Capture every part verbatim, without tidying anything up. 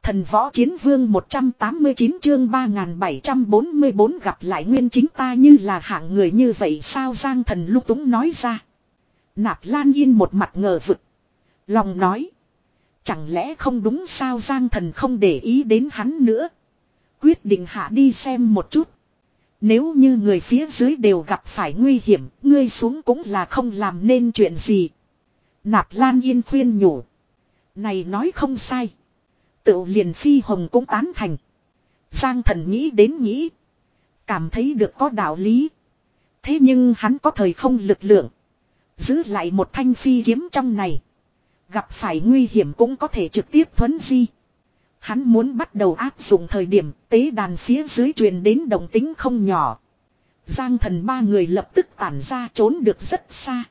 Thần võ chiến vương một trăm tám mươi chín chương ba nghìn bảy trăm bốn mươi bốn gặp lại nguyên chính ta như là hạng người như vậy sao Giang Thần lúc túng nói ra. Nạp Lan Yên một mặt ngờ vực. Lòng nói. Chẳng lẽ không đúng sao Giang Thần không để ý đến hắn nữa. Quyết định hạ đi xem một chút. Nếu như người phía dưới đều gặp phải nguy hiểm, ngươi xuống cũng là không làm nên chuyện gì. Nạp Lan Yên khuyên nhủ. Này nói không sai. Tự liền Phi Hồng cũng tán thành. Giang Thần nghĩ đến nghĩ. Cảm thấy được có đạo lý. Thế nhưng hắn có thời không lực lượng. Giữ lại một thanh phi kiếm trong này. Gặp phải nguy hiểm cũng có thể trực tiếp thuấn di. Hắn muốn bắt đầu áp dụng thời điểm tế đàn phía dưới truyền đến động tính không nhỏ. Giang Thần ba người lập tức tản ra trốn được rất xa.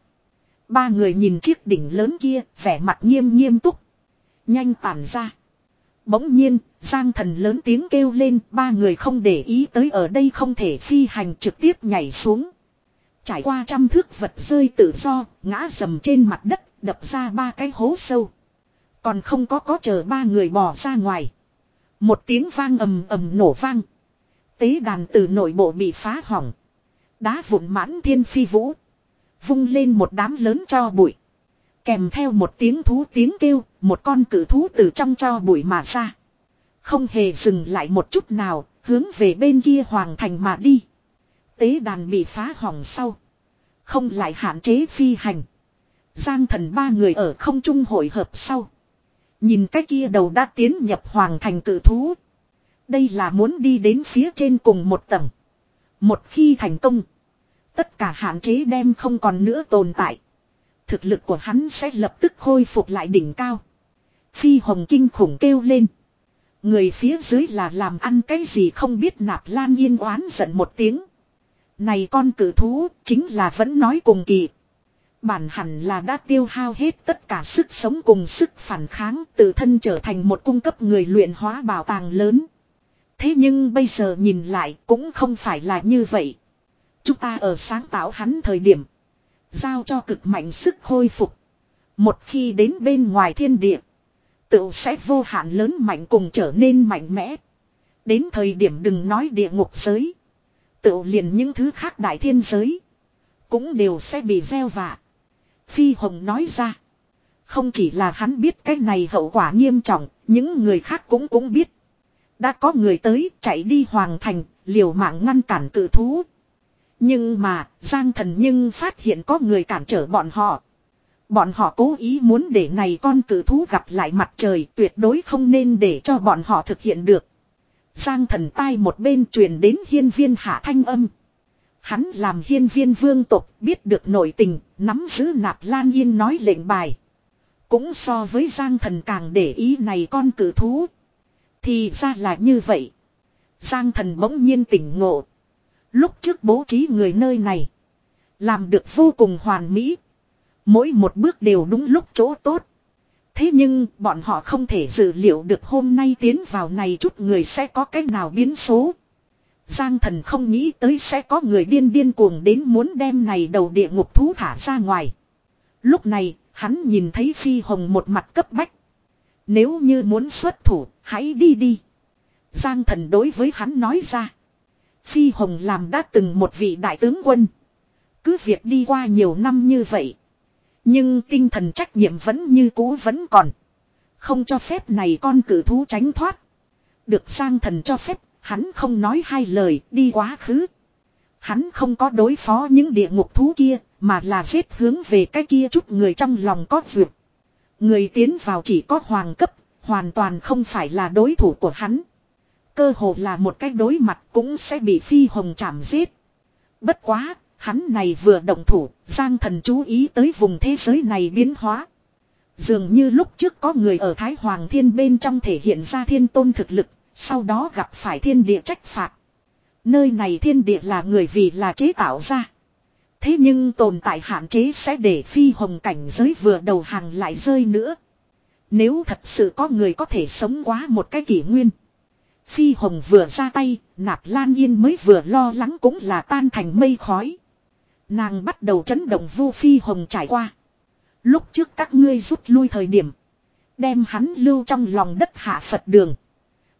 Ba người nhìn chiếc đỉnh lớn kia, vẻ mặt nghiêm nghiêm túc. Nhanh tản ra. Bỗng nhiên, Giang Thần lớn tiếng kêu lên, ba người không để ý tới ở đây không thể phi hành trực tiếp nhảy xuống. Trải qua trăm thước vật rơi tự do, ngã dầm trên mặt đất, đập ra ba cái hố sâu. Còn không có có chờ ba người bò ra ngoài. Một tiếng vang ầm ầm nổ vang. Tế đàn từ nội bộ bị phá hỏng. Đá vụn mãn thiên phi vũ. Vung lên một đám lớn tro bụi. Kèm theo một tiếng thú tiếng kêu, một con cự thú từ trong tro bụi mà ra. Không hề dừng lại một chút nào, hướng về bên kia hoàng thành mà đi. Tế đàn bị phá hỏng sau. Không lại hạn chế phi hành. Giang Thần ba người ở không trung hội hợp sau. Nhìn cái kia đầu đã tiến nhập hoàng thành cự thú. Đây là muốn đi đến phía trên cùng một tầng. Một khi thành công. Tất cả hạn chế đem không còn nữa tồn tại. Thực lực của hắn sẽ lập tức khôi phục lại đỉnh cao. Phi Hồng kinh khủng kêu lên. Người phía dưới là làm ăn cái gì không biết. Nạp Lan Yên oán giận một tiếng. Này con cự thú chính là vẫn nói cùng kỳ. Bản hẳn là đã tiêu hao hết tất cả sức sống cùng sức phản kháng, tự thân trở thành một cung cấp người luyện hóa bảo tàng lớn. Thế nhưng bây giờ nhìn lại cũng không phải là như vậy. Chúng ta ở sáng tạo hắn thời điểm. Giao cho cực mạnh sức hồi phục. Một khi đến bên ngoài thiên địa. Tự sẽ vô hạn lớn mạnh cùng trở nên mạnh mẽ. Đến thời điểm đừng nói địa ngục giới. Tự liền những thứ khác đại thiên giới. Cũng đều sẽ bị gieo vạ. Phi Hồng nói ra. Không chỉ là hắn biết cái này hậu quả nghiêm trọng. Những người khác cũng cũng biết. Đã có người tới chạy đi hoàng thành. Liều mạng ngăn cản cự thú. Nhưng mà Giang Thần nhưng phát hiện có người cản trở bọn họ. Bọn họ cố ý muốn để này con cự thú gặp lại mặt trời. Tuyệt đối không nên để cho bọn họ thực hiện được. Giang Thần tai một bên truyền đến hiên viên hạ thanh âm. Hắn làm hiên viên vương tộc biết được nội tình, nắm giữ Nạp Lan Yên nói lệnh bài. Cũng so với Giang Thần càng để ý này con cự thú. Thì ra là như vậy. Giang Thần bỗng nhiên tỉnh ngộ. Lúc trước bố trí người nơi này. Làm được vô cùng hoàn mỹ. Mỗi một bước đều đúng lúc chỗ tốt. Thế nhưng bọn họ không thể dự liệu được hôm nay tiến vào này chút người sẽ có cách nào biến số. Giang Thần không nghĩ tới sẽ có người điên điên cuồng đến muốn đem này đầu địa ngục thú thả ra ngoài. Lúc này, hắn nhìn thấy Phi Hồng một mặt cấp bách. Nếu như muốn xuất thủ, hãy đi đi. Giang Thần đối với hắn nói ra. Phi Hồng làm đã từng một vị đại tướng quân. Cứ việc đi qua nhiều năm như vậy. Nhưng tinh thần trách nhiệm vẫn như cũ vẫn còn. Không cho phép này con cử thú tránh thoát. Được Giang Thần cho phép. Hắn không nói hai lời đi quá khứ. Hắn không có đối phó những địa ngục thú kia. Mà là giết hướng về cái kia chút người trong lòng có vượt. Người tiến vào chỉ có hoàng cấp. Hoàn toàn không phải là đối thủ của hắn. Cơ hồ là một cái đối mặt cũng sẽ bị Phi Hồng chảm giết. Bất quá, hắn này vừa động thủ, Giang Thần chú ý tới vùng thế giới này biến hóa. Dường như lúc trước có người ở Thái Hoàng Thiên bên trong thể hiện ra thiên tôn thực lực, sau đó gặp phải thiên địa trách phạt. Nơi này thiên địa là người vì là chế tạo ra. Thế nhưng tồn tại hạn chế sẽ để Phi Hồng cảnh giới vừa đầu hàng lại rơi nữa. Nếu thật sự có người có thể sống quá một cái kỷ nguyên. Phi Hồng vừa ra tay, Nạp Lan Yên mới vừa lo lắng cũng là tan thành mây khói. Nàng bắt đầu chấn động Vu Phi Hồng trải qua. Lúc trước các ngươi rút lui thời điểm. Đem hắn lưu trong lòng đất hạ Phật đường.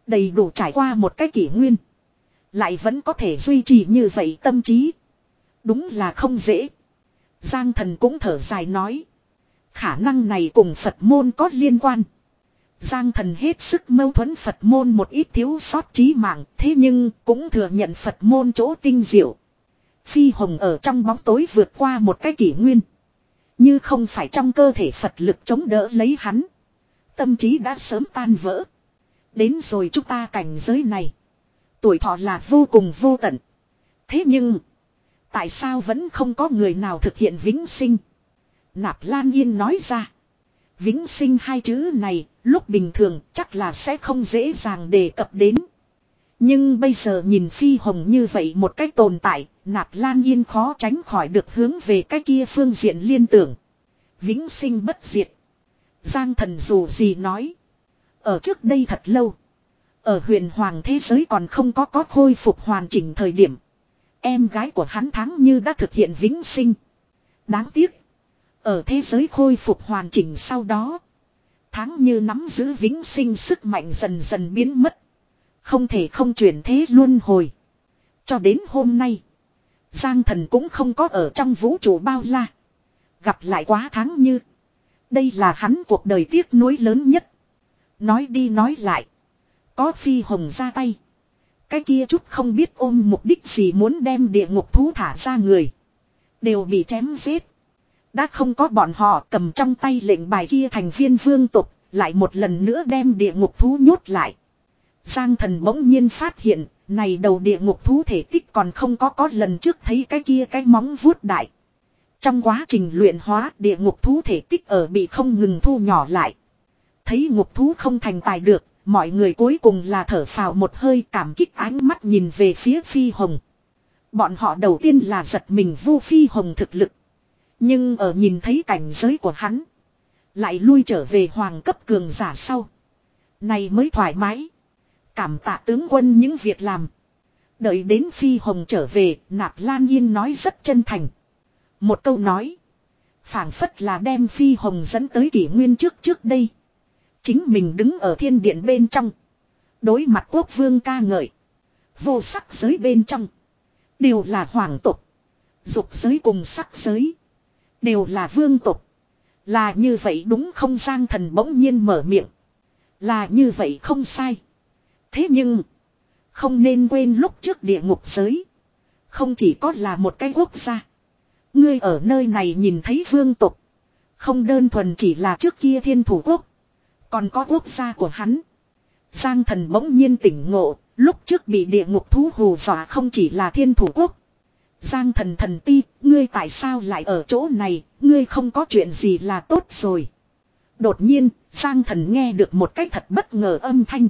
Đầy đủ trải qua một cái kỷ nguyên. Lại vẫn có thể duy trì như vậy tâm trí. Đúng là không dễ. Giang Thần cũng thở dài nói. Khả năng này cùng Phật môn có liên quan. Giang Thần hết sức mâu thuẫn Phật môn một ít thiếu sót trí mạng. Thế nhưng cũng thừa nhận Phật môn chỗ tinh diệu. Phi hồng ở trong bóng tối vượt qua một cái kỷ nguyên. Như không phải trong cơ thể Phật lực chống đỡ lấy hắn. Tâm trí đã sớm tan vỡ. Đến rồi chúng ta cảnh giới này. Tuổi thọ là vô cùng vô tận. Thế nhưng. Tại sao vẫn không có người nào thực hiện vĩnh sinh? Nạp Lan Yên nói ra. Vĩnh sinh hai chữ này. Lúc bình thường chắc là sẽ không dễ dàng đề cập đến. Nhưng bây giờ nhìn Phi hồng như vậy một cách tồn tại. Nạp Lan Yên khó tránh khỏi được hướng về cái kia phương diện liên tưởng. Vĩnh sinh bất diệt. Giang Thần dù gì nói. Ở trước đây thật lâu. Ở huyền hoàng thế giới còn không có có khôi phục hoàn chỉnh thời điểm. Em gái của hắn Tháng Như đã thực hiện vĩnh sinh. Đáng tiếc. Ở thế giới khôi phục hoàn chỉnh sau đó. Tháng Như nắm giữ vĩnh sinh sức mạnh dần dần biến mất. Không thể không chuyển thế luân hồi. Cho đến hôm nay. Giang Thần cũng không có ở trong vũ trụ bao la. Gặp lại quá Tháng Như. Đây là hắn cuộc đời tiếc nuối lớn nhất. Nói đi nói lại. Có Phi hồng ra tay. Cái kia chút không biết ôm mục đích gì muốn đem địa ngục thú thả ra người. Đều bị chém giết. Đã không có bọn họ cầm trong tay lệnh bài kia thành viên vương tục. Lại một lần nữa đem địa ngục thú nhốt lại. Giang Thần bỗng nhiên phát hiện. Này đầu địa ngục thú thể tích còn không có có lần trước thấy cái kia cái móng vuốt đại. Trong quá trình luyện hóa địa ngục thú thể tích ở bị không ngừng thu nhỏ lại. Thấy ngục thú không thành tài được. Mọi người cuối cùng là thở phào một hơi cảm kích ánh mắt nhìn về phía Phi hồng. Bọn họ đầu tiên là giật mình vu Phi hồng thực lực. Nhưng ở nhìn thấy cảnh giới của hắn. Lại lui trở về hoàng cấp cường giả sau. Này mới thoải mái. Cảm tạ tướng quân những việc làm. Đợi đến Phi hồng trở về, Nạp Lan Yên nói rất chân thành. Một câu nói. Phảng phất là đem Phi hồng dẫn tới kỷ nguyên trước trước đây. Chính mình đứng ở thiên điện bên trong. Đối mặt quốc vương ca ngợi. Vô sắc giới bên trong. Đều là hoàng tộc. Dục giới cùng sắc giới. Đều là vương tộc. Là như vậy đúng không? Giang Thần bỗng nhiên mở miệng. Là như vậy không sai. Thế nhưng. Không nên quên lúc trước địa ngục giới. Không chỉ có là một cái quốc gia. Ngươi ở nơi này nhìn thấy vương tộc. Không đơn thuần chỉ là trước kia thiên thủ quốc. Còn có quốc gia của hắn. Giang Thần bỗng nhiên tỉnh ngộ. Lúc trước bị địa ngục thú hù dọa không chỉ là thiên thủ quốc. Giang Thần thần ti. Ngươi tại sao lại ở chỗ này. Ngươi không có chuyện gì là tốt rồi. Đột nhiên Giang Thần nghe được một cách thật bất ngờ âm thanh.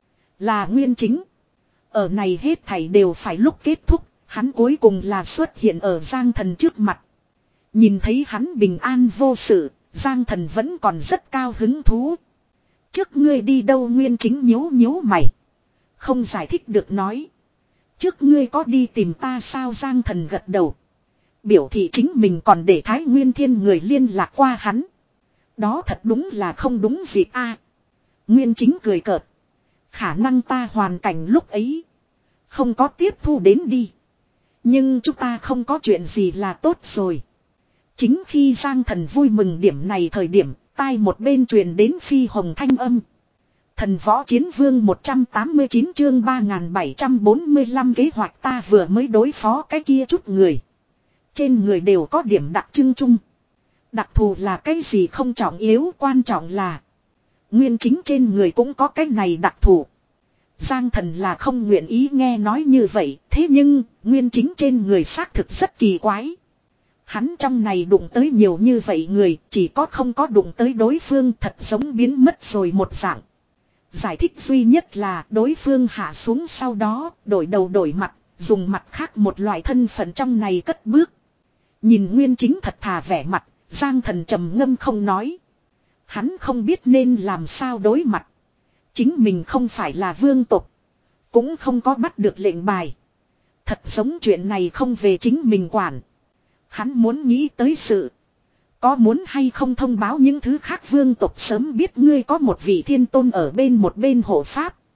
Là Nguyên Chính. Ở này hết thảy đều phải lúc kết thúc. Hắn cuối cùng là xuất hiện ở Giang Thần trước mặt. Nhìn thấy hắn bình an vô sự. Giang Thần vẫn còn rất cao hứng thú. Trước ngươi đi đâu? Nguyên Chính nhíu nhíu mày. Không giải thích được nói. Trước ngươi có đi tìm ta sao? Giang Thần gật đầu. Biểu thị chính mình còn để Thái Nguyên Thiên người liên lạc qua hắn. Đó thật đúng là không đúng dịp a. Nguyên Chính cười cợt. Khả năng ta hoàn cảnh lúc ấy. Không có tiếp thu đến đi. Nhưng chúng ta không có chuyện gì là tốt rồi. Chính khi Giang Thần vui mừng điểm này thời điểm. Tai một bên truyền đến Phi hồng thanh âm. Thần võ chiến vương một trăm tám mươi chín chương ba nghìn bảy trăm bốn mươi lăm kế hoạch ta vừa mới đối phó cái kia chút người. Trên người đều có điểm đặc trưng chung. Đặc thù là cái gì không trọng yếu, quan trọng là Nguyên Chính trên người cũng có cái này đặc thù. Giang Thần là không nguyện ý nghe nói như vậy. Thế nhưng Nguyên Chính trên người xác thực rất kỳ quái. Hắn trong này đụng tới nhiều như vậy người, chỉ có không có đụng tới đối phương thật giống biến mất rồi một dạng. Giải thích duy nhất là đối phương hạ xuống sau đó, đổi đầu đổi mặt, dùng mặt khác một loại thân phận trong này cất bước. Nhìn Nguyên Chính thật thà vẻ mặt, Giang Thần trầm ngâm không nói. Hắn không biết nên làm sao đối mặt. Chính mình không phải là vương tộc, cũng không có bắt được lệnh bài. Thật giống chuyện này không về chính mình quản. Hắn muốn nghĩ tới sự. Có muốn hay không thông báo những thứ khác vương tộc sớm biết ngươi có một vị thiên tôn ở bên một bên hộ pháp.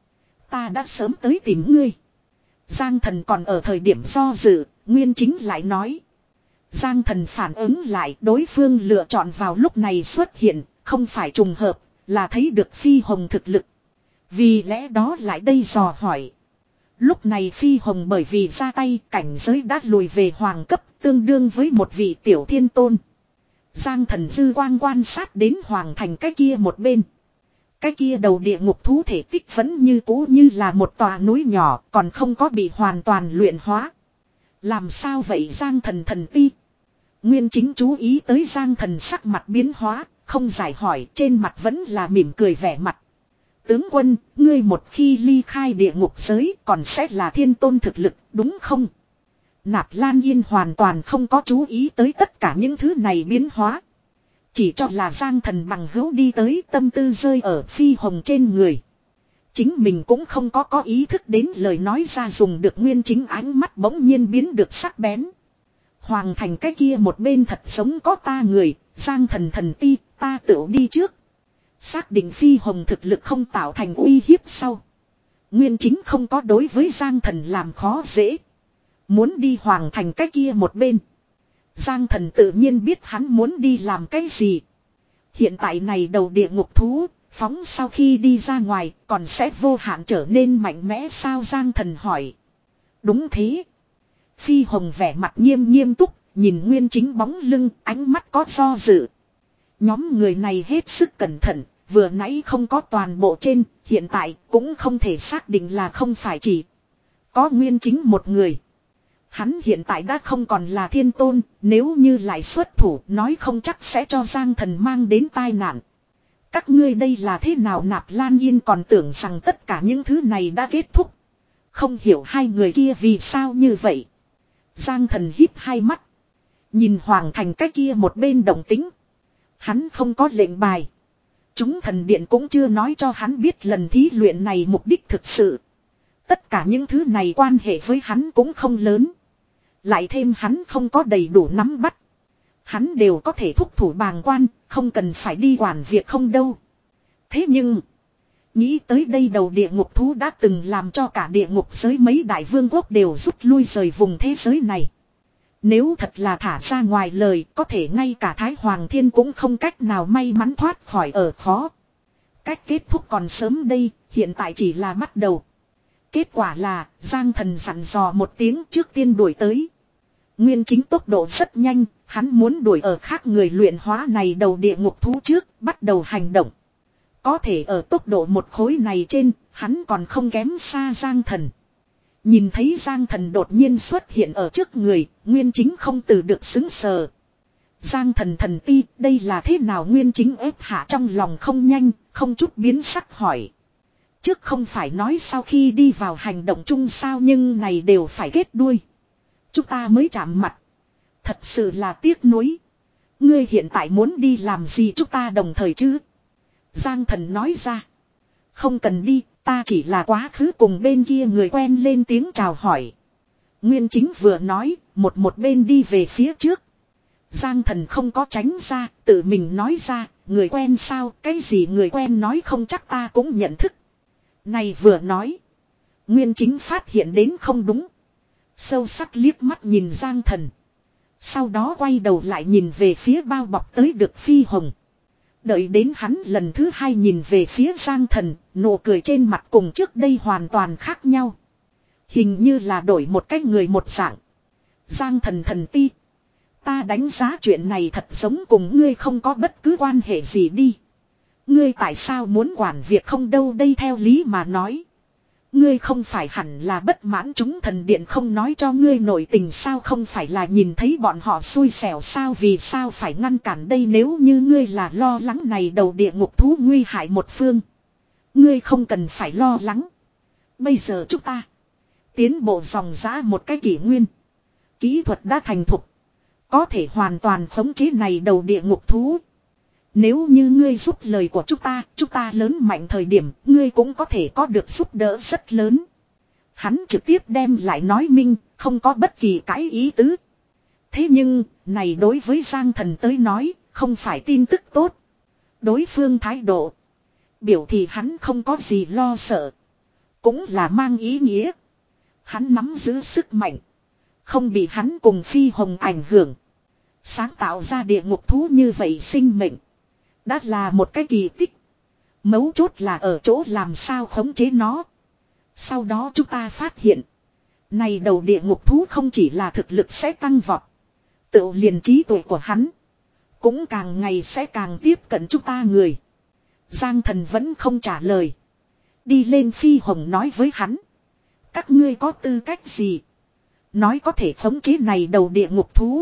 Ta đã sớm tới tìm ngươi. Giang Thần còn ở thời điểm do dự, Nguyên Chính lại nói. Giang Thần phản ứng lại, đối phương lựa chọn vào lúc này xuất hiện, không phải trùng hợp, là thấy được Phi Hồng thực lực. Vì lẽ đó lại đây dò hỏi. Lúc này Phi Hồng bởi vì ra tay, cảnh giới đã lùi về hoàng cấp, tương đương với một vị tiểu thiên tôn. Giang Thần dư quang quan sát đến hoàng thành cái kia một bên. Cái kia đầu địa ngục thú thể tích vẫn như cũ như là một tòa núi nhỏ, còn không có bị hoàn toàn luyện hóa. Làm sao vậy Giang Thần thần ti? Nguyên Chính chú ý tới Giang Thần sắc mặt biến hóa, không giải hỏi, trên mặt vẫn là mỉm cười vẻ mặt. Tướng quân, ngươi một khi ly khai địa ngục giới còn sẽ là thiên tôn thực lực, đúng không? Nạp Lan Yên hoàn toàn không có chú ý tới tất cả những thứ này biến hóa. Chỉ cho là Giang Thần bằng hữu đi tới, tâm tư rơi ở Phi Hồng trên người. Chính mình cũng không có có ý thức đến lời nói ra dùng được Nguyên Chính ánh mắt bỗng nhiên biến được sắc bén. Hoàng thành cái kia một bên thật sống có ta người, Giang Thần thần ti, ta tựu đi trước. Xác định Phi Hồng thực lực không tạo thành uy hiếp sau. Nguyên Chính không có đối với Giang Thần làm khó dễ. Muốn đi Hoàng thành cái kia một bên. Giang Thần tự nhiên biết hắn muốn đi làm cái gì. Hiện tại này đầu địa ngục thú, phóng sau khi đi ra ngoài còn sẽ vô hạn trở nên mạnh mẽ sao Giang Thần hỏi. Đúng thế. Phi Hồng vẻ mặt nghiêm nghiêm túc, nhìn Nguyên Chính bóng lưng, ánh mắt có do dự. Nhóm người này hết sức cẩn thận, vừa nãy không có toàn bộ trên, hiện tại cũng không thể xác định là không phải chỉ có Nguyên Chính một người. Hắn hiện tại đã không còn là thiên tôn, nếu như lại xuất thủ nói không chắc sẽ cho Giang Thần mang đến tai nạn. Các ngươi đây là thế nào Nạp Lan Yên còn tưởng rằng tất cả những thứ này đã kết thúc. Không hiểu hai người kia vì sao như vậy. Giang Thần híp hai mắt. Nhìn Hoàng thành cái kia một bên đồng tính. Hắn không có lệnh bài. Chúng thần điện cũng chưa nói cho hắn biết lần thí luyện này mục đích thực sự. Tất cả những thứ này quan hệ với hắn cũng không lớn. Lại thêm hắn không có đầy đủ nắm bắt. Hắn đều có thể thúc thủ bàng quan, không cần phải đi quản việc không đâu. Thế nhưng, nghĩ tới đây đầu địa ngục thú đã từng làm cho cả địa ngục giới mấy đại vương quốc đều rút lui rời vùng thế giới này. Nếu thật là thả ra ngoài lời, có thể ngay cả Thái Hoàng Thiên cũng không cách nào may mắn thoát khỏi ở khó. Cách kết thúc còn sớm đây, hiện tại chỉ là bắt đầu. Kết quả là, Giang Thần dặn dò một tiếng trước tiên đuổi tới. Nguyên Chính tốc độ rất nhanh, hắn muốn đuổi ở khác người luyện hóa này đầu địa ngục thú trước, bắt đầu hành động. Có thể ở tốc độ một khối này trên, hắn còn không kém xa Giang Thần. Nhìn thấy Giang Thần đột nhiên xuất hiện ở trước người, Nguyên Chính không từ được xứng sờ. Giang Thần thần ti, đây là thế nào Nguyên Chính ép hạ trong lòng không nhanh, không chút biến sắc hỏi. Trước không phải nói sau khi đi vào hành động chung sao nhưng này đều phải kết đuôi. Chúng ta mới chạm mặt. Thật sự là tiếc nuối. Ngươi hiện tại muốn đi làm gì chúng ta đồng thời chứ? Giang Thần nói ra. Không cần đi, ta chỉ là quá khứ cùng bên kia người quen lên tiếng chào hỏi. Nguyên Chính vừa nói, một một bên đi về phía trước. Giang Thần không có tránh ra, tự mình nói ra, người quen sao, cái gì người quen nói không chắc ta cũng nhận thức. Này vừa nói. Nguyên Chính phát hiện đến không đúng. Sâu sắc liếc mắt nhìn Giang Thần. Sau đó quay đầu lại nhìn về phía bao bọc tới được Phi Hồng. Đợi đến hắn lần thứ hai nhìn về phía Giang Thần, nụ cười trên mặt cùng trước đây hoàn toàn khác nhau. Hình như là đổi một cách người một dạng. Giang Thần thần ti. Ta đánh giá chuyện này thật giống cùng ngươi không có bất cứ quan hệ gì đi. Ngươi tại sao muốn quản việc không đâu đây theo lý mà nói. Ngươi không phải hẳn là bất mãn chúng thần điện không nói cho ngươi nội tình sao không phải là nhìn thấy bọn họ xui xẻo sao vì sao phải ngăn cản đây nếu như ngươi là lo lắng này đầu địa ngục thú nguy hại một phương. Ngươi không cần phải lo lắng. Bây giờ chúng ta tiến bộ dòng dã một cái kỷ nguyên. Kỹ thuật đã thành thục. Có thể hoàn toàn khống chế này đầu địa ngục thú. Nếu như ngươi giúp lời của chúng ta, chúng ta lớn mạnh thời điểm, ngươi cũng có thể có được giúp đỡ rất lớn. Hắn trực tiếp đem lại nói minh, không có bất kỳ cái ý tứ. Thế nhưng, này đối với Giang Thần tới nói, không phải tin tức tốt. Đối phương thái độ. Biểu thì hắn không có gì lo sợ. Cũng là mang ý nghĩa. Hắn nắm giữ sức mạnh. Không bị hắn cùng Phi Hồng ảnh hưởng. Sáng tạo ra địa ngục thú như vậy sinh mệnh. Đã là một cái kỳ tích. Mấu chốt là ở chỗ làm sao khống chế nó. Sau đó chúng ta phát hiện. Này đầu địa ngục thú không chỉ là thực lực sẽ tăng vọt. Tự liền trí tuệ của hắn. Cũng càng ngày sẽ càng tiếp cận chúng ta người. Giang Thần vẫn không trả lời. Đi lên Phi Hồng nói với hắn. Các ngươi có tư cách gì? Nói có thể khống chế này đầu địa ngục thú.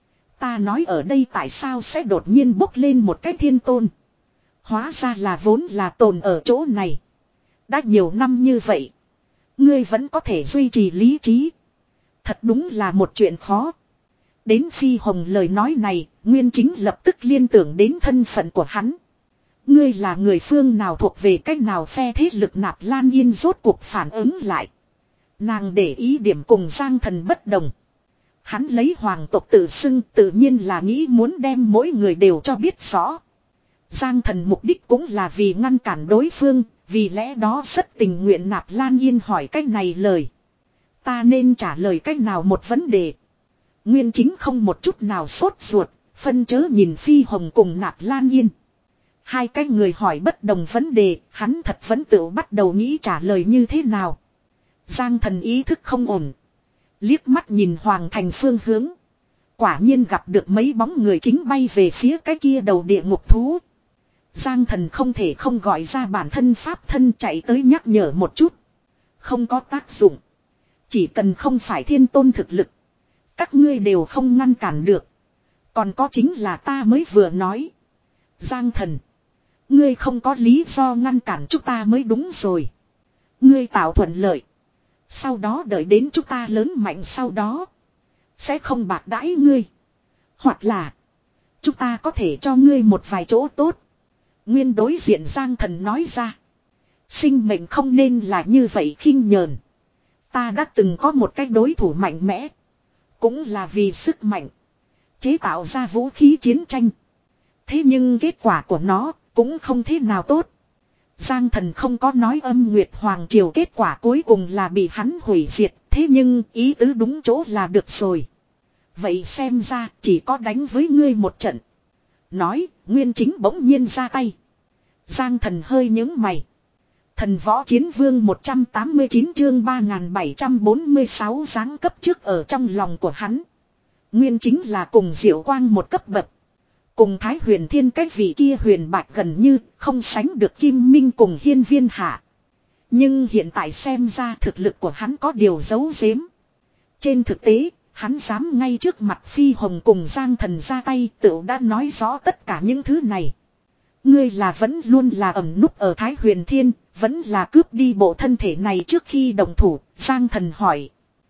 Ta nói ở đây tại sao sẽ đột nhiên bốc lên một cái thiên tôn. Hóa ra là vốn là tồn ở chỗ này. Đã nhiều năm như vậy. Ngươi vẫn có thể duy trì lý trí. Thật đúng là một chuyện khó. Đến Phi Hồng lời nói này, Nguyên Chính lập tức liên tưởng đến thân phận của hắn. Ngươi là người phương nào thuộc về cách nào phe thế lực Nạp Lan Yên rốt cuộc phản ứng lại. Nàng để ý điểm cùng Giang Thần bất đồng. Hắn lấy hoàng tộc tự xưng tự nhiên là nghĩ muốn đem mỗi người đều cho biết rõ. Giang Thần mục đích cũng là vì ngăn cản đối phương, vì lẽ đó rất tình nguyện Nạp Lan Yên hỏi cách này lời. Ta nên trả lời cách nào một vấn đề. Nguyên Chính không một chút nào sốt ruột, phân chớ nhìn Phi Hồng cùng Nạp Lan Yên. Hai cái người hỏi bất đồng vấn đề, hắn thật vẫn tự bắt đầu nghĩ trả lời như thế nào. Giang Thần ý thức không ổn. Liếc mắt nhìn Hoàng Thành phương hướng. Quả nhiên gặp được mấy bóng người chính bay về phía cái kia đầu địa ngục thú. Giang Thần không thể không gọi ra bản thân pháp thân chạy tới nhắc nhở một chút. Không có tác dụng. Chỉ cần không phải thiên tôn thực lực. Các ngươi đều không ngăn cản được. Còn có chính là ta mới vừa nói. Giang Thần. Ngươi không có lý do ngăn cản chúng ta mới đúng rồi. Ngươi tạo thuận lợi. Sau đó đợi đến chúng ta lớn mạnh sau đó. Sẽ không bạc đãi ngươi. Hoặc là. Chúng ta có thể cho ngươi một vài chỗ tốt. Nguyên đối diện Giang Thần nói ra. Sinh mệnh không nên là như vậy khinh nhờn. Ta đã từng có một cái đối thủ mạnh mẽ. Cũng là vì sức mạnh. Chế tạo ra vũ khí chiến tranh. Thế nhưng kết quả của nó cũng không thế nào tốt. Giang Thần không có nói Âm Nguyệt Hoàng Triều kết quả cuối cùng là bị hắn hủy diệt. Thế nhưng ý tứ đúng chỗ là được rồi. Vậy xem ra chỉ có đánh với ngươi một trận. Nói, Nguyên Chính bỗng nhiên ra tay. Giang Thần hơi nhướng mày. Thần Võ Chiến Vương một trăm tám mươi chín chương ba nghìn bảy trăm bốn mươi sáu giáng cấp trước ở trong lòng của hắn. Nguyên Chính là cùng Diệu Quang một cấp bậc. Cùng Thái Huyền Thiên cách vị kia huyền bạch gần như không sánh được Kim Minh cùng Hiên Viên Hạ. Nhưng hiện tại xem ra thực lực của hắn có điều giấu giếm. Trên thực tế, hắn dám ngay trước mặt Phi Hồng cùng Giang Thần ra tay tự đã nói rõ tất cả những thứ này. Ngươi là vẫn luôn là ẩn núp ở Thái Huyền Thiên, vẫn là cướp đi bộ thân thể này trước khi đồng thủ, Giang Thần hỏi.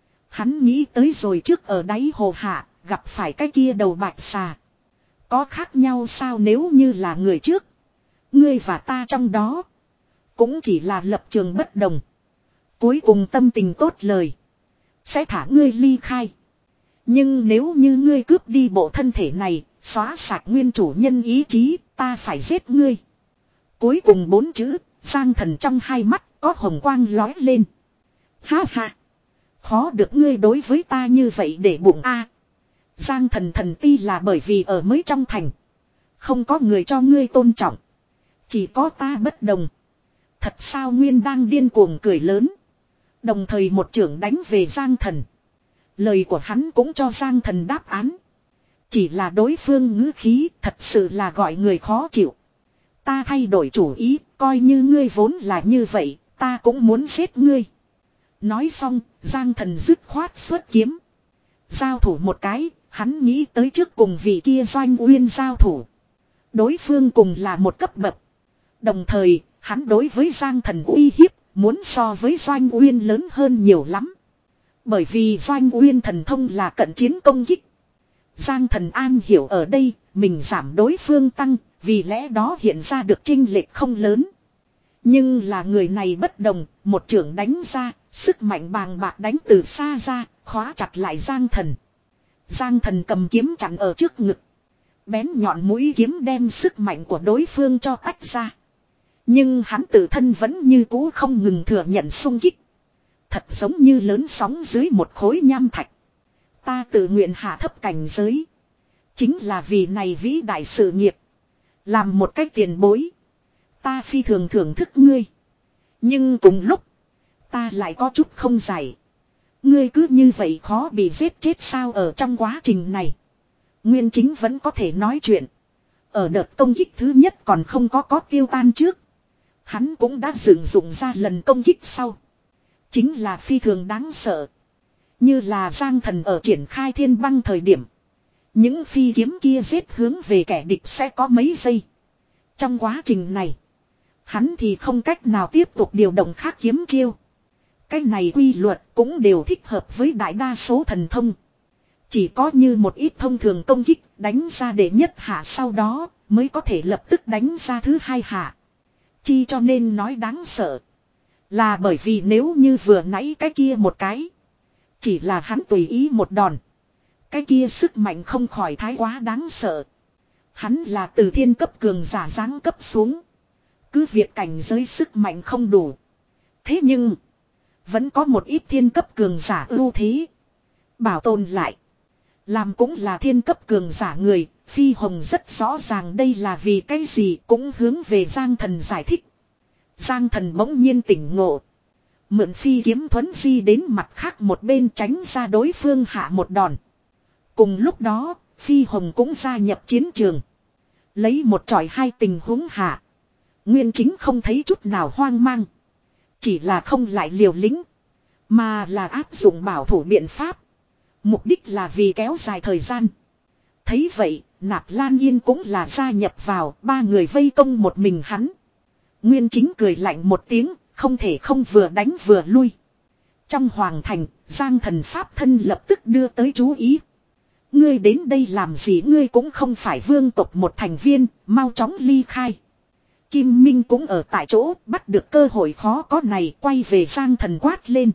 Hắn nghĩ tới rồi trước ở đáy hồ hạ, gặp phải cái kia đầu bạch xà. Có khác nhau sao nếu như là người trước? Ngươi và ta trong đó. Cũng chỉ là lập trường bất đồng. Cuối cùng tâm tình tốt lời. Sẽ thả ngươi ly khai. Nhưng nếu như ngươi cướp đi bộ thân thể này, xóa sạch nguyên chủ nhân ý chí, ta phải giết ngươi. Cuối cùng bốn chữ, Giang Thần trong hai mắt có hồng quang lói lên. Ha ha. Khó được ngươi đối với ta như vậy để bụng a. Giang Thần thần ti là bởi vì ở mới trong thành. Không có người cho ngươi tôn trọng. Chỉ có ta bất đồng. Thật sao Nguyên đang điên cuồng cười lớn. Đồng thời một trưởng đánh về Giang Thần. Lời của hắn cũng cho Giang Thần đáp án. Chỉ là đối phương ngữ khí thật sự là gọi người khó chịu. Ta thay đổi chủ ý, coi như ngươi vốn là như vậy, ta cũng muốn giết ngươi. Nói xong, Giang Thần dứt khoát xuất kiếm. Giao thủ một cái, hắn nghĩ tới trước cùng vị kia Doanh Uyên giao thủ. Đối phương cùng là một cấp bậc. Đồng thời, hắn đối với Giang Thần uy hiếp, muốn so với Doanh Uyên lớn hơn nhiều lắm. Bởi vì Doanh Uyên thần thông là cận chiến công kích. Giang Thần an hiểu ở đây, mình giảm đối phương tăng, vì lẽ đó hiện ra được chênh lệch không lớn. Nhưng là người này bất đồng, một trưởng đánh ra, sức mạnh bàng bạc đánh từ xa ra, khóa chặt lại Giang Thần. Giang Thần cầm kiếm chặn ở trước ngực. Bén nhọn mũi kiếm đem sức mạnh của đối phương cho tách ra. Nhưng hắn tự thân vẫn như cũ không ngừng thừa nhận xung kích. Thật giống như lớn sóng dưới một khối nham thạch. Ta tự nguyện hạ thấp cảnh giới. Chính là vì này vĩ đại sự nghiệp. Làm một cách tiền bối. Ta phi thường thưởng thức ngươi. Nhưng cùng lúc. Ta lại có chút không giải. Ngươi cứ như vậy khó bị giết chết sao ở trong quá trình này. Nguyên Chính vẫn có thể nói chuyện. Ở đợt công kích thứ nhất còn không có có tiêu tan trước. Hắn cũng đã sử dụng ra lần công kích sau. Chính là phi thường đáng sợ. Như là Giang Thần ở triển khai thiên băng thời điểm. Những phi kiếm kia giết hướng về kẻ địch sẽ có mấy giây. Trong quá trình này. Hắn thì không cách nào tiếp tục điều động khác kiếm chiêu. Cái này quy luật cũng đều thích hợp với đại đa số thần thông. Chỉ có như một ít thông thường công kích đánh ra để nhất hạ sau đó mới có thể lập tức đánh ra thứ hai hạ. Chi cho nên nói đáng sợ. Là bởi vì nếu như vừa nãy cái kia một cái. Chỉ là hắn tùy ý một đòn. Cái kia sức mạnh không khỏi thái quá đáng sợ. Hắn là từ thiên cấp cường giả giáng cấp xuống. Cứ việc cảnh giới sức mạnh không đủ. Thế nhưng. Vẫn có một ít thiên cấp cường giả ưu thế. Bảo tồn lại. Làm cũng là thiên cấp cường giả người. Phi Hồng rất rõ ràng đây là vì cái gì cũng hướng về Giang Thần giải thích. Giang Thần bỗng nhiên tỉnh ngộ. Mượn phi kiếm thuấn di đến mặt khác một bên tránh ra đối phương hạ một đòn. Cùng lúc đó, Phi Hồng cũng gia nhập chiến trường. Lấy một tròi hai tình huống hạ. Nguyên Chính không thấy chút nào hoang mang. Chỉ là không lại liều lĩnh. Mà là áp dụng bảo thủ biện pháp. Mục đích là vì kéo dài thời gian. Thấy vậy, Nạp Lan Yên cũng là gia nhập vào, ba người vây công một mình hắn. Nguyên Chính cười lạnh một tiếng, không thể không vừa đánh vừa lui. Trong hoàng thành, Giang Thần pháp thân lập tức đưa tới chú ý. Ngươi đến đây làm gì, ngươi cũng không phải vương tộc một thành viên, mau chóng ly khai. Kim Minh cũng ở tại chỗ, bắt được cơ hội khó có này, quay về Giang Thần quát lên.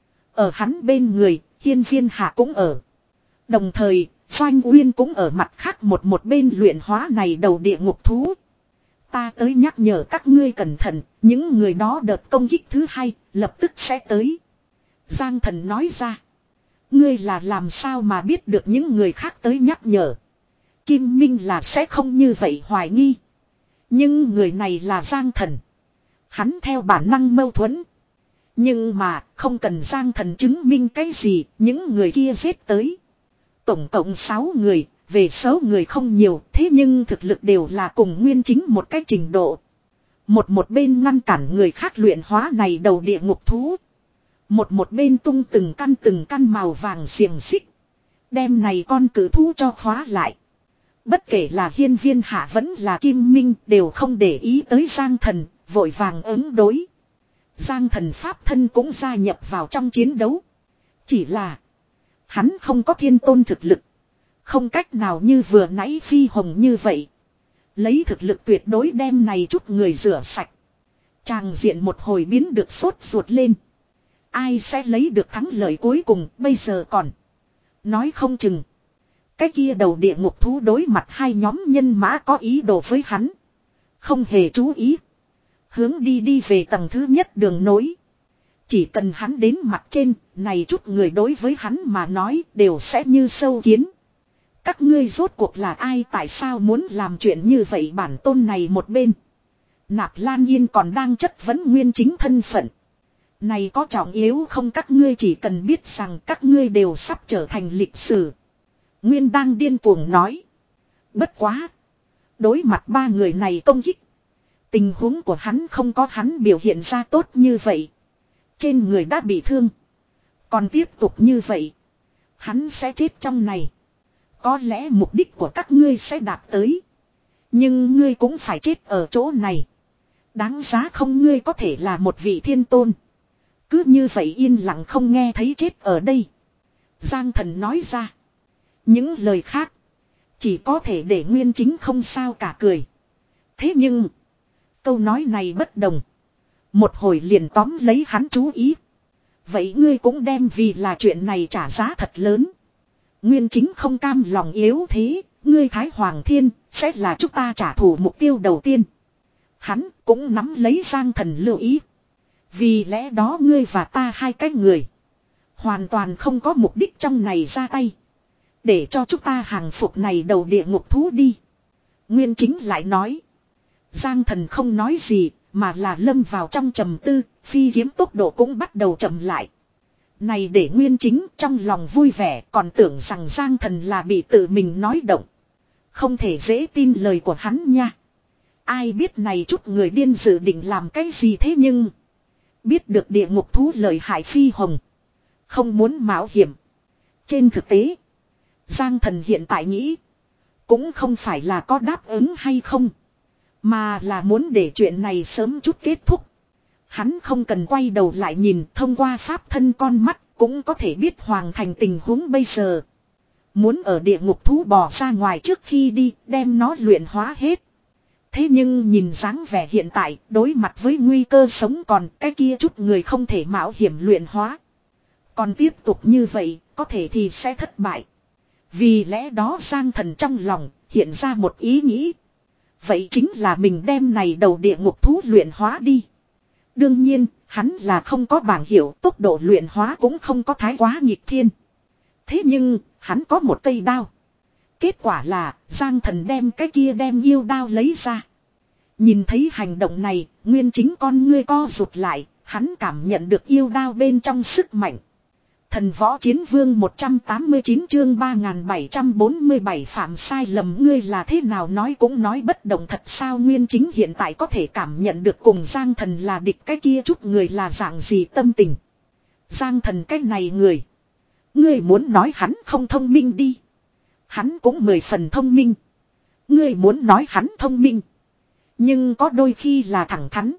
Ở hắn bên người, Hiên Viên Hạ cũng ở. Đồng thời, Doanh Uyên cũng ở mặt khác một một bên luyện hóa này đầu địa ngục thú. Ta tới nhắc nhở các ngươi cẩn thận, những người đó đợt công kích thứ hai, lập tức sẽ tới. Giang Thần nói ra. Ngươi là làm sao mà biết được những người khác tới nhắc nhở. Kim Minh là sẽ không như vậy hoài nghi. Nhưng người này là Giang Thần. Hắn theo bản năng mâu thuẫn. Nhưng mà không cần Giang Thần chứng minh cái gì, những người kia giết tới. Tổng cộng sáu người, về số người không nhiều, thế nhưng thực lực đều là cùng Nguyên Chính một cái trình độ. Một một bên ngăn cản người khác luyện hóa này đầu địa ngục thú. Một một bên tung từng căn từng căn màu vàng xiềng xích. Đem này con cử thú cho khóa lại. Bất kể là Hiên Viên Hạ vẫn là Kim Minh đều không để ý tới Giang Thần, vội vàng ứng đối. Giang Thần pháp thân cũng gia nhập vào trong chiến đấu. Chỉ là hắn không có thiên tôn thực lực. Không cách nào như vừa nãy Phi Hồng như vậy. Lấy thực lực tuyệt đối đem này chút người rửa sạch. Tràng diện một hồi biến được sốt ruột lên. Ai sẽ lấy được thắng lợi cuối cùng bây giờ còn. Nói không chừng. Cái kia đầu địa ngục thú đối mặt hai nhóm nhân mã có ý đồ với hắn. Không hề chú ý. Hướng đi đi về tầng thứ nhất đường nối. Chỉ cần hắn đến mặt trên, này chút người đối với hắn mà nói đều sẽ như sâu kiến. Các ngươi rốt cuộc là ai, tại sao muốn làm chuyện như vậy, bản tôn này một bên. Nạp Lan Yên còn đang chất vấn Nguyên Chính thân phận. Này có trọng yếu không, các ngươi chỉ cần biết rằng các ngươi đều sắp trở thành lịch sử. Nguyên đang điên cuồng nói. Bất quá. Đối mặt ba người này công kích. Tình huống của hắn không có hắn biểu hiện ra tốt như vậy. Trên người đã bị thương. Còn tiếp tục như vậy. Hắn sẽ chết trong này. Có lẽ mục đích của các ngươi sẽ đạt tới. Nhưng ngươi cũng phải chết ở chỗ này. Đáng giá không, ngươi có thể là một vị thiên tôn. Cứ như vậy yên lặng không nghe thấy chết ở đây. Giang Thần nói ra. Những lời khác. Chỉ có thể để Nguyên Chính không sao cả cười. Thế nhưng. Câu nói này bất đồng. Một hồi liền tóm lấy hắn chú ý. Vậy ngươi cũng đem vì là chuyện này trả giá thật lớn. Nguyên Chính không cam lòng yếu thế. Ngươi Thái Hoàng Thiên sẽ là chúng ta trả thù mục tiêu đầu tiên. Hắn cũng nắm lấy Giang Thần lưu ý. Vì lẽ đó ngươi và ta hai cái người. Hoàn toàn không có mục đích trong này ra tay. Để cho chúng ta hàng phục này đầu địa ngục thú đi. Nguyên Chính lại nói. Giang Thần không nói gì. Mà là lâm vào trong trầm tư. Phi kiếm tốc độ cũng bắt đầu chậm lại. Này để Nguyên Chính trong lòng vui vẻ. Còn tưởng rằng Giang Thần là bị tự mình nói động. Không thể dễ tin lời của hắn nha. Ai biết này chút người điên dự định làm cái gì thế nhưng. Biết được địa ngục thú lợi hại phi hồng. Không muốn mạo hiểm. Trên thực tế. Giang Thần hiện tại nghĩ. Cũng không phải là có đáp ứng hay không. Mà là muốn để chuyện này sớm chút kết thúc. Hắn không cần quay đầu lại nhìn thông qua pháp thân con mắt. Cũng có thể biết hoàn thành tình huống bây giờ. Muốn ở địa ngục thú bò ra ngoài trước khi đi đem nó luyện hóa hết. Thế nhưng nhìn dáng vẻ hiện tại đối mặt với nguy cơ sống còn cái kia chút người không thể mạo hiểm luyện hóa. Còn tiếp tục như vậy có thể thì sẽ thất bại. Vì lẽ đó Giang Thần trong lòng hiện ra một ý nghĩ. Vậy chính là mình đem này đầu địa ngục thú luyện hóa đi. Đương nhiên hắn là không có bảng hiệu tốc độ luyện hóa cũng không có thái quá nghịch thiên. Thế nhưng hắn có một cây đao. Kết quả là Giang Thần đem cái kia đem yêu đao lấy ra. Nhìn thấy hành động này, Nguyên Chính con ngươi co rụt lại, hắn cảm nhận được yêu đao bên trong sức mạnh. Thần Võ Chiến Vương một trăm tám mươi chín chương ba nghìn bảy trăm bốn mươi bảy phạm sai lầm ngươi là thế nào nói cũng nói bất động thật sao. Nguyên Chính hiện tại có thể cảm nhận được cùng Giang Thần là địch cái kia chút người là dạng gì tâm tình. Giang Thần cái này người. Ngươi muốn nói hắn không thông minh đi. Hắn cũng mười phần thông minh. Ngươi muốn nói hắn thông minh. Nhưng có đôi khi là thẳng thắn.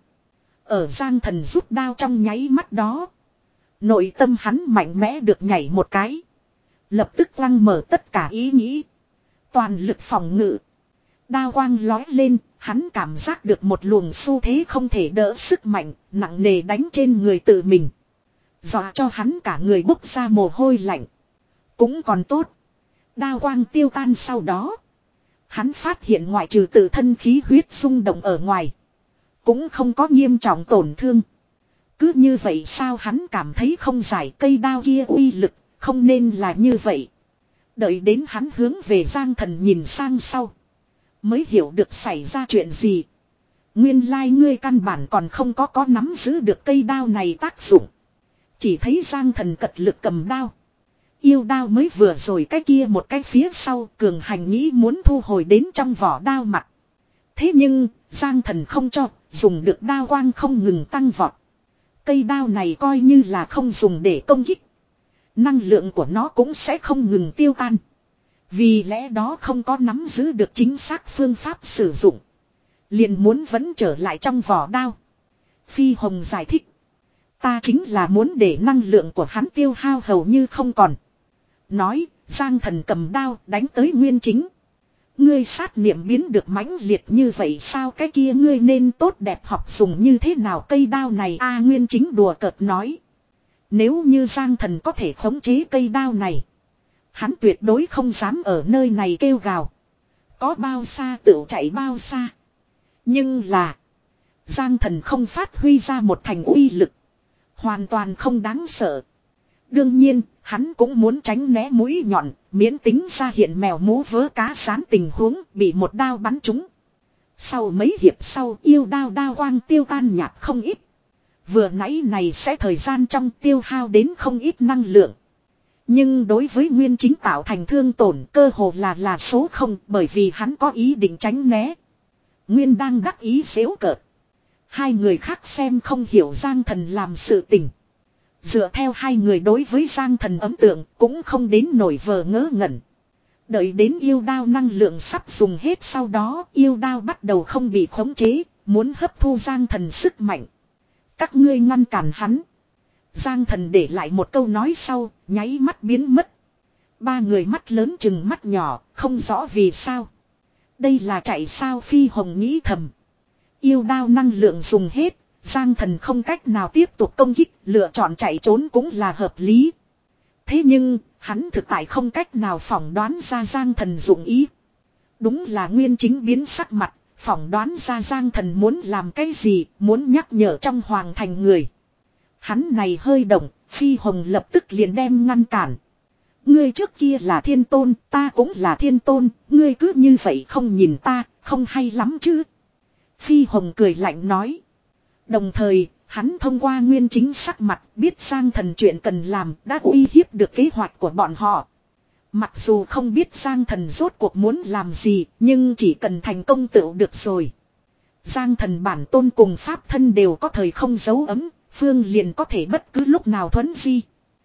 Ở Giang Thần rút đao trong nháy mắt đó. Nội tâm hắn mạnh mẽ được nhảy một cái. Lập tức quăng mở tất cả ý nghĩ. Toàn lực phòng ngự. Đao quang lói lên. Hắn cảm giác được một luồng xu thế không thể đỡ sức mạnh. Nặng nề đánh trên người tự mình. Dọa cho hắn cả người bốc ra mồ hôi lạnh. Cũng còn tốt. Đao quang tiêu tan sau đó. Hắn phát hiện ngoại trừ tự thân khí huyết xung động ở ngoài. Cũng không có nghiêm trọng tổn thương. Cứ như vậy sao hắn cảm thấy không giải cây đao kia uy lực. Không nên là như vậy. Đợi đến hắn hướng về Giang Thần nhìn sang sau. Mới hiểu được xảy ra chuyện gì. Nguyên lai ngươi căn bản còn không có có nắm giữ được cây đao này tác dụng. Chỉ thấy Giang Thần cật lực cầm đao. Yêu đao mới vừa rồi cái kia một cái phía sau cường hành nghĩ muốn thu hồi đến trong vỏ đao mặt. Thế nhưng Giang Thần không cho, dùng được đao quang không ngừng tăng vọt. Cây đao này coi như là không dùng để công kích. Năng lượng của nó cũng sẽ không ngừng tiêu tan. Vì lẽ đó không có nắm giữ được chính xác phương pháp sử dụng. Liền muốn vẫn trở lại trong vỏ đao. Phi Hồng giải thích. Ta chính là muốn để năng lượng của hắn tiêu hao hầu như không còn. Nói, Giang Thần cầm đao đánh tới Nguyên Chính. Ngươi sát niệm biến được mãnh liệt như vậy sao cái kia ngươi nên tốt đẹp học dùng như thế nào cây đao này a Nguyên Chính đùa cợt nói. Nếu như Giang Thần có thể khống chế cây đao này. Hắn tuyệt đối không dám ở nơi này kêu gào. Có bao xa tựu chạy bao xa. Nhưng là. Giang Thần không phát huy ra một thành uy lực. Hoàn toàn không đáng sợ. Đương nhiên, hắn cũng muốn tránh né mũi nhọn, miễn tính ra hiện mèo mú vớ cá sán tình huống bị một đao bắn trúng. Sau mấy hiệp sau yêu đao đao quang tiêu tan nhạt không ít. Vừa nãy này sẽ thời gian trong tiêu hao đến không ít năng lượng. Nhưng đối với Nguyên Chính tạo thành thương tổn cơ hồ là là số không bởi vì hắn có ý định tránh né. Nguyên đang đắc ý xéo cợt. Hai người khác xem không hiểu Giang Thần làm sự tình. Dựa theo hai người đối với Giang Thần ấn tượng cũng không đến nổi vờ ngớ ngẩn. Đợi đến yêu đao năng lượng sắp dùng hết sau đó yêu đao bắt đầu không bị khống chế, muốn hấp thu Giang Thần sức mạnh. Các ngươi ngăn cản hắn. Giang Thần để lại một câu nói sau, nháy mắt biến mất. Ba người mắt lớn chừng mắt nhỏ, không rõ vì sao. Đây là chạy sao Phi Hồng nghĩ thầm. Yêu đao năng lượng dùng hết. Giang Thần không cách nào tiếp tục công kích, lựa chọn chạy trốn cũng là hợp lý. Thế nhưng, hắn thực tại không cách nào phỏng đoán ra Giang Thần dụng ý. Đúng là Nguyên Chính biến sắc mặt, phỏng đoán ra Giang Thần muốn làm cái gì, muốn nhắc nhở trong hoàng thành người. Hắn này hơi động, Phi Hồng lập tức liền đem ngăn cản. Ngươi trước kia là thiên tôn, ta cũng là thiên tôn, ngươi cứ như vậy không nhìn ta, không hay lắm chứ. Phi Hồng cười lạnh nói. Đồng thời, hắn thông qua Nguyên Chính sắc mặt biết Giang Thần chuyện cần làm đã uy hiếp được kế hoạch của bọn họ. Mặc dù không biết Giang Thần rốt cuộc muốn làm gì, nhưng chỉ cần thành công tựu được rồi. Giang Thần bản tôn cùng pháp thân đều có thời không dấu ấm, Phương liền có thể bất cứ lúc nào thuấn di.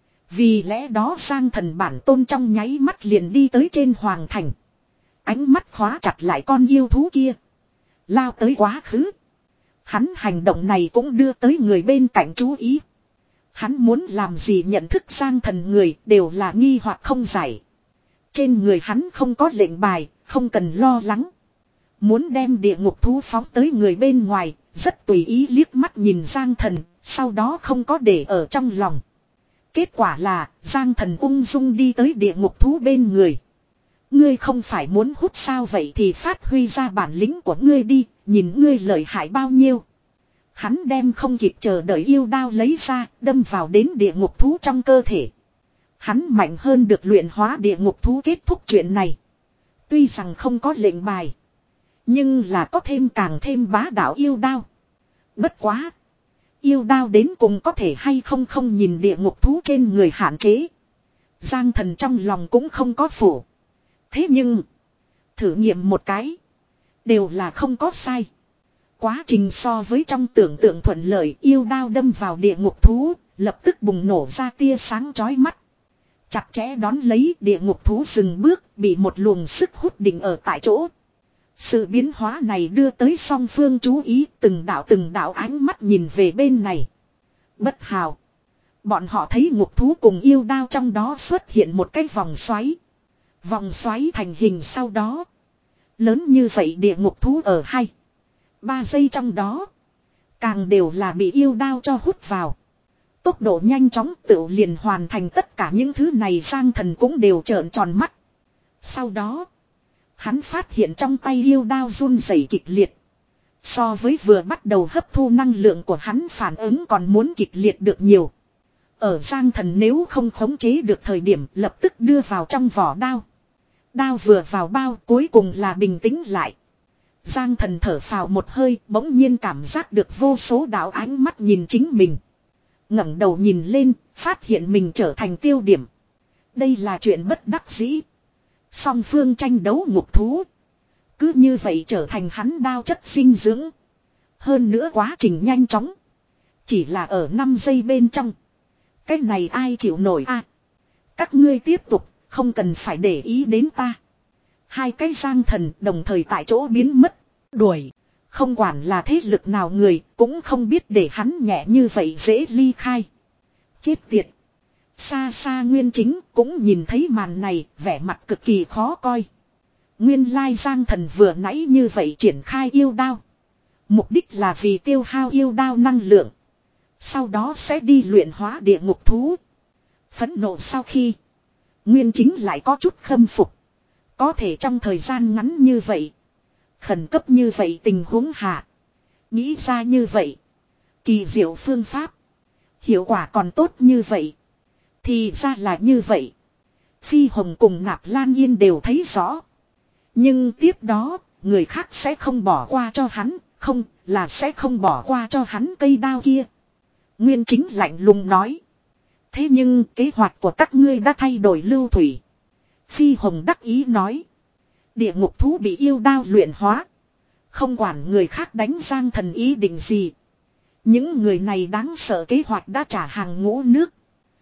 Vì lẽ đó Giang Thần bản tôn trong nháy mắt liền đi tới trên hoàng thành. Ánh mắt khóa chặt lại con yêu thú kia. Lao tới quá khứ. Hắn hành động này cũng đưa tới người bên cạnh chú ý. Hắn muốn làm gì nhận thức Giang Thần người đều là nghi hoặc không giải. Trên người hắn không có lệnh bài, không cần lo lắng. Muốn đem địa ngục thú phóng tới người bên ngoài, rất tùy ý liếc mắt nhìn Giang Thần, sau đó không có để ở trong lòng. Kết quả là, Giang Thần ung dung đi tới địa ngục thú bên người. Ngươi không phải muốn hút sao vậy thì phát huy ra bản lĩnh của ngươi đi, nhìn ngươi lợi hại bao nhiêu. Hắn đem không kịp chờ đợi yêu đao lấy ra, đâm vào đến địa ngục thú trong cơ thể. Hắn mạnh hơn được luyện hóa địa ngục thú kết thúc chuyện này. Tuy rằng không có lệnh bài, nhưng là có thêm càng thêm bá đạo yêu đao. Bất quá. Yêu đao đến cùng có thể hay không không nhìn địa ngục thú trên người hạn chế. Giang Thần trong lòng cũng không có phủ. Thế nhưng. Thử nghiệm một cái. Đều là không có sai. Quá trình so với trong tưởng tượng thuận lợi yêu đao đâm vào địa ngục thú. Lập tức bùng nổ ra tia sáng chói mắt. Chặt chẽ đón lấy địa ngục thú dừng bước. Bị một luồng sức hút định ở tại chỗ. Sự biến hóa này đưa tới song phương chú ý từng đạo từng đạo ánh mắt nhìn về bên này. Bất hào. Bọn họ thấy ngục thú cùng yêu đao trong đó xuất hiện một cái vòng xoáy. Vòng xoáy thành hình sau đó. Lớn như vậy địa ngục thú ở hai. Ba giây trong đó. Càng đều là bị yêu đao cho hút vào. Tốc độ nhanh chóng tự liền hoàn thành tất cả những thứ này Giang Thần cũng đều trợn tròn mắt. Sau đó. Hắn phát hiện trong tay yêu đao run rẩy kịch liệt. So với vừa bắt đầu hấp thu năng lượng của hắn phản ứng còn muốn kịch liệt được nhiều. Ở Giang Thần nếu không khống chế được thời điểm lập tức đưa vào trong vỏ đao. Đao vừa vào bao cuối cùng là bình tĩnh lại. Giang Thần thở phào một hơi bỗng nhiên cảm giác được vô số đạo ánh mắt nhìn chính mình. Ngẩng đầu nhìn lên phát hiện mình trở thành tiêu điểm. Đây là chuyện bất đắc dĩ. Song phương tranh đấu ngục thú. Cứ như vậy trở thành hắn đao chất dinh dưỡng. Hơn nữa quá trình nhanh chóng. Chỉ là ở năm giây bên trong. Cái này ai chịu nổi a? À, các ngươi tiếp tục, không cần phải để ý đến ta. Hai cái Giang Thần đồng thời tại chỗ biến mất. Đuổi. Không quản là thế lực nào người cũng không biết để hắn nhẹ như vậy dễ ly khai. Chết tiệt. Xa xa Nguyên Chính cũng nhìn thấy màn này, vẻ mặt cực kỳ khó coi. Nguyên lai Giang Thần vừa nãy như vậy triển khai yêu đao. Mục đích là vì tiêu hao yêu đao năng lượng. Sau đó sẽ đi luyện hóa địa ngục thú. Phẫn nộ sau khi. Nguyên Chính lại có chút khâm phục. Có thể trong thời gian ngắn như vậy. Khẩn cấp như vậy tình huống hạ. Nghĩ ra như vậy. Kỳ diệu phương pháp. Hiệu quả còn tốt như vậy. Thì ra là như vậy. Phi Hồng cùng Nạp Lan Yên đều thấy rõ. Nhưng tiếp đó, người khác sẽ không bỏ qua cho hắn, không, là sẽ không bỏ qua cho hắn cây đao kia. Nguyên Chính lạnh lùng nói. Thế nhưng kế hoạch của các ngươi đã thay đổi lưu thủy. Phi Hồng đắc ý nói. Địa ngục thú bị yêu đao luyện hóa. Không quản người khác đánh Giang Thần ý định gì. Những người này đáng sợ kế hoạch đã trả hàng ngũ nước.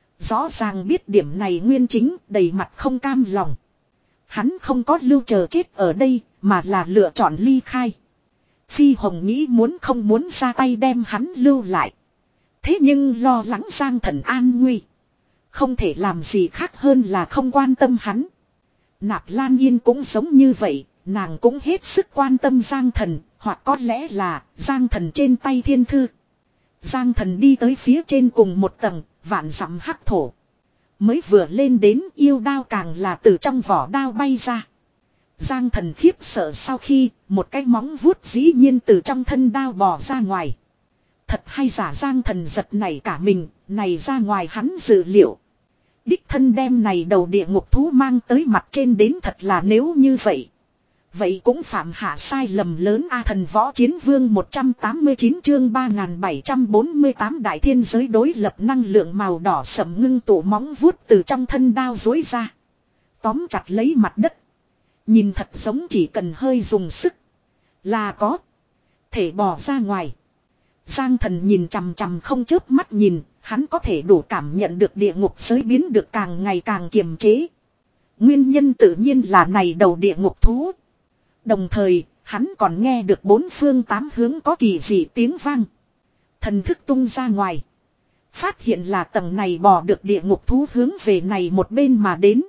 Rõ ràng biết điểm này Nguyên Chính đầy mặt không cam lòng. Hắn không có lưu chờ chết ở đây mà là lựa chọn ly khai. Phi Hồng nghĩ muốn không muốn ra tay đem hắn lưu lại. Thế nhưng lo lắng Giang Thần an nguy. Không thể làm gì khác hơn là không quan tâm hắn. Nạp Lan Yên cũng giống như vậy. Nàng cũng hết sức quan tâm Giang Thần. Hoặc có lẽ là Giang Thần trên tay thiên thư. Giang Thần đi tới phía trên cùng một tầng. Vạn dặm hắc thổ. Mới vừa lên đến yêu đao càng là từ trong vỏ đao bay ra. Giang Thần khiếp sợ sau khi một cái móng vuốt dĩ nhiên từ trong thân đao bò ra ngoài. Thật hay giả, Giang Thần giật nảy cả mình, này ra ngoài hắn dự liệu. Đích thân đem này đầu địa ngục thú mang tới mặt trên đến, thật là nếu như vậy. Vậy cũng phạm hạ sai lầm lớn a. Thần võ chiến vương một trăm tám mươi chín chương ba nghìn bảy trăm bốn mươi tám đại thiên giới đối lập năng lượng màu đỏ sẫm ngưng tụ móng vuốt từ trong thân đao dối ra. Tóm chặt lấy mặt đất. Nhìn thật giống chỉ cần hơi dùng sức là có thể bò ra ngoài. Giang Thần nhìn chằm chằm không chớp mắt nhìn, hắn có thể đủ cảm nhận được địa ngục giới biến được càng ngày càng kiềm chế. Nguyên nhân tự nhiên là này đầu địa ngục thú. Đồng thời, hắn còn nghe được bốn phương tám hướng có kỳ dị tiếng vang. Thần thức tung ra ngoài. Phát hiện là tầng này bò được địa ngục thú hướng về này một bên mà đến.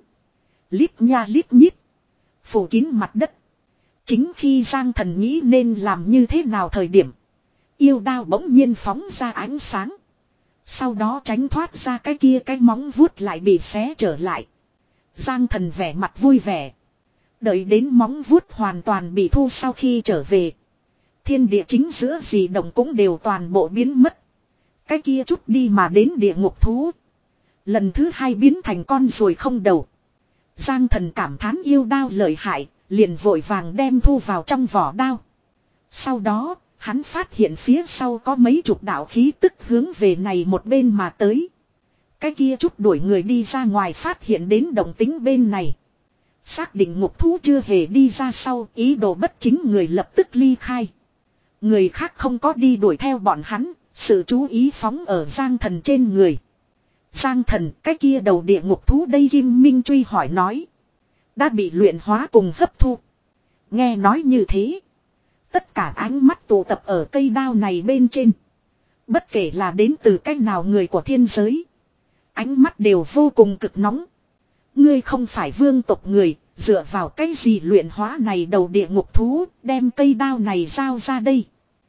Lít nha lít nhít. Phủ kín mặt đất. Chính khi Giang Thần nghĩ nên làm như thế nào thời điểm. Yêu đao bỗng nhiên phóng ra ánh sáng. Sau đó tránh thoát ra cái kia cái móng vuốt lại bị xé trở lại. Giang Thần vẻ mặt vui vẻ. Đợi đến móng vuốt hoàn toàn bị thu sau khi trở về. Thiên địa chính giữa gì động cũng đều toàn bộ biến mất. Cái kia chút đi mà đến địa ngục thú. Lần thứ hai biến thành con ruồi không đầu. Giang Thần cảm thán yêu đao lợi hại, liền vội vàng đem thu vào trong vỏ đao. Sau đó, hắn phát hiện phía sau có mấy chục đạo khí tức hướng về này một bên mà tới. Cái kia chút đuổi người đi ra ngoài phát hiện đến động tính bên này. Xác định ngục thú chưa hề đi ra sau, ý đồ bất chính người lập tức ly khai. Người khác không có đi đuổi theo bọn hắn, sự chú ý phóng ở Giang Thần trên người. Giang Thần, cái kia đầu địa ngục thú đây, Kim Minh truy hỏi nói. Đã bị luyện hóa cùng hấp thu. Nghe nói như thế. Tất cả ánh mắt tụ tập ở cây đao này bên trên. Bất kể là đến từ cách nào người của thiên giới. Ánh mắt đều vô cùng cực nóng. Ngươi không phải vương tộc người, dựa vào cái gì luyện hóa này đầu địa ngục thú, đem cây đao này giao ra đây.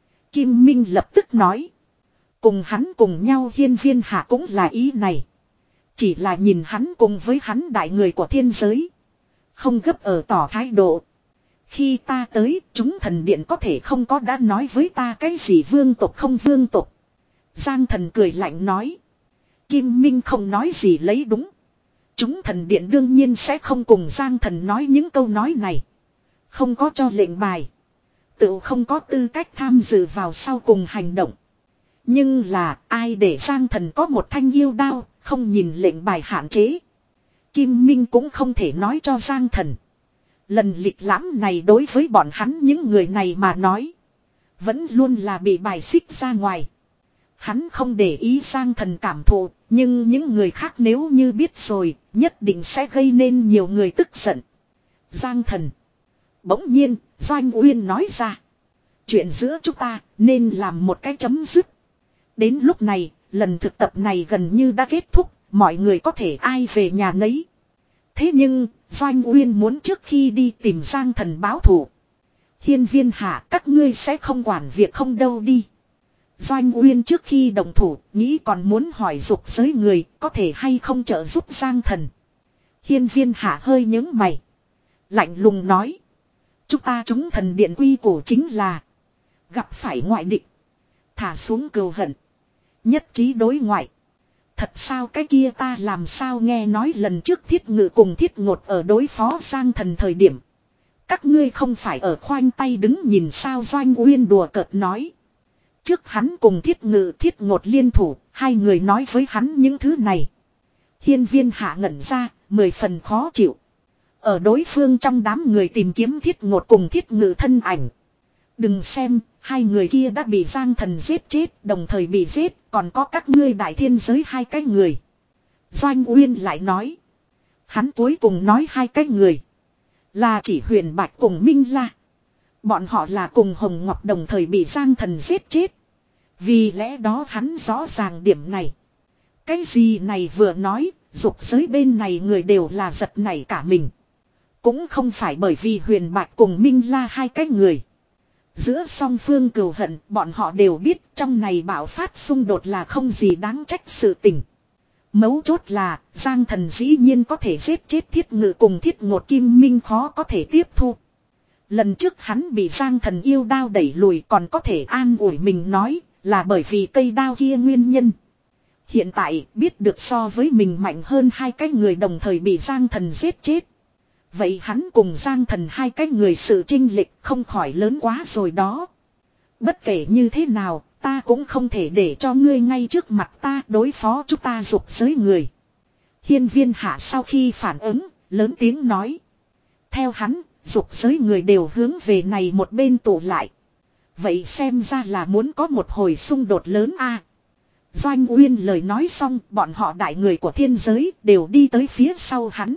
Kim Minh lập tức nói. Cùng hắn cùng nhau Hiên Viên Hạ cũng là ý này. Chỉ là nhìn hắn cùng với hắn đại người của thiên giới. Không gấp ở tỏ thái độ. Khi ta tới, chúng thần điện có thể không có đã nói với ta cái gì vương tộc không vương tộc. Giang Thần cười lạnh nói. Kim Minh không nói gì lấy đúng. Chúng thần điện đương nhiên sẽ không cùng Giang Thần nói những câu nói này. Không có cho lệnh bài. Tự không có tư cách tham dự vào sau cùng hành động. Nhưng là ai để Giang Thần có một thanh yêu đao, không nhìn lệnh bài hạn chế. Kim Minh cũng không thể nói cho Giang Thần. Lần lịch lãm này đối với bọn hắn những người này mà nói. Vẫn luôn là bị bài xích ra ngoài. Hắn không để ý Giang Thần cảm thụ. Nhưng những người khác nếu như biết rồi, nhất định sẽ gây nên nhiều người tức giận. Giang Thần. Bỗng nhiên, Doanh Uyên nói ra. Chuyện giữa chúng ta nên làm một cái chấm dứt. Đến lúc này, lần thực tập này gần như đã kết thúc. Mọi người có thể ai về nhà nấy. Thế nhưng, Doanh Uyên muốn trước khi đi tìm Giang Thần báo thù. Hiên Viên Hạ, các ngươi sẽ không quản việc không đâu đi. Doanh Uyên trước khi động thủ, nghĩ còn muốn hỏi dục giới người, có thể hay không trợ giúp Giang Thần. Hiên Viên Hạ hơi nhướng mày. Lạnh lùng nói. Chúng ta chúng thần điện quy củ chính là. Gặp phải ngoại địch. Thả xuống cừu hận. Nhất trí đối ngoại. Thật sao cái kia ta làm sao nghe nói lần trước Thiết Ngự cùng Thiết Ngột ở đối phó Giang Thần thời điểm. Các ngươi không phải ở khoanh tay đứng nhìn sao, Doanh Uyên đùa cợt nói. Trước hắn cùng Thiết Ngự Thiết Ngột liên thủ, hai người nói với hắn những thứ này. Hiên Viên Hạ ngẩn ra, mười phần khó chịu. Ở đối phương trong đám người tìm kiếm Thiết Ngột cùng Thiết Ngự thân ảnh. Đừng xem, hai người kia đã bị Giang Thần giết chết, đồng thời bị giết, còn có các ngươi đại thiên giới hai cái người. Doanh Uyên lại nói. Hắn cuối cùng nói hai cái người. Là chỉ Huyền Bạch cùng Minh La. Bọn họ là cùng Hồng Ngọc đồng thời bị Giang Thần giết chết. Vì lẽ đó hắn rõ ràng điểm này. Cái gì này vừa nói, dục giới bên này người đều là giật nảy cả mình. Cũng không phải bởi vì Huyền Bạch cùng Minh La hai cái người. Giữa song phương cừu hận, bọn họ đều biết trong này bạo phát xung đột là không gì đáng trách sự tình. Mấu chốt là, Giang Thần dĩ nhiên có thể giết chết Thiết Ngự cùng Thiết Ngột Kim Minh khó có thể tiếp thu. Lần trước hắn bị Giang Thần yêu đao đẩy lùi còn có thể an ủi mình nói là bởi vì cây đao kia nguyên nhân. Hiện tại biết được so với mình mạnh hơn hai cái người đồng thời bị Giang Thần giết chết. Vậy hắn cùng Giang Thần hai cái người sự chênh lệch không khỏi lớn quá rồi đó. Bất kể như thế nào, ta cũng không thể để cho ngươi ngay trước mặt ta đối phó chúng ta dục giới người. Hiên Viên Hạ sau khi phản ứng, lớn tiếng nói. Theo hắn, dục giới người đều hướng về này một bên tụ lại. Vậy xem ra là muốn có một hồi xung đột lớn a. Doanh Uyên lời nói xong, bọn họ đại người của thiên giới đều đi tới phía sau hắn.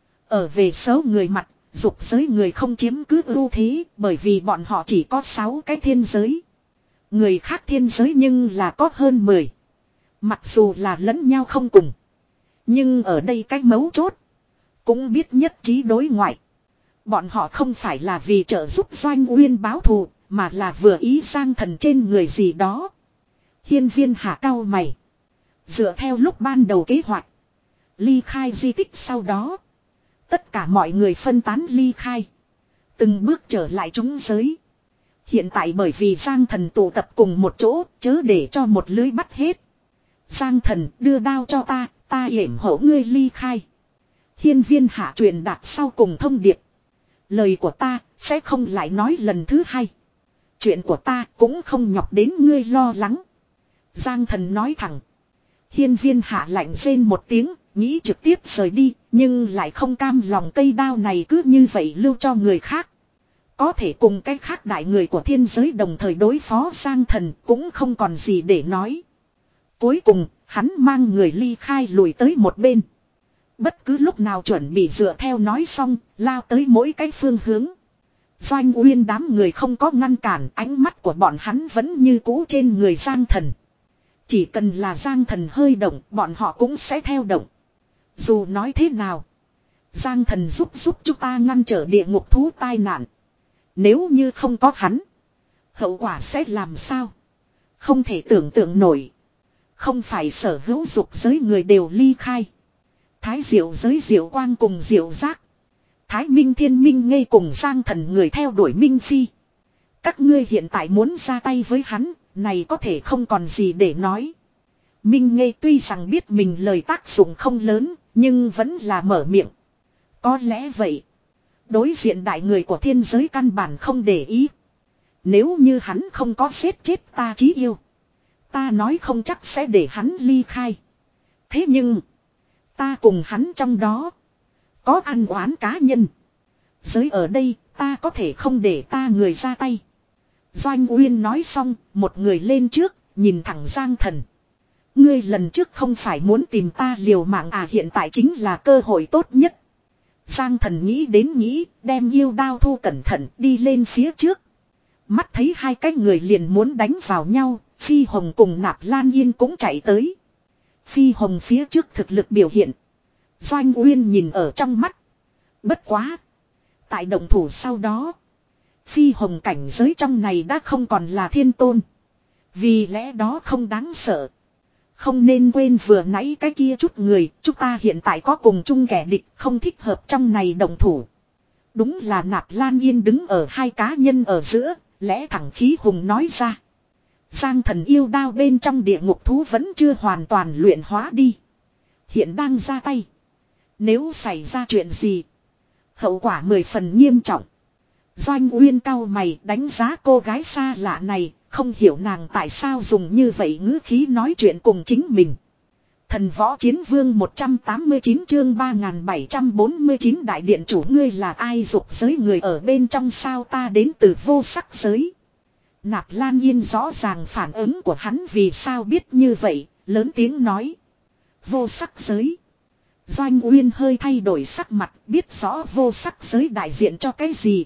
Ở về số người mặt, dục giới người không chiếm cứ ưu thế bởi vì bọn họ chỉ có sáu cái thiên giới. Người khác thiên giới nhưng là có hơn mười. Mặc dù là lẫn nhau không cùng. Nhưng ở đây cái mấu chốt. Cũng biết nhất trí đối ngoại. Bọn họ không phải là vì trợ giúp Doanh Uyên báo thù. Mà là vừa ý Giang Thần trên người gì đó. Hiên Viên Hạ cau mày. Dựa theo lúc ban đầu kế hoạch. Ly khai di tích sau đó. Tất cả mọi người phân tán ly khai. Từng bước trở lại chúng giới. Hiện tại bởi vì Giang Thần tụ tập cùng một chỗ, chớ để cho một lưới bắt hết. Giang Thần đưa đao cho ta, ta yểm hộ ngươi ly khai. Hiên Viên Hạ truyền đạt sau cùng thông điệp. Lời của ta sẽ không lại nói lần thứ hai. Chuyện của ta cũng không nhọc đến ngươi lo lắng. Giang Thần nói thẳng. Hiên Viên Hạ lạnh rên một tiếng, nghĩ trực tiếp rời đi, nhưng lại không cam lòng cây đao này cứ như vậy lưu cho người khác. Có thể cùng cái khác đại người của thiên giới đồng thời đối phó Giang Thần cũng không còn gì để nói. Cuối cùng, hắn mang người ly khai lùi tới một bên. Bất cứ lúc nào chuẩn bị dựa theo nói xong, lao tới mỗi cái phương hướng. Doanh Uyên đám người không có ngăn cản, ánh mắt của bọn hắn vẫn như cũ trên người Giang Thần. Chỉ cần là Giang Thần hơi động, bọn họ cũng sẽ theo động. Dù nói thế nào, Giang Thần giúp giúp chúng ta ngăn trở địa ngục thú tai nạn. Nếu như không có hắn, hậu quả sẽ làm sao? Không thể tưởng tượng nổi. Không phải sở hữu dục giới người đều ly khai. Thái Diệu giới Diệu Quang cùng Diệu Giác. Thái Minh Thiên Minh Ngây cùng Giang Thần người theo đuổi Minh Phi. Các ngươi hiện tại muốn ra tay với hắn, này có thể không còn gì để nói. Minh Ngây tuy rằng biết mình lời tác dụng không lớn, nhưng vẫn là mở miệng. Có lẽ vậy. Đối diện đại người của thiên giới căn bản không để ý. Nếu như hắn không có giết chết ta chí yêu, ta nói không chắc sẽ để hắn ly khai. Thế nhưng, ta cùng hắn trong đó có ăn oán cá nhân. Giới ở đây, ta có thể không để ta người ra tay. Doanh Uyên nói xong, một người lên trước, nhìn thẳng Giang Thần. Ngươi lần trước không phải muốn tìm ta liều mạng à, hiện tại chính là cơ hội tốt nhất. Giang Thần nghĩ đến nghĩ, đem yêu đao thu cẩn thận đi lên phía trước. Mắt thấy hai cái người liền muốn đánh vào nhau, Phi Hồng cùng Nạp Lan Yên cũng chạy tới. Phi Hồng phía trước thực lực biểu hiện. Doanh Uyên nhìn ở trong mắt. Bất quá. Tại động thủ sau đó, Phi Hồng cảnh giới trong này đã không còn là thiên tôn. Vì lẽ đó không đáng sợ. Không nên quên vừa nãy cái kia chút người, chúng ta hiện tại có cùng chung kẻ địch, không thích hợp trong này động thủ. Đúng là Nạp Lan Yên đứng ở hai cá nhân ở giữa, lẽ thẳng khí hùng nói ra. Giang Thần yêu đao bên trong địa ngục thú vẫn chưa hoàn toàn luyện hóa đi. Hiện đang ra tay. Nếu xảy ra chuyện gì, hậu quả mười phần nghiêm trọng. Doanh Uyên cau mày đánh giá cô gái xa lạ này, không hiểu nàng tại sao dùng như vậy ngữ khí nói chuyện cùng chính mình. Thần Võ Chiến Vương một trăm tám mươi chín chương ba nghìn bảy trăm bốn mươi chín đại điện chủ, ngươi là ai? Dục giới người ở bên trong sao? Ta đến từ vô sắc giới. Nạp Lan Yên rõ ràng phản ứng của hắn vì sao biết như vậy, lớn tiếng nói. Vô sắc giới. Doanh Uyên hơi thay đổi sắc mặt, biết rõ vô sắc giới đại diện cho cái gì.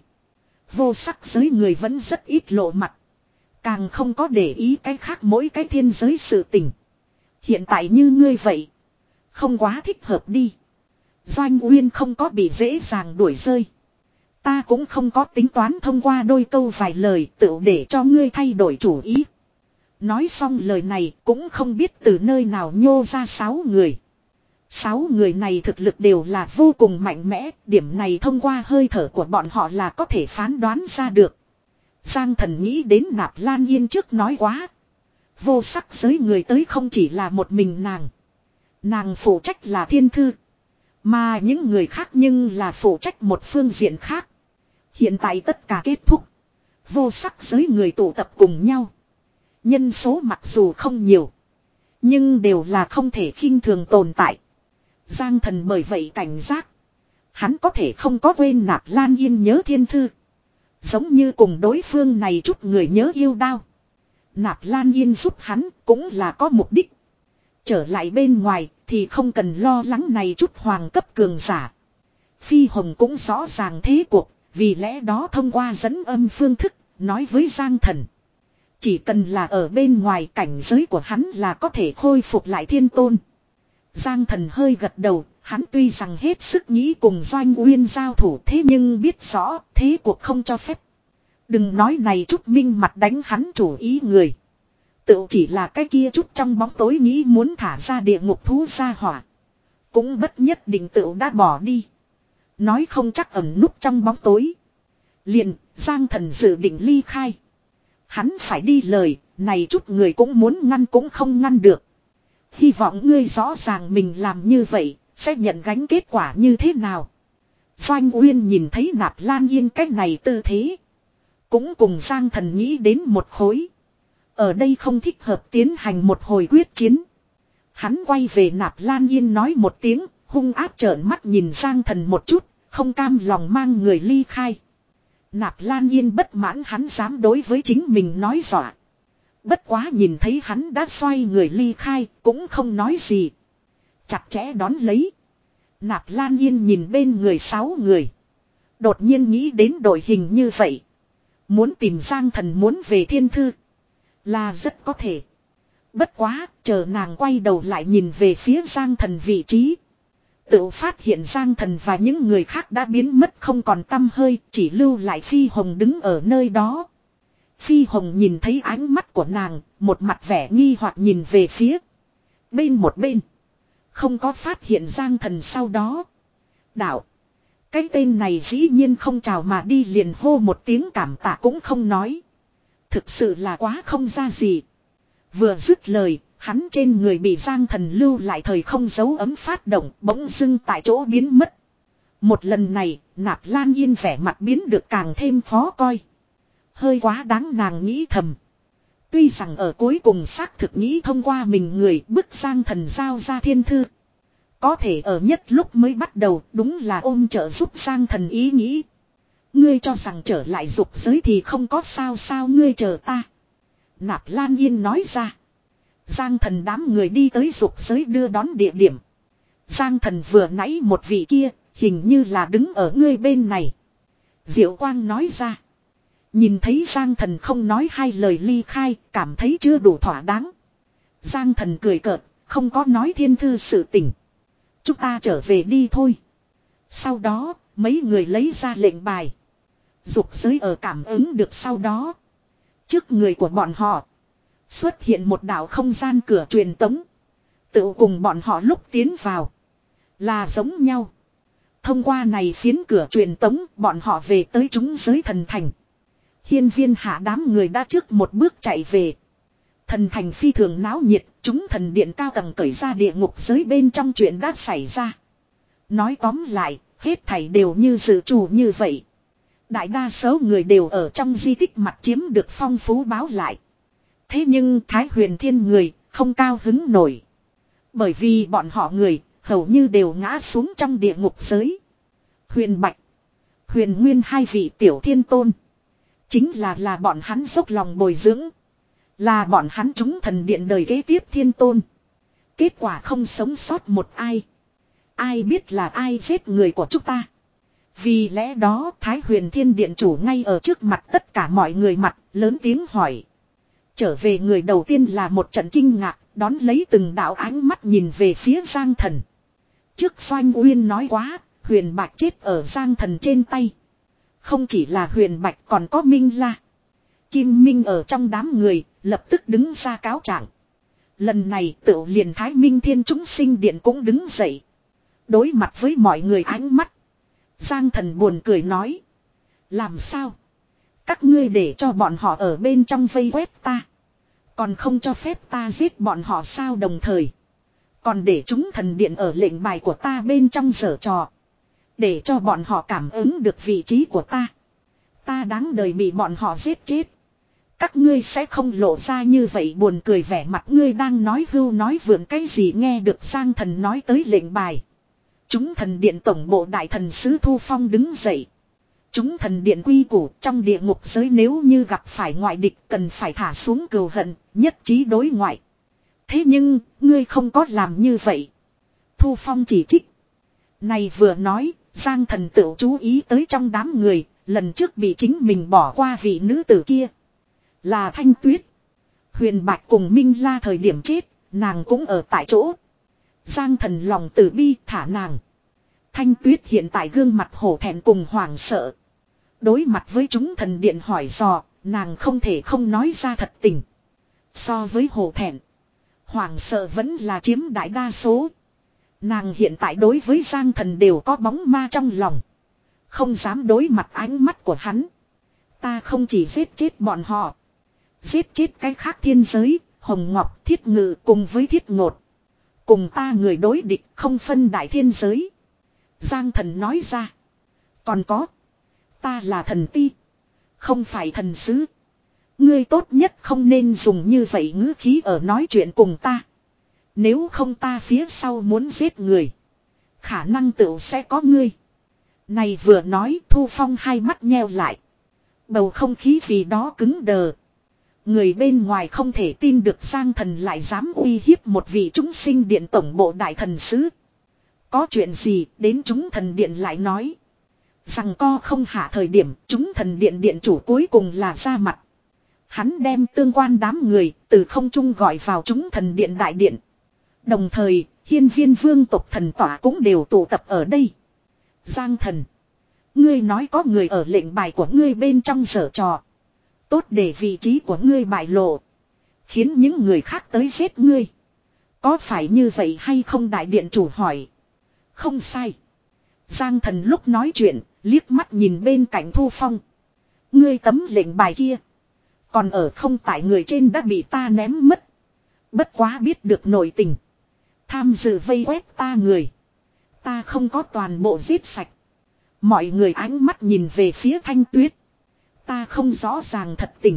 Vô sắc giới người vẫn rất ít lộ mặt. Càng không có để ý cái khác mỗi cái thiên giới sự tình. Hiện tại như ngươi vậy, không quá thích hợp đi. Doanh Uyên không có bị dễ dàng đuổi rơi. Ta cũng không có tính toán thông qua đôi câu vài lời tự để cho ngươi thay đổi chủ ý. Nói xong lời này cũng không biết từ nơi nào nhô ra sáu người. Sáu người này thực lực đều là vô cùng mạnh mẽ, điểm này thông qua hơi thở của bọn họ là có thể phán đoán ra được. Giang Thần nghĩ đến Nạp Lan Yên trước nói quá. Vô sắc giới người tới không chỉ là một mình nàng. Nàng phụ trách là thiên thư. Mà những người khác nhưng là phụ trách một phương diện khác. Hiện tại tất cả kết thúc. Vô sắc giới người tụ tập cùng nhau. Nhân số mặc dù không nhiều. Nhưng đều là không thể khinh thường tồn tại. Giang Thần bởi vậy cảnh giác. Hắn có thể không có quên Nạp Lan Yên nhớ thiên thư. Giống như cùng đối phương này chút người nhớ yêu đao. Nạp Lan Yên giúp hắn cũng là có mục đích. Trở lại bên ngoài thì không cần lo lắng này chút hoàng cấp cường giả. Phi Hồng cũng rõ ràng thế cuộc. Vì lẽ đó thông qua dẫn âm phương thức nói với Giang Thần. Chỉ cần là ở bên ngoài cảnh giới của hắn là có thể khôi phục lại thiên tôn. Giang Thần hơi gật đầu. Hắn tuy rằng hết sức nghĩ cùng Doanh Uyên giao thủ thế nhưng biết rõ thế cuộc không cho phép. Đừng nói này chút minh mặt đánh hắn chủ ý người. Tự chỉ là cái kia chút trong bóng tối nghĩ muốn thả ra địa ngục thú ra hỏa. Cũng bất nhất định tự đã bỏ đi. Nói không chắc ẩn núp trong bóng tối. Liền, Giang Thần dự định ly khai. Hắn phải đi lời, này chút người cũng muốn ngăn cũng không ngăn được. Hy vọng ngươi rõ ràng mình làm như vậy, sẽ nhận gánh kết quả như thế nào. Doanh Uyên nhìn thấy Nạp Lan Yên cách này tư thế. Cũng cùng Giang Thần nghĩ đến một khối. Ở đây không thích hợp tiến hành một hồi quyết chiến. Hắn quay về Nạp Lan Yên nói một tiếng, hung ác trợn mắt nhìn Giang Thần một chút, không cam lòng mang người ly khai. Nạp Lan Yên bất mãn hắn dám đối với chính mình nói dọa. Bất quá nhìn thấy hắn đã xoay người ly khai, cũng không nói gì. Chặt chẽ đón lấy. Nạp Lan Yên nhìn bên người sáu người. Đột nhiên nghĩ đến đội hình như vậy. Muốn tìm Giang Thần muốn về thiên thư. Là rất có thể. Bất quá, chờ nàng quay đầu lại nhìn về phía Giang Thần vị trí. Tự phát hiện Giang Thần và những người khác đã biến mất không còn tăm hơi, chỉ lưu lại Phi Hồng đứng ở nơi đó. Phi Hồng nhìn thấy ánh mắt của nàng, một mặt vẻ nghi hoặc nhìn về phía bên một bên. Không có phát hiện Giang Thần sau đó. Đạo. Cái tên này dĩ nhiên không chào mà đi liền hô một tiếng cảm tạ cũng không nói. Thực sự là quá không ra gì. Vừa dứt lời, hắn trên người bị Giang Thần lưu lại thời không dấu ấm phát động, bỗng dưng tại chỗ biến mất. Một lần này, Nạp Lan Yên vẻ mặt biến được càng thêm khó coi. Hơi quá đáng nàng nghĩ thầm. Tuy rằng ở cuối cùng xác thực nghĩ thông qua mình người bức Giang Thần giao ra thiên thư. Có thể ở nhất lúc mới bắt đầu đúng là ôm trợ giúp Giang Thần ý nghĩ. Ngươi cho rằng trở lại dục giới thì không có sao sao ngươi chờ ta. Nạp Lan Yên nói ra. Giang Thần đám người đi tới dục giới đưa đón địa điểm. Giang Thần vừa nãy một vị kia, hình như là đứng ở ngươi bên này. Diệu Quang nói ra. Nhìn thấy Giang Thần không nói hai lời ly khai, cảm thấy chưa đủ thỏa đáng. Giang Thần cười cợt, không có nói thiên thư sự tình. Chúng ta trở về đi thôi. Sau đó, mấy người lấy ra lệnh bài. Dục giới ở cảm ứng được sau đó. Trước người của bọn họ xuất hiện một đạo không gian cửa truyền tống. Tự cùng bọn họ lúc tiến vào là giống nhau. Thông qua này phiến cửa truyền tống, bọn họ về tới chúng giới thần thành. Hiên Viên hạ đám người đã trước một bước chạy về. Thần thành phi thường náo nhiệt, chúng thần điện cao tầng cởi ra địa ngục giới bên trong chuyện đã xảy ra. Nói tóm lại, hết thảy đều như dự trù như vậy. Đại đa số người đều ở trong di tích mặt chiếm được phong phú báo lại. Thế nhưng Thái Huyền Thiên người không cao hứng nổi. Bởi vì bọn họ người hầu như đều ngã xuống trong địa ngục giới. Huyền Bạch, Huyền Nguyên hai vị tiểu thiên tôn. Chính là là bọn hắn dốc lòng bồi dưỡng. Là bọn hắn chúng thần điện đời kế tiếp thiên tôn. Kết quả không sống sót một ai. Ai biết là ai giết người của chúng ta. Vì lẽ đó Thái Huyền Thiên Điện chủ ngay ở trước mặt tất cả mọi người mặt lớn tiếng hỏi. Trở về người đầu tiên là một trận kinh ngạc, đón lấy từng đạo ánh mắt nhìn về phía Giang Thần. Trước Doanh Uyên nói quá, Huyền Bạch chết ở Giang Thần trên tay. Không chỉ là Huyền Bạch còn có Minh La. Kim Minh ở trong đám người, lập tức đứng ra cáo trạng. Lần này tự liền Thái Minh Thiên chúng sinh điện cũng đứng dậy, Đối mặt với mọi người ánh mắt. Giang Thần buồn cười nói. Làm sao? Các ngươi để cho bọn họ ở bên trong vây quét ta. Còn không cho phép ta giết bọn họ sao, đồng thời. Còn để chúng thần điện ở lệnh bài của ta bên trong giở trò. Để cho bọn họ cảm ứng được vị trí của ta. Ta đáng đời bị bọn họ giết chết. Các ngươi sẽ không lộ ra như vậy, buồn cười vẻ mặt ngươi đang nói hưu nói vượn cái gì. Nghe được Giang Thần nói tới lệnh bài. Chúng thần điện tổng bộ đại thần sứ Thu Phong đứng dậy. Chúng thần điện quy củ trong địa ngục giới, nếu như gặp phải ngoại địch cần phải thả xuống cừu hận, nhất trí đối ngoại. Thế nhưng, ngươi không có làm như vậy. Thu Phong chỉ trích. Này vừa nói, Giang Thần tự chú ý tới trong đám người, lần trước bị chính mình bỏ qua vị nữ tử kia. Là Thanh Tuyết. Huyền Bạch cùng Minh La thời điểm chết, nàng cũng ở tại chỗ. Giang Thần lòng từ bi thả nàng. Thanh Tuyết hiện tại gương mặt hổ thẹn cùng hoảng sợ. Đối mặt với chúng thần điện hỏi dò, nàng không thể không nói ra thật tình. So với hổ thẹn, hoảng sợ vẫn là chiếm đại đa số. Nàng hiện tại đối với Giang Thần đều có bóng ma trong lòng. Không dám đối mặt ánh mắt của hắn. Ta không chỉ giết chết bọn họ. Giết chết cái khác thiên giới, Hồng Ngọc, Thiết Ngự cùng với Thiết Ngột. Cùng ta người đối địch không phân đại thiên giới. Giang Thần nói ra. Còn có. Ta là thần ti. Không phải thần sứ. Ngươi tốt nhất không nên dùng như vậy ngữ khí ở nói chuyện cùng ta. Nếu không ta phía sau muốn giết người. Khả năng tựu sẽ có ngươi. Này vừa nói Thu Phong hai mắt nheo lại. Bầu không khí vì đó cứng đờ. Người bên ngoài không thể tin được Giang Thần lại dám uy hiếp một vị chúng sinh điện tổng bộ đại thần sứ. Có chuyện gì đến chúng thần điện lại nói. Rằng co không hạ thời điểm chúng thần điện điện chủ cuối cùng là ra mặt. Hắn đem tương quan đám người từ không trung gọi vào chúng thần điện đại điện. Đồng thời hiên viên vương tộc thần tỏa cũng đều tụ tập ở đây. Giang Thần. Ngươi nói có người ở lệnh bài của ngươi bên trong giở trò. Tốt để vị trí của ngươi bại lộ. Khiến những người khác tới giết ngươi. Có phải như vậy hay không, đại điện chủ hỏi. Không sai. Giang Thần lúc nói chuyện liếc mắt nhìn bên cạnh Thu Phong. Ngươi tấm lệnh bài kia. Còn ở không tại người trên đã bị ta ném mất. Bất quá biết được nội tình. Tham dự vây quét ta người. Ta không có toàn bộ giết sạch. Mọi người ánh mắt nhìn về phía Thanh Tuyết. Ta không rõ ràng thật tình.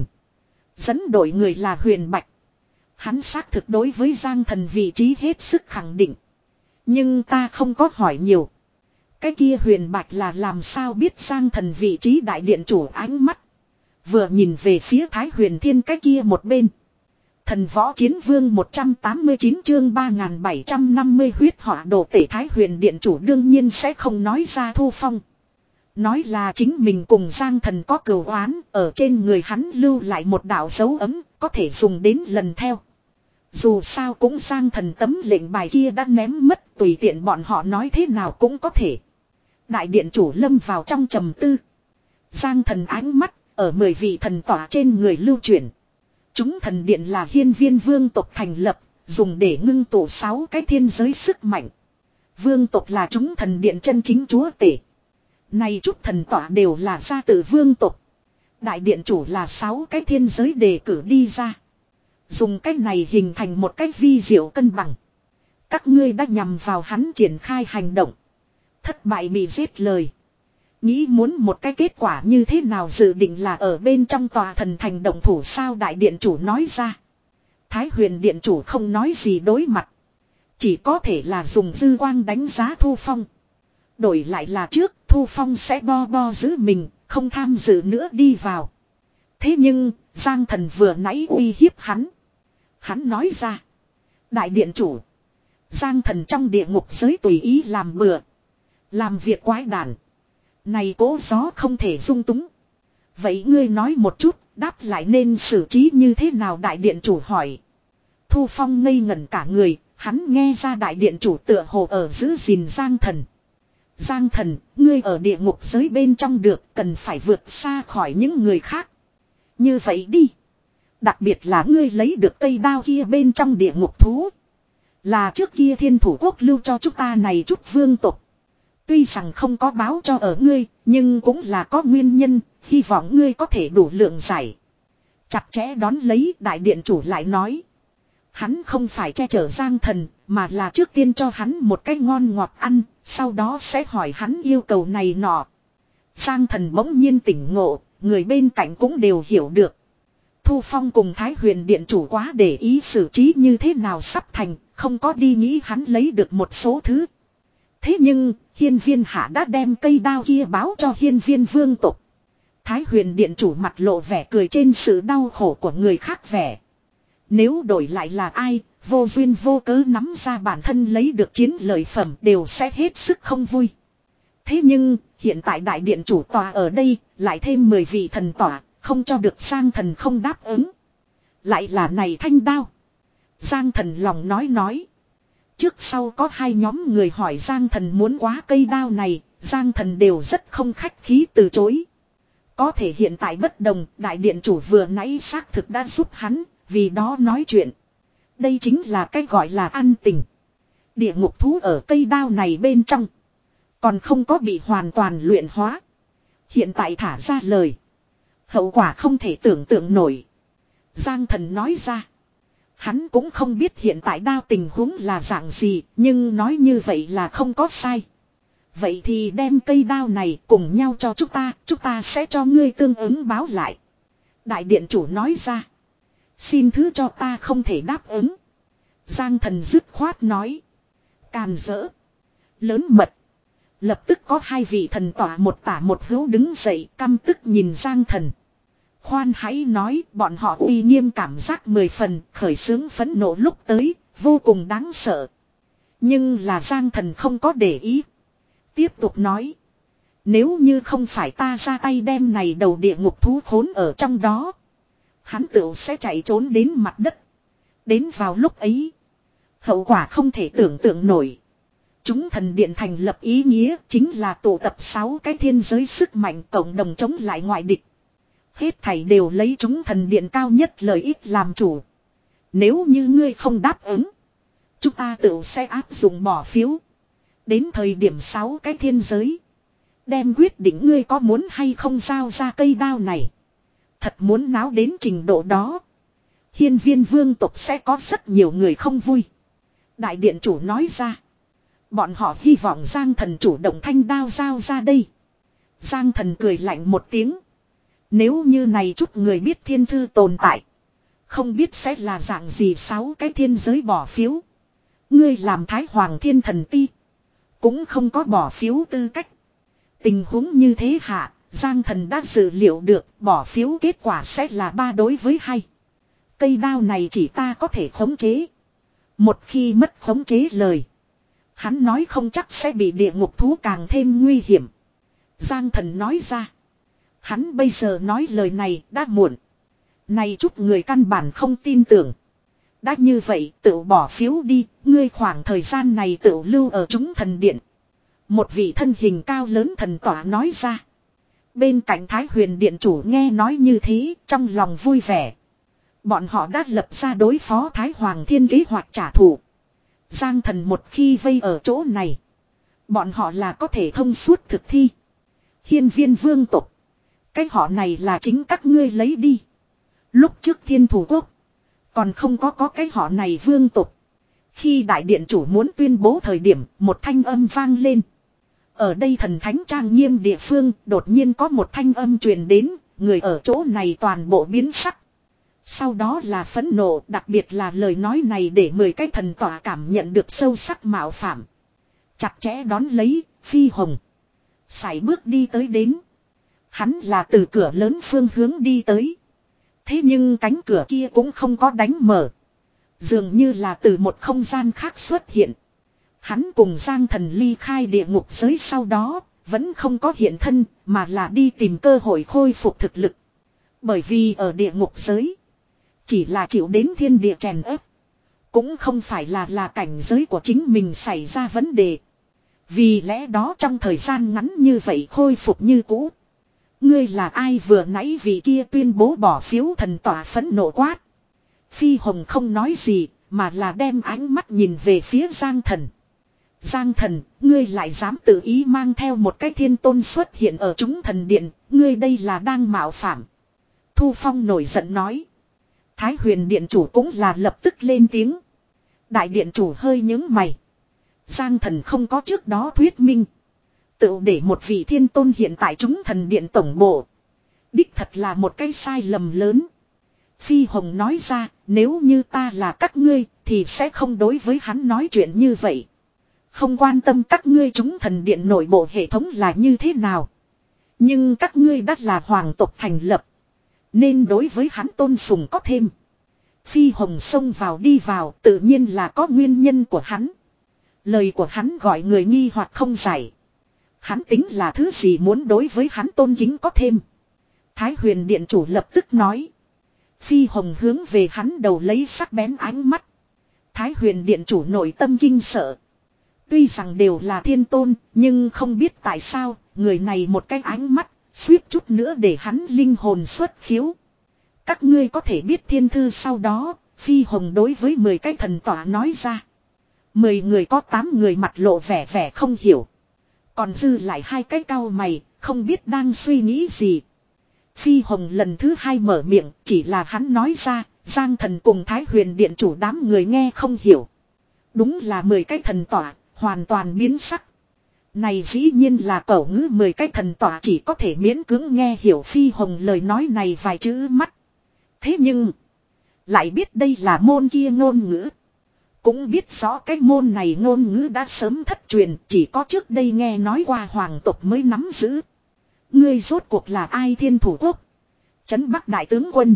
Dẫn đội người là Huyền Bạch. Hắn xác thực đối với Giang Thần vị trí hết sức khẳng định. Nhưng ta không có hỏi nhiều. Cái kia Huyền Bạch là làm sao biết Giang Thần vị trí, đại điện chủ ánh mắt. Vừa nhìn về phía Thái Huyền Thiên cái kia một bên. Thần Võ Chiến Vương một trăm tám mươi chín chương ba nghìn bảy trăm năm mươi huyết họa đồ tể. Thái Huyền điện chủ đương nhiên sẽ không nói ra Thu Phong. Nói là chính mình cùng Giang Thần có cừu oán, ở trên người hắn lưu lại một đạo dấu ấm, có thể dùng đến lần theo. Dù sao cũng Giang Thần tấm lệnh bài kia đã ném mất, tùy tiện bọn họ nói thế nào cũng có thể. Đại điện chủ lâm vào trong trầm tư. Giang Thần ánh mắt ở mười vị thần tỏa trên người lưu chuyển. Chúng thần điện là hiên viên vương tộc thành lập, dùng để ngưng tụ sáu cái thiên giới sức mạnh. Vương tộc là chúng thần điện chân chính chúa tể. Này chút thần tỏa đều là gia tự vương tộc. Đại điện chủ là sáu cái thiên giới đề cử đi ra. Dùng cách này hình thành một cách vi diệu cân bằng. Các ngươi đã nhằm vào hắn triển khai hành động. Thất bại bị giết lời. Nghĩ muốn một cái kết quả như thế nào, dự định là ở bên trong tòa thần thành động thủ sao, đại điện chủ nói ra. Thái Huyền điện chủ không nói gì đối mặt. Chỉ có thể là dùng dư quang đánh giá Thu Phong. Đổi lại là trước Thu Phong sẽ bo bo giữ mình, không tham dự nữa đi vào. Thế nhưng Giang Thần vừa nãy uy hiếp hắn. Hắn nói ra. Đại điện chủ. Giang Thần trong địa ngục giới tùy ý làm bừa. Làm việc quái đản. Này cố gió không thể dung túng. Vậy ngươi nói một chút, đáp lại nên xử trí như thế nào, đại điện chủ hỏi. Thu Phong ngây ngẩn cả người, hắn nghe ra đại điện chủ tựa hồ ở giữ gìn Giang Thần. Giang Thần, ngươi ở địa ngục giới bên trong được, cần phải vượt xa khỏi những người khác. Như vậy đi. Đặc biệt là ngươi lấy được cây đao kia bên trong địa ngục thú. Là trước kia thiên thủ quốc lưu cho chúng ta này chút vương tộc. Tuy rằng không có báo cho ở ngươi, nhưng cũng là có nguyên nhân, hy vọng ngươi có thể đủ lượng giải. Chặt chẽ đón lấy đại điện chủ lại nói. Hắn không phải che chở Giang Thần, mà là trước tiên cho hắn một cái ngon ngọt ăn, sau đó sẽ hỏi hắn yêu cầu này nọ. Giang Thần bỗng nhiên tỉnh ngộ, người bên cạnh cũng đều hiểu được. Thu Phong cùng Thái Huyền điện chủ quá để ý xử trí như thế nào sắp thành, không có đi nghĩ hắn lấy được một số thứ. Thế nhưng, hiên viên hạ đã đem cây đao kia báo cho hiên viên vương tộc. Thái Huyền điện chủ mặt lộ vẻ cười trên sự đau khổ của người khác vẻ. Nếu đổi lại là ai, vô duyên vô cớ nắm ra bản thân lấy được chiến lợi phẩm đều sẽ hết sức không vui. Thế nhưng, hiện tại đại điện chủ tòa ở đây, lại thêm mười vị thần tỏa, không cho được Giang Thần không đáp ứng. Lại là này thanh đao. Giang Thần lòng nói nói. Trước sau có hai nhóm người hỏi Giang Thần muốn quá cây đao này, Giang Thần đều rất không khách khí từ chối. Có thể hiện tại bất đồng, đại điện chủ vừa nãy xác thực đã giúp hắn, vì đó nói chuyện. Đây chính là cái gọi là ăn tình. Địa ngục thú ở cây đao này bên trong. Còn không có bị hoàn toàn luyện hóa. Hiện tại thả ra lời. Hậu quả không thể tưởng tượng nổi. Giang Thần nói ra. Hắn cũng không biết hiện tại đao tình huống là dạng gì, nhưng nói như vậy là không có sai. Vậy thì đem cây đao này cùng nhau cho chúng ta, chúng ta sẽ cho ngươi tương ứng báo lại. Đại điện chủ nói ra. Xin thứ cho ta không thể đáp ứng. Giang Thần dứt khoát nói. Càn rỡ. Lớn mật. Lập tức có hai vị thần tỏa một tả một hữu đứng dậy căm tức nhìn Giang Thần. Khoan hãy nói bọn họ uy nghiêm cảm giác mười phần khởi xướng phẫn nộ lúc tới, vô cùng đáng sợ. Nhưng là Giang Thần không có để ý. Tiếp tục nói. Nếu như không phải ta ra tay đem này đầu địa ngục thú khốn ở trong đó. Hắn tựu sẽ chạy trốn đến mặt đất. Đến vào lúc ấy. Hậu quả không thể tưởng tượng nổi. Chúng thần điện thành lập ý nghĩa chính là tụ tập sáu cái thiên giới sức mạnh cộng đồng chống lại ngoại địch. Hết thảy đều lấy chúng thần điện cao nhất lợi ích làm chủ. Nếu như ngươi không đáp ứng. Chúng ta tự sẽ áp dụng bỏ phiếu. Đến thời điểm sáu cái thiên giới. Đem quyết định ngươi có muốn hay không giao ra cây đao này. Thật muốn náo đến trình độ đó. Hiên viên vương tộc sẽ có rất nhiều người không vui. Đại điện chủ nói ra. Bọn họ hy vọng Giang Thần chủ động thanh đao giao ra đây. Giang Thần cười lạnh một tiếng. Nếu như này chút người biết thiên thư tồn tại. Không biết sẽ là dạng gì sáu cái thiên giới bỏ phiếu. Ngươi làm Thái Hoàng Thiên Thần Ti. Cũng không có bỏ phiếu tư cách. Tình huống như thế hạ. Giang Thần đã dự liệu được bỏ phiếu kết quả sẽ là ba đối với hai. Cây đao này chỉ ta có thể khống chế. Một khi mất khống chế lời. Hắn nói không chắc sẽ bị địa ngục thú càng thêm nguy hiểm. Giang Thần nói ra. Hắn bây giờ nói lời này đã muộn. Này chút người căn bản không tin tưởng. Đã như vậy tự bỏ phiếu đi. Ngươi khoảng thời gian này tự lưu ở chúng thần điện. Một vị thân hình cao lớn thần tỏa nói ra. Bên cạnh Thái Huyền điện chủ nghe nói như thế trong lòng vui vẻ. Bọn họ đã lập ra đối phó Thái Hoàng Thiên kế hoạch trả thù. Giang Thần một khi vây ở chỗ này. Bọn họ là có thể thông suốt thực thi. Hiên viên vương tộc. Cái họ này là chính các ngươi lấy đi. Lúc trước thiên thủ quốc. Còn không có có cái họ này vương tộc. Khi đại điện chủ muốn tuyên bố thời điểm một thanh âm vang lên. Ở đây thần thánh trang nghiêm địa phương đột nhiên có một thanh âm truyền đến. Người ở chỗ này toàn bộ biến sắc. Sau đó là phẫn nộ, đặc biệt là lời nói này để mười cái thần tỏa cảm nhận được sâu sắc mạo phạm. Chặt chẽ đón lấy, Phi Hồng. Sải bước đi tới đến. Hắn là từ cửa lớn phương hướng đi tới. Thế nhưng cánh cửa kia cũng không có đánh mở. Dường như là từ một không gian khác xuất hiện. Hắn cùng Giang Thần ly khai địa ngục giới sau đó, vẫn không có hiện thân, mà là đi tìm cơ hội khôi phục thực lực. Bởi vì ở địa ngục giới, chỉ là chịu đến thiên địa chèn ép. Cũng không phải là là cảnh giới của chính mình xảy ra vấn đề. Vì lẽ đó trong thời gian ngắn như vậy khôi phục như cũ. Ngươi là ai vừa nãy vì kia tuyên bố bỏ phiếu thần tỏa phẫn nộ quát. Phi Hồng không nói gì, mà là đem ánh mắt nhìn về phía Giang Thần. Giang Thần, ngươi lại dám tự ý mang theo một cái thiên tôn xuất hiện ở chúng thần điện, ngươi đây là đang mạo phạm. Thu Phong nổi giận nói. Thái Huyền điện chủ cũng là lập tức lên tiếng. Đại điện chủ hơi nhướng mày. Giang Thần không có trước đó thuyết minh. Tự để một vị thiên tôn hiện tại chúng thần điện tổng bộ. Đích thật là một cái sai lầm lớn. Phi Hồng nói ra, nếu như ta là các ngươi, thì sẽ không đối với hắn nói chuyện như vậy. Không quan tâm các ngươi chúng thần điện nội bộ hệ thống là như thế nào. Nhưng các ngươi đã là hoàng tộc thành lập. Nên đối với hắn tôn sùng có thêm. Phi Hồng xông vào đi vào, tự nhiên là có nguyên nhân của hắn. Lời của hắn gọi người nghi hoặc không giải. Hắn tính là thứ gì muốn đối với hắn tôn kính có thêm. Thái Huyền điện chủ lập tức nói. Phi Hồng hướng về hắn đầu lấy sắc bén ánh mắt. Thái Huyền điện chủ nội tâm kinh sợ. Tuy rằng đều là thiên tôn, nhưng không biết tại sao, người này một cái ánh mắt, suýt chút nữa để hắn linh hồn xuất khiếu. Các ngươi có thể biết thiên thư sau đó, Phi Hồng đối với mười cái thần tỏa nói ra. Mười người có tám người mặt lộ vẻ vẻ không hiểu. Còn dư lại hai cái cau mày, không biết đang suy nghĩ gì. Phi Hồng lần thứ hai mở miệng, chỉ là hắn nói ra, Giang Thần cùng Thái Huyền điện chủ đám người nghe không hiểu. Đúng là mười cái thần tỏa, hoàn toàn biến sắc. Này dĩ nhiên là cẩu ngữ mười cái thần tỏa chỉ có thể miễn cưỡng nghe hiểu Phi Hồng lời nói này vài chữ mắt. Thế nhưng, lại biết đây là môn kia ngôn ngữ. Cũng biết rõ cái môn này ngôn ngữ đã sớm thất truyền, chỉ có trước đây nghe nói qua hoàng tộc mới nắm giữ. Ngươi rốt cuộc là ai Thiên Thủ Quốc? Trấn Bắc Đại tướng quân.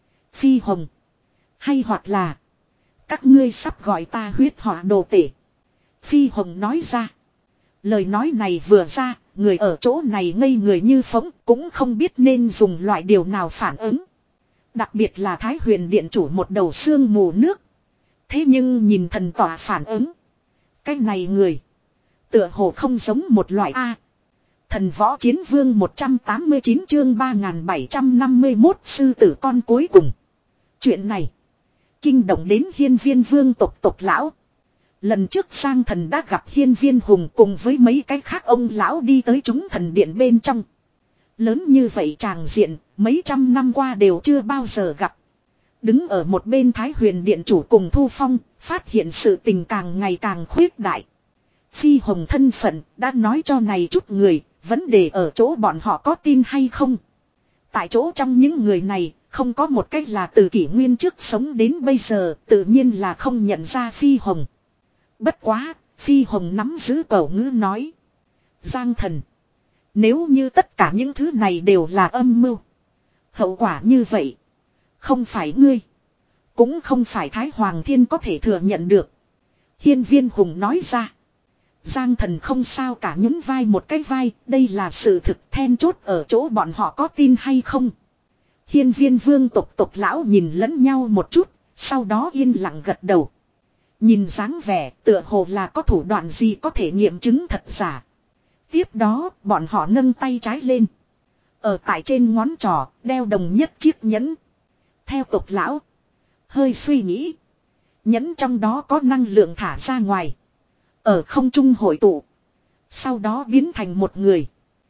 Phi Hồng. Hay hoặc là, các ngươi sắp gọi ta huyết hỏa đồ tể. Phi Hồng nói ra. Lời nói này vừa ra, người ở chỗ này ngây người như phóng, cũng không biết nên dùng loại điều nào phản ứng. Đặc biệt là Thái Huyền điện chủ một đầu xương mù nước. Thế nhưng nhìn thần tỏa phản ứng. Cái này người, tựa hồ không giống một loại A. Thần võ chiến vương một trăm tám mươi chín chương ba nghìn bảy trăm năm mươi mốt sư tử con cuối cùng. Chuyện này, kinh động đến hiên viên vương tộc tộc lão. Lần trước Giang Thần đã gặp hiên viên hùng cùng với mấy cái khác ông lão đi tới chúng thần điện bên trong. Lớn như vậy tràng diện, mấy trăm năm qua đều chưa bao giờ gặp. Đứng ở một bên Thái Huyền điện chủ cùng Thu Phong, phát hiện sự tình càng ngày càng khuyết đại. Phi Hồng thân phận đã nói cho này chút người, vấn đề ở chỗ bọn họ có tin hay không. Tại chỗ trong những người này, không có một cách là từ kỷ nguyên trước sống đến bây giờ, tự nhiên là không nhận ra Phi Hồng. Bất quá, Phi Hồng nắm giữ cẩu ngữ nói. Giang Thần, nếu như tất cả những thứ này đều là âm mưu, hậu quả như vậy, không phải ngươi, cũng không phải Thái Hoàng Thiên có thể thừa nhận được. Hiên viên Hùng nói ra. Giang Thần không sao cả, nhún vai một cái vai, đây là sự thực, then chốt ở chỗ bọn họ có tin hay không. Hiên viên vương tộc tộc lão nhìn lẫn nhau một chút, sau đó yên lặng gật đầu. Nhìn dáng vẻ tựa hồ là có thủ đoạn gì có thể nghiệm chứng thật giả. Tiếp đó bọn họ nâng tay trái lên. Ở tại trên ngón trỏ đeo đồng nhất chiếc nhẫn. Theo tộc lão, hơi suy nghĩ, nhẫn trong đó có năng lượng thả ra ngoài, ở không trung hội tụ, sau đó biến thành một người.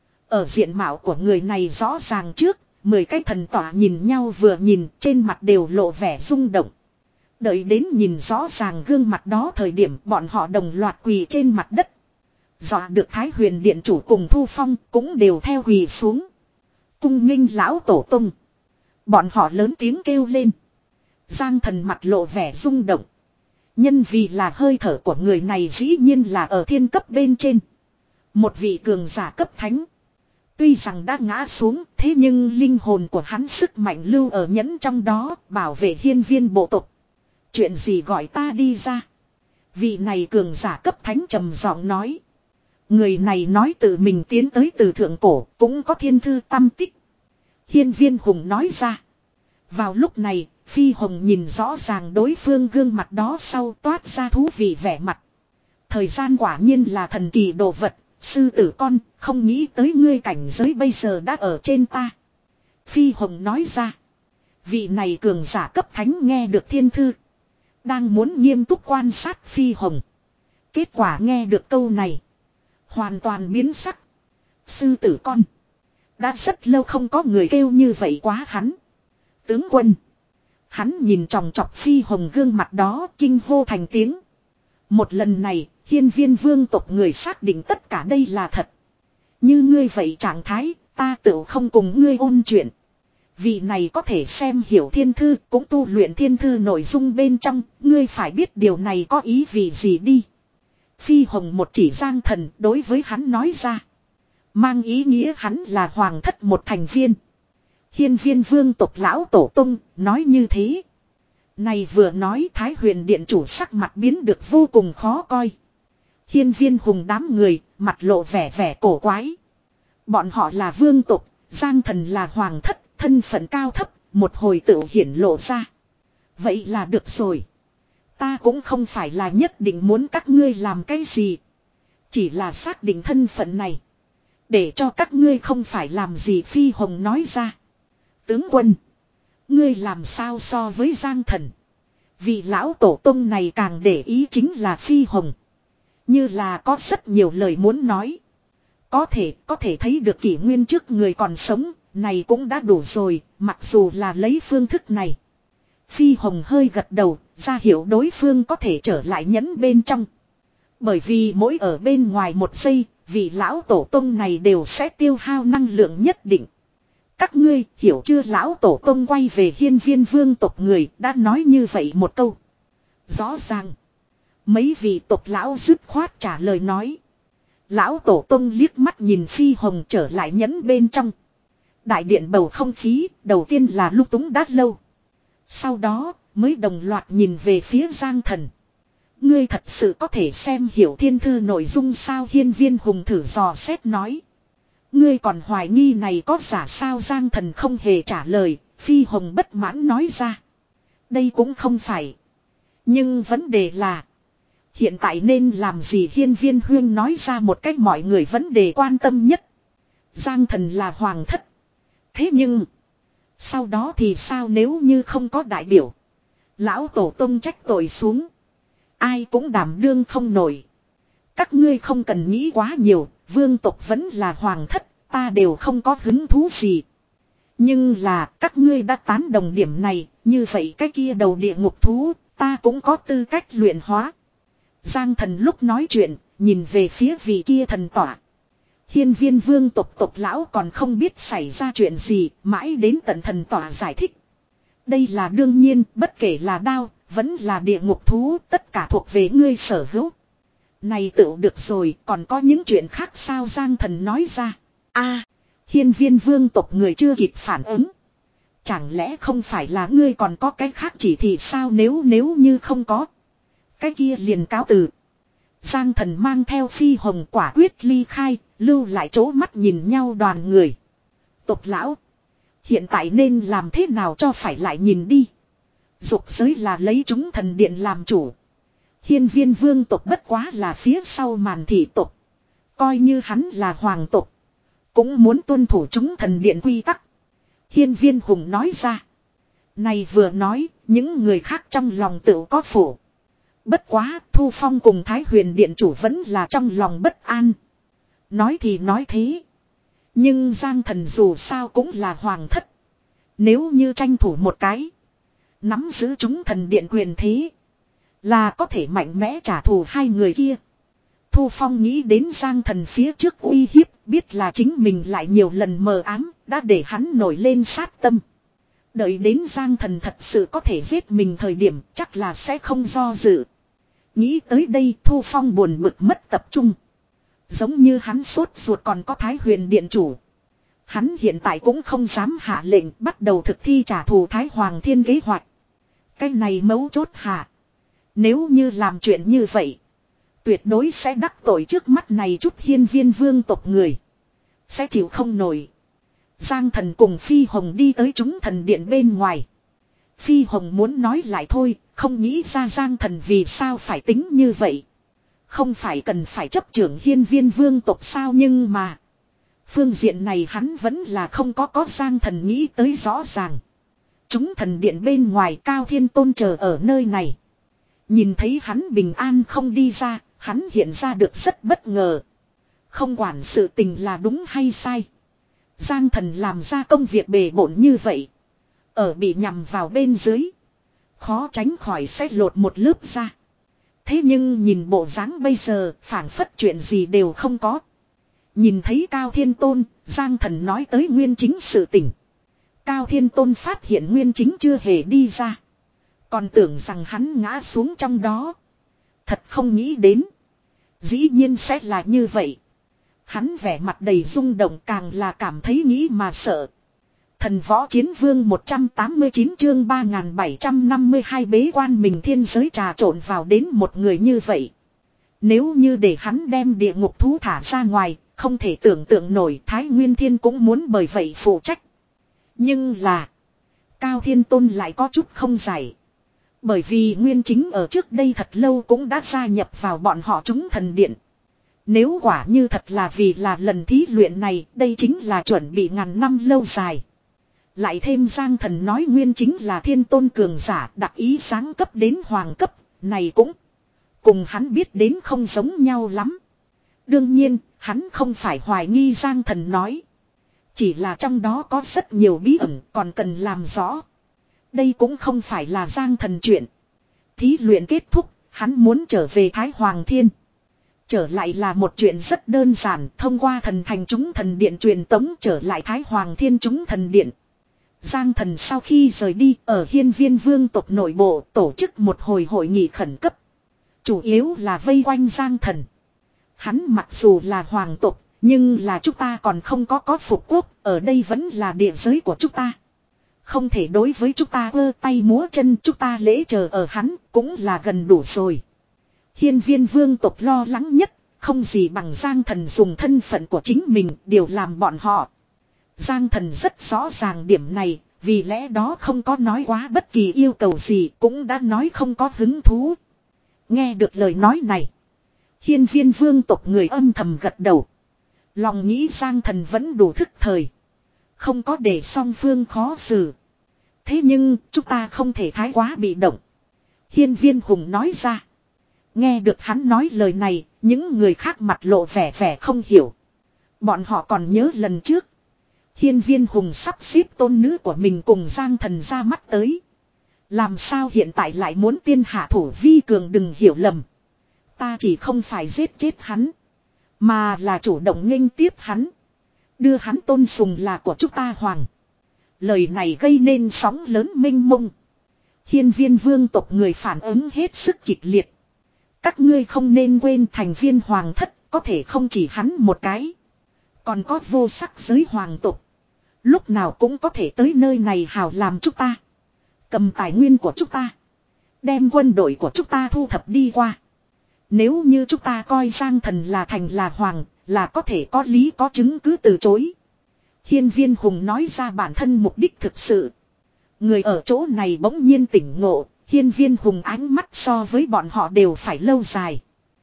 Ở diện mạo của người này rõ ràng trước, mười cái thần tỏa nhìn nhau vừa nhìn, trên mặt đều lộ vẻ rung động. Đợi đến nhìn rõ ràng gương mặt đó thời điểm, bọn họ đồng loạt quỳ trên mặt đất. Dọa được Thái Huyền điện chủ cùng Thu Phong cũng đều theo quỳ xuống. Cung nghênh lão tổ tông. Bọn họ lớn tiếng kêu lên. Giang Thần mặt lộ vẻ rung động. Nhân vì là hơi thở của người này dĩ nhiên là ở thiên cấp bên trên. Một vị cường giả cấp thánh. Tuy rằng đã ngã xuống, thế nhưng linh hồn của hắn sức mạnh lưu ở nhẫn trong đó, bảo vệ hiên viên bộ tộc. Chuyện gì gọi ta đi ra? Vị này cường giả cấp thánh trầm giọng nói. Người này nói tự mình tiến tới từ thượng cổ, cũng có thiên thư tâm tích. Hiên viên Hùng nói ra. Vào lúc này, Phi Hồng nhìn rõ ràng đối phương gương mặt đó sau toát ra thú vị vẻ mặt. Thời gian quả nhiên là thần kỳ đồ vật, sư tử con, không nghĩ tới ngươi cảnh giới bây giờ đã ở trên ta. Phi Hồng nói ra. Vị này cường giả cấp thánh nghe được thiên thư. Đang muốn nghiêm túc quan sát Phi Hồng. Kết quả nghe được câu này. Hoàn toàn biến sắc. Sư tử con. Đã rất lâu không có người kêu như vậy quá hắn. Tướng quân. Hắn nhìn tròng trọc Phi Hồng gương mặt đó kinh hô thành tiếng. Một lần này, hiên viên vương tộc người xác định tất cả đây là thật. Như ngươi vậy trạng thái, ta tự không cùng ngươi ôn chuyện. Vị này có thể xem hiểu thiên thư, cũng tu luyện thiên thư nội dung bên trong, ngươi phải biết điều này có ý vị gì đi. Phi Hồng một chỉ Giang Thần đối với hắn nói ra. Mang ý nghĩa hắn là hoàng thất một thành viên. Hiên viên vương tộc lão tổ tung, nói như thế. Này vừa nói Thái Huyền Điện chủ sắc mặt biến được vô cùng khó coi. Hiên viên hùng đám người, mặt lộ vẻ vẻ cổ quái. Bọn họ là vương tộc, Giang Thần là hoàng thất, thân phận cao thấp, một hồi tự hiển lộ ra. Vậy là được rồi. Ta cũng không phải là nhất định muốn các ngươi làm cái gì. Chỉ là xác định thân phận này. Để cho các ngươi không phải làm gì Phi Hồng nói ra. Tướng quân. Ngươi làm sao so với Giang Thần. Vị lão tổ tông này càng để ý chính là Phi Hồng. Như là có rất nhiều lời muốn nói. Có thể, có thể thấy được kỷ nguyên trước người còn sống, này cũng đã đủ rồi, mặc dù là lấy phương thức này. Phi Hồng hơi gật đầu, ra hiểu đối phương có thể trở lại nhẫn bên trong. Bởi vì mỗi ở bên ngoài một giây, vị lão tổ tông này đều sẽ tiêu hao năng lượng nhất định. Các ngươi hiểu chưa lão tổ tông quay về hiên viên vương tộc người đã nói như vậy một câu. Rõ ràng. Mấy vị tộc lão dứt khoát trả lời nói. Lão tổ tông liếc mắt nhìn Phi Hồng trở lại nhẫn bên trong. Đại điện bầu không khí đầu tiên là lúc túng đát lâu. Sau đó mới đồng loạt nhìn về phía Giang Thần. Ngươi thật sự có thể xem hiểu thiên thư nội dung sao hiên viên hùng thử dò xét nói. Ngươi còn hoài nghi này có giả sao Giang Thần không hề trả lời, Phi Hồng bất mãn nói ra. Đây cũng không phải. Nhưng vấn đề là. Hiện tại nên làm gì hiên viên huyên nói ra một cách mọi người vấn đề quan tâm nhất. Giang Thần là hoàng thất. Thế nhưng. Sau đó thì sao nếu như không có đại biểu. Lão tổ tông trách tội xuống. Ai cũng đảm đương không nổi. Các ngươi không cần nghĩ quá nhiều. Vương tộc vẫn là hoàng thất. Ta đều không có hứng thú gì. Nhưng là các ngươi đã tán đồng điểm này. Như vậy cái kia đầu địa ngục thú. Ta cũng có tư cách luyện hóa. Giang Thần lúc nói chuyện. Nhìn về phía vị kia thần tỏa. Hiên viên vương tộc tộc lão còn không biết xảy ra chuyện gì. Mãi đến tận thần tỏa giải thích. Đây là đương nhiên. Bất kể là đao. Vẫn là địa ngục thú. Tất cả thuộc về ngươi sở hữu. Này tựu được rồi. Còn có những chuyện khác sao Giang Thần nói ra. A, hiên viên vương tộc người chưa kịp phản ứng. Chẳng lẽ không phải là ngươi còn có cái khác chỉ thị sao nếu nếu như không có. Cái kia liền cáo từ. Giang Thần mang theo Phi Hồng quả quyết ly khai, lưu lại chỗ mắt nhìn nhau đoàn người. Tộc lão. Hiện tại nên làm thế nào cho phải lại nhìn đi. Dục giới là lấy chúng thần điện làm chủ. Hiên viên vương tộc bất quá là phía sau màn thị tộc. Coi như hắn là hoàng tộc. Cũng muốn tuân thủ chúng thần điện quy tắc. Hiên viên hùng nói ra. Này vừa nói, những người khác trong lòng tự có phủ. Bất quá, Thu Phong cùng Thái Huyền Điện chủ vẫn là trong lòng bất an. Nói thì nói thế. Nhưng Giang Thần dù sao cũng là hoàng thất. Nếu như tranh thủ một cái. Nắm giữ chúng thần điện quyền thế. Là có thể mạnh mẽ trả thù hai người kia. Thu Phong nghĩ đến Giang Thần phía trước uy hiếp. Biết là chính mình lại nhiều lần mờ ám. Đã để hắn nổi lên sát tâm. Đợi đến Giang Thần thật sự có thể giết mình thời điểm. Chắc là sẽ không do dự. Nghĩ tới đây Thu Phong buồn bực mất tập trung. Giống như hắn sốt ruột còn có Thái Huyền Điện chủ. Hắn hiện tại cũng không dám hạ lệnh bắt đầu thực thi trả thù Thái Hoàng Thiên kế hoạch. Cái này mấu chốt hạ. Nếu như làm chuyện như vậy. Tuyệt đối sẽ đắc tội trước mắt này chút hiên viên vương tộc người. Sẽ chịu không nổi. Giang Thần cùng Phi Hồng đi tới chúng thần điện bên ngoài. Phi Hồng muốn nói lại thôi. Không nghĩ ra Giang Thần vì sao phải tính như vậy. Không phải cần phải chấp trưởng hiên viên vương tộc sao nhưng mà. Phương diện này hắn vẫn là không có có Giang Thần nghĩ tới rõ ràng. Chúng thần điện bên ngoài Cao Thiên Tôn chờ ở nơi này. Nhìn thấy hắn bình an không đi ra, hắn hiện ra được rất bất ngờ. Không quản sự tình là đúng hay sai. Giang Thần làm ra công việc bề bộn như vậy. Ở bị nhằm vào bên dưới. Khó tránh khỏi sẽ lột một lớp ra. Thế nhưng nhìn bộ dáng bây giờ, phảng phất chuyện gì đều không có. Nhìn thấy Cao Thiên Tôn, Giang Thần nói tới nguyên chính sự tình. Cao Thiên Tôn phát hiện nguyên chính chưa hề đi ra. Còn tưởng rằng hắn ngã xuống trong đó. Thật không nghĩ đến. Dĩ nhiên sẽ là như vậy. Hắn vẻ mặt đầy rung động, càng là cảm thấy nghĩ mà sợ. Thần võ chiến vương một trăm tám mươi chín chương ba nghìn bảy trăm năm mươi hai bế quan mình thiên giới trà trộn vào đến một người như vậy. Nếu như để hắn đem địa ngục thú thả ra ngoài, không thể tưởng tượng nổi Thái Nguyên Thiên cũng muốn bởi vậy phụ trách. Nhưng là, Cao Thiên Tôn lại có chút không giải. Bởi vì Nguyên Chính ở trước đây thật lâu cũng đã gia nhập vào bọn họ chúng thần điện. Nếu quả như thật là vì là lần thí luyện này, đây chính là chuẩn bị ngàn năm lâu dài. Lại thêm Giang Thần nói Nguyên Chính là thiên tôn cường giả đặc ý sáng cấp đến hoàng cấp, này cũng cùng hắn biết đến không giống nhau lắm. Đương nhiên, hắn không phải hoài nghi Giang Thần nói. Chỉ là trong đó có rất nhiều bí ẩn còn cần làm rõ. Đây cũng không phải là Giang Thần chuyện. Thí luyện kết thúc, hắn muốn trở về Thái Hoàng Thiên. Trở lại là một chuyện rất đơn giản, thông qua thần thành chúng thần điện truyền tống trở lại Thái Hoàng Thiên chúng thần điện. Giang Thần sau khi rời đi ở Hiên Viên Vương tộc nội bộ tổ chức một hồi hội nghị khẩn cấp. Chủ yếu là vây quanh Giang Thần. Hắn mặc dù là hoàng tộc, nhưng là chúng ta còn không có có phục quốc, ở đây vẫn là địa giới của chúng ta. Không thể đối với chúng ta ơ tay múa chân, chúng ta lễ chờ ở hắn cũng là gần đủ rồi. Hiên Viên Vương tộc lo lắng nhất, không gì bằng Giang Thần dùng thân phận của chính mình điều làm bọn họ. Giang Thần rất rõ ràng điểm này, vì lẽ đó không có nói quá bất kỳ yêu cầu gì, cũng đã nói không có hứng thú. Nghe được lời nói này, Hiên Viên Vương tộc người âm thầm gật đầu. Lòng nghĩ Giang Thần vẫn đủ thức thời, không có để song phương khó xử. Thế nhưng chúng ta không thể thái quá bị động. Hiên Viên Hùng nói ra. Nghe được hắn nói lời này, những người khác mặt lộ vẻ vẻ không hiểu. Bọn họ còn nhớ lần trước. Hiên Viên Hùng sắp xếp tôn nữ của mình cùng Giang Thần ra mắt tới. Làm sao hiện tại lại muốn tiên hạ thủ vi cường, đừng hiểu lầm. Ta chỉ không phải giết chết hắn, mà là chủ động nghênh tiếp hắn. Đưa hắn tôn sùng là của chúng ta hoàng. Lời này gây nên sóng lớn mênh mông. Hiên Viên Vương tộc người phản ứng hết sức kịch liệt. Các ngươi không nên quên thành viên hoàng thất có thể không chỉ hắn một cái. Còn có vô sắc giới hoàng tộc. Lúc nào cũng có thể tới nơi này hào làm chúng ta. Cầm tài nguyên của chúng ta. Đem quân đội của chúng ta thu thập đi qua. Nếu như chúng ta coi Giang Thần là thành là hoàng, là có thể có lý có chứng cứ từ chối. Hiên Viên Hùng nói ra bản thân mục đích thực sự. Người ở chỗ này bỗng nhiên tỉnh ngộ. Hiên Viên Hùng ánh mắt so với bọn họ đều phải lâu dài.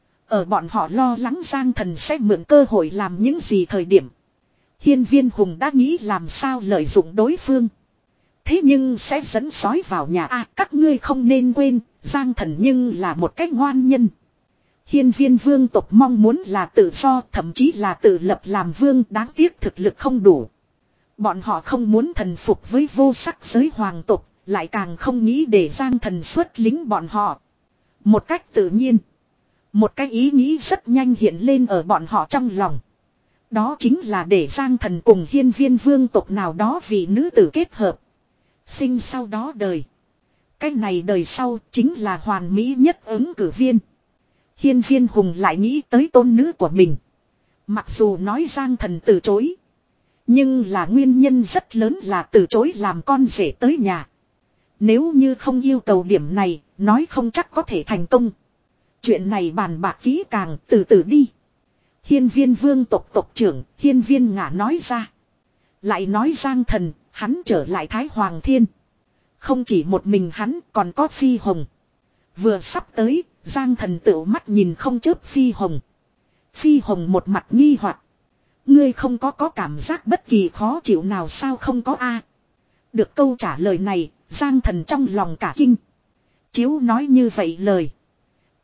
Ở bọn họ lo lắng Giang Thần sẽ mượn cơ hội làm những gì thời điểm. Hiên Viên Hùng đã nghĩ làm sao lợi dụng đối phương. Thế nhưng sẽ dẫn sói vào nhà a à, các ngươi không nên quên, Giang Thần nhưng là một cách ngoan nhân. Hiên Viên Vương tộc mong muốn là tự do, thậm chí là tự lập làm vương, đáng tiếc thực lực không đủ. Bọn họ không muốn thần phục với vô sắc giới hoàng tộc, lại càng không nghĩ để Giang Thần xuất lính bọn họ. Một cách tự nhiên, một cái ý nghĩ rất nhanh hiện lên ở bọn họ trong lòng. Đó chính là để Giang Thần cùng Hiên Viên Vương tộc nào đó vì nữ tử kết hợp. Sinh sau đó đời. Cái này đời sau chính là hoàn mỹ nhất ứng cử viên. Hiên Viên Hùng lại nghĩ tới tôn nữ của mình. Mặc dù nói Giang Thần từ chối, nhưng là nguyên nhân rất lớn là từ chối làm con rể tới nhà. Nếu như không yêu cầu điểm này, nói không chắc có thể thành công. Chuyện này bàn bạc kỹ càng, từ từ đi. Hiên Viên Vương tộc tộc trưởng, Hiên Viên Ngả nói ra. Lại nói Giang Thần, hắn trở lại Thái Hoàng Thiên. Không chỉ một mình hắn, còn có Phi Hồng. Vừa sắp tới, Giang Thần tự mắt nhìn không chớp Phi Hồng. Phi Hồng một mặt nghi hoặc. Ngươi không có có cảm giác bất kỳ khó chịu nào sao không có a? Được câu trả lời này, Giang Thần trong lòng cả kinh. Chiếu nói như vậy lời.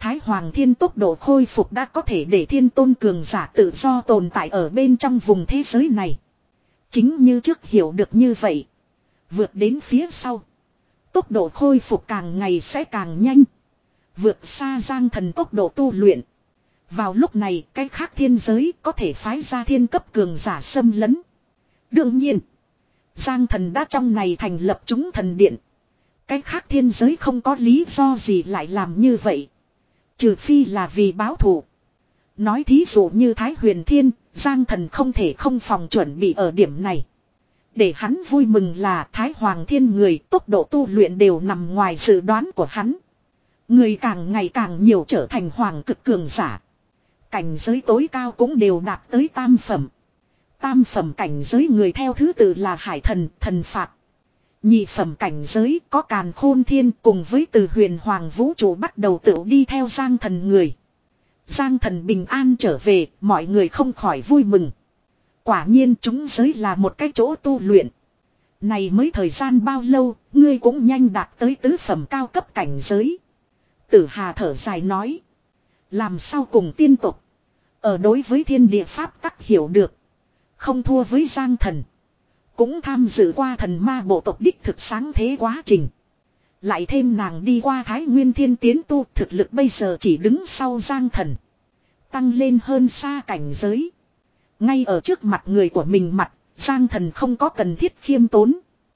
Thái Hoàng Thiên tốc độ khôi phục đã có thể để thiên tôn cường giả tự do tồn tại ở bên trong vùng thế giới này. Chính như trước hiểu được như vậy. Vượt đến phía sau. Tốc độ khôi phục càng ngày sẽ càng nhanh. Vượt xa Giang Thần tốc độ tu luyện. Vào lúc này cái khác thiên giới có thể phái ra thiên cấp cường giả xâm lấn. Đương nhiên. Giang Thần đã trong này thành lập chúng thần điện. Cái khác thiên giới không có lý do gì lại làm như vậy. Trừ phi là vì báo thù. Nói thí dụ như Thái Huyền Thiên, Giang Thần không thể không phòng chuẩn bị ở điểm này. Để hắn vui mừng là Thái Hoàng Thiên người tốc độ tu luyện đều nằm ngoài dự đoán của hắn. Người càng ngày càng nhiều trở thành hoàng cực cường giả. Cảnh giới tối cao cũng đều đạt tới tam phẩm. Tam phẩm cảnh giới người theo thứ tự là Hải Thần, Thần Phạt. Nhị phẩm cảnh giới có Càn Khôn Thiên cùng với từ huyền hoàng vũ trụ bắt đầu tự đi theo Giang Thần người. Giang Thần bình an trở về, mọi người không khỏi vui mừng. Quả nhiên chúng giới là một cái chỗ tu luyện. Này mới thời gian bao lâu, ngươi cũng nhanh đạt tới tứ phẩm cao cấp cảnh giới. Tử Hà thở dài nói. Làm sao cùng tiên tục. Ở đối với thiên địa pháp tắc hiểu được. Không thua với Giang Thần. Cũng tham dự qua thần ma bộ tộc đích thực sáng thế quá trình. Lại thêm nàng đi qua Thái Nguyên Thiên tiến tu, thực lực bây giờ chỉ đứng sau Giang Thần. Tăng lên hơn xa cảnh giới. Ngay ở trước mặt người của mình mặt, Giang Thần không có cần thiết khiêm tốn.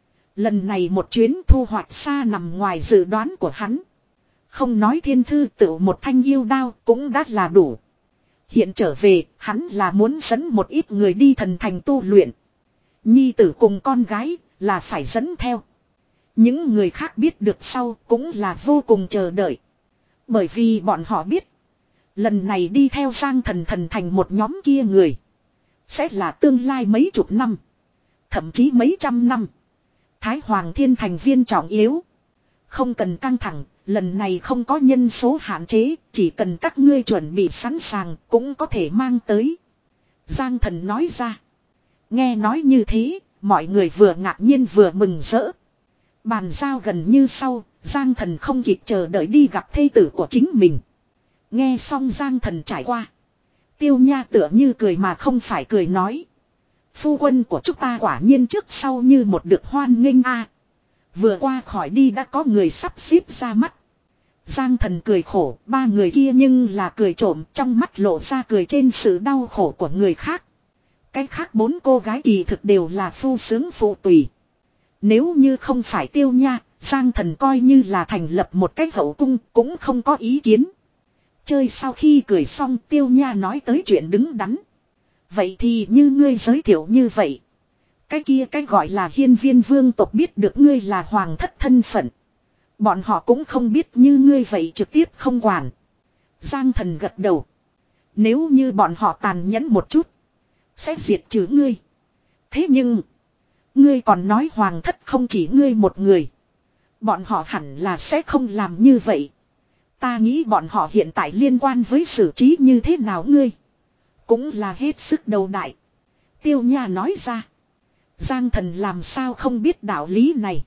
Lần này một chuyến thu hoạch xa nằm ngoài dự đoán của hắn. Không nói thiên thư tự một thanh yêu đao cũng đã là đủ. Hiện trở về, hắn là muốn dẫn một ít người đi thần thành tu luyện. Nhi tử cùng con gái là phải dẫn theo. Những người khác biết được sau cũng là vô cùng chờ đợi. Bởi vì bọn họ biết. Lần này đi theo Giang Thần thần thành một nhóm kia người. Sẽ là tương lai mấy chục năm. Thậm chí mấy trăm năm. Thái Hoàng Thiên thành viên trọng yếu. Không cần căng thẳng. Lần này không có nhân số hạn chế. Chỉ cần các ngươi chuẩn bị sẵn sàng cũng có thể mang tới. Giang Thần nói ra. Nghe nói như thế. Mọi người vừa ngạc nhiên vừa mừng rỡ. Bàn giao gần như sau. Giang Thần không kịp chờ đợi đi gặp thê tử của chính mình. Nghe xong Giang Thần trải qua. Tiêu Nha tựa như cười mà không phải cười nói. Phu quân của chúng ta quả nhiên trước sau như một được hoan nghênh a. Vừa qua khỏi đi đã có người sắp xếp ra mắt. Giang Thần cười khổ, ba người kia nhưng là cười trộm, trong mắt lộ ra cười trên sự đau khổ của người khác. Cái khác bốn cô gái kỳ thực đều là phu sướng phụ tùy. Nếu như không phải Tiêu Nha, Giang Thần coi như là thành lập một cái hậu cung cũng không có ý kiến. Chơi sau khi cười xong Tiêu Nha nói tới chuyện đứng đắn. Vậy thì như ngươi giới thiệu như vậy. Cái kia cái gọi là hiên viên vương tộc biết được ngươi là hoàng thất thân phận. Bọn họ cũng không biết như ngươi vậy trực tiếp không quản. Giang Thần gật đầu. Nếu như bọn họ tàn nhẫn một chút. Sẽ diệt trừ ngươi. Thế nhưng. Ngươi còn nói hoàng thất không chỉ ngươi một người. Bọn họ hẳn là sẽ không làm như vậy. Ta nghĩ bọn họ hiện tại liên quan với xử trí như thế nào ngươi. Cũng là hết sức đầu đại. Tiêu Nha nói ra. Giang Thần làm sao không biết đạo lý này.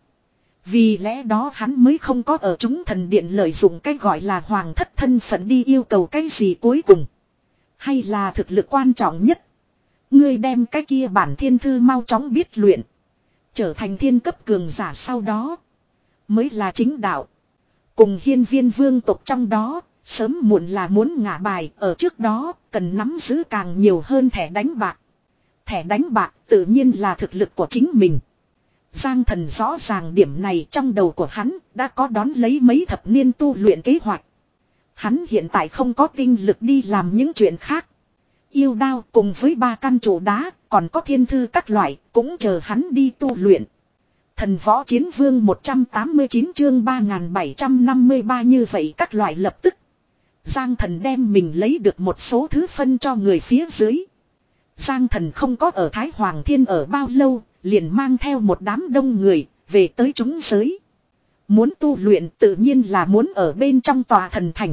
Vì lẽ đó hắn mới không có ở chúng thần điện lợi dụng cái gọi là hoàng thất thân phận đi yêu cầu cái gì cuối cùng. Hay là thực lực quan trọng nhất. Ngươi đem cái kia bản thiên thư mau chóng biết luyện. Trở thành thiên cấp cường giả sau đó. Mới là chính đạo. Cùng hiên viên vương tộc trong đó. Sớm muộn là muốn ngả bài. Ở trước đó cần nắm giữ càng nhiều hơn thẻ đánh bạc. Thẻ đánh bạc tự nhiên là thực lực của chính mình. Giang Thần rõ ràng điểm này trong đầu của hắn đã có đón lấy mấy thập niên tu luyện kế hoạch. Hắn hiện tại không có tinh lực đi làm những chuyện khác. Yêu đao cùng với ba căn trụ đá còn có thiên thư các loại cũng chờ hắn đi tu luyện. Thần võ chiến vương một trăm tám mươi chín chương ba nghìn bảy trăm năm mươi ba như vậy các loại lập tức. Giang Thần đem mình lấy được một số thứ phân cho người phía dưới. Giang Thần không có ở Thái Hoàng Thiên ở bao lâu, liền mang theo một đám đông người, về tới chúng giới. Muốn tu luyện tự nhiên là muốn ở bên trong tòa thần thành.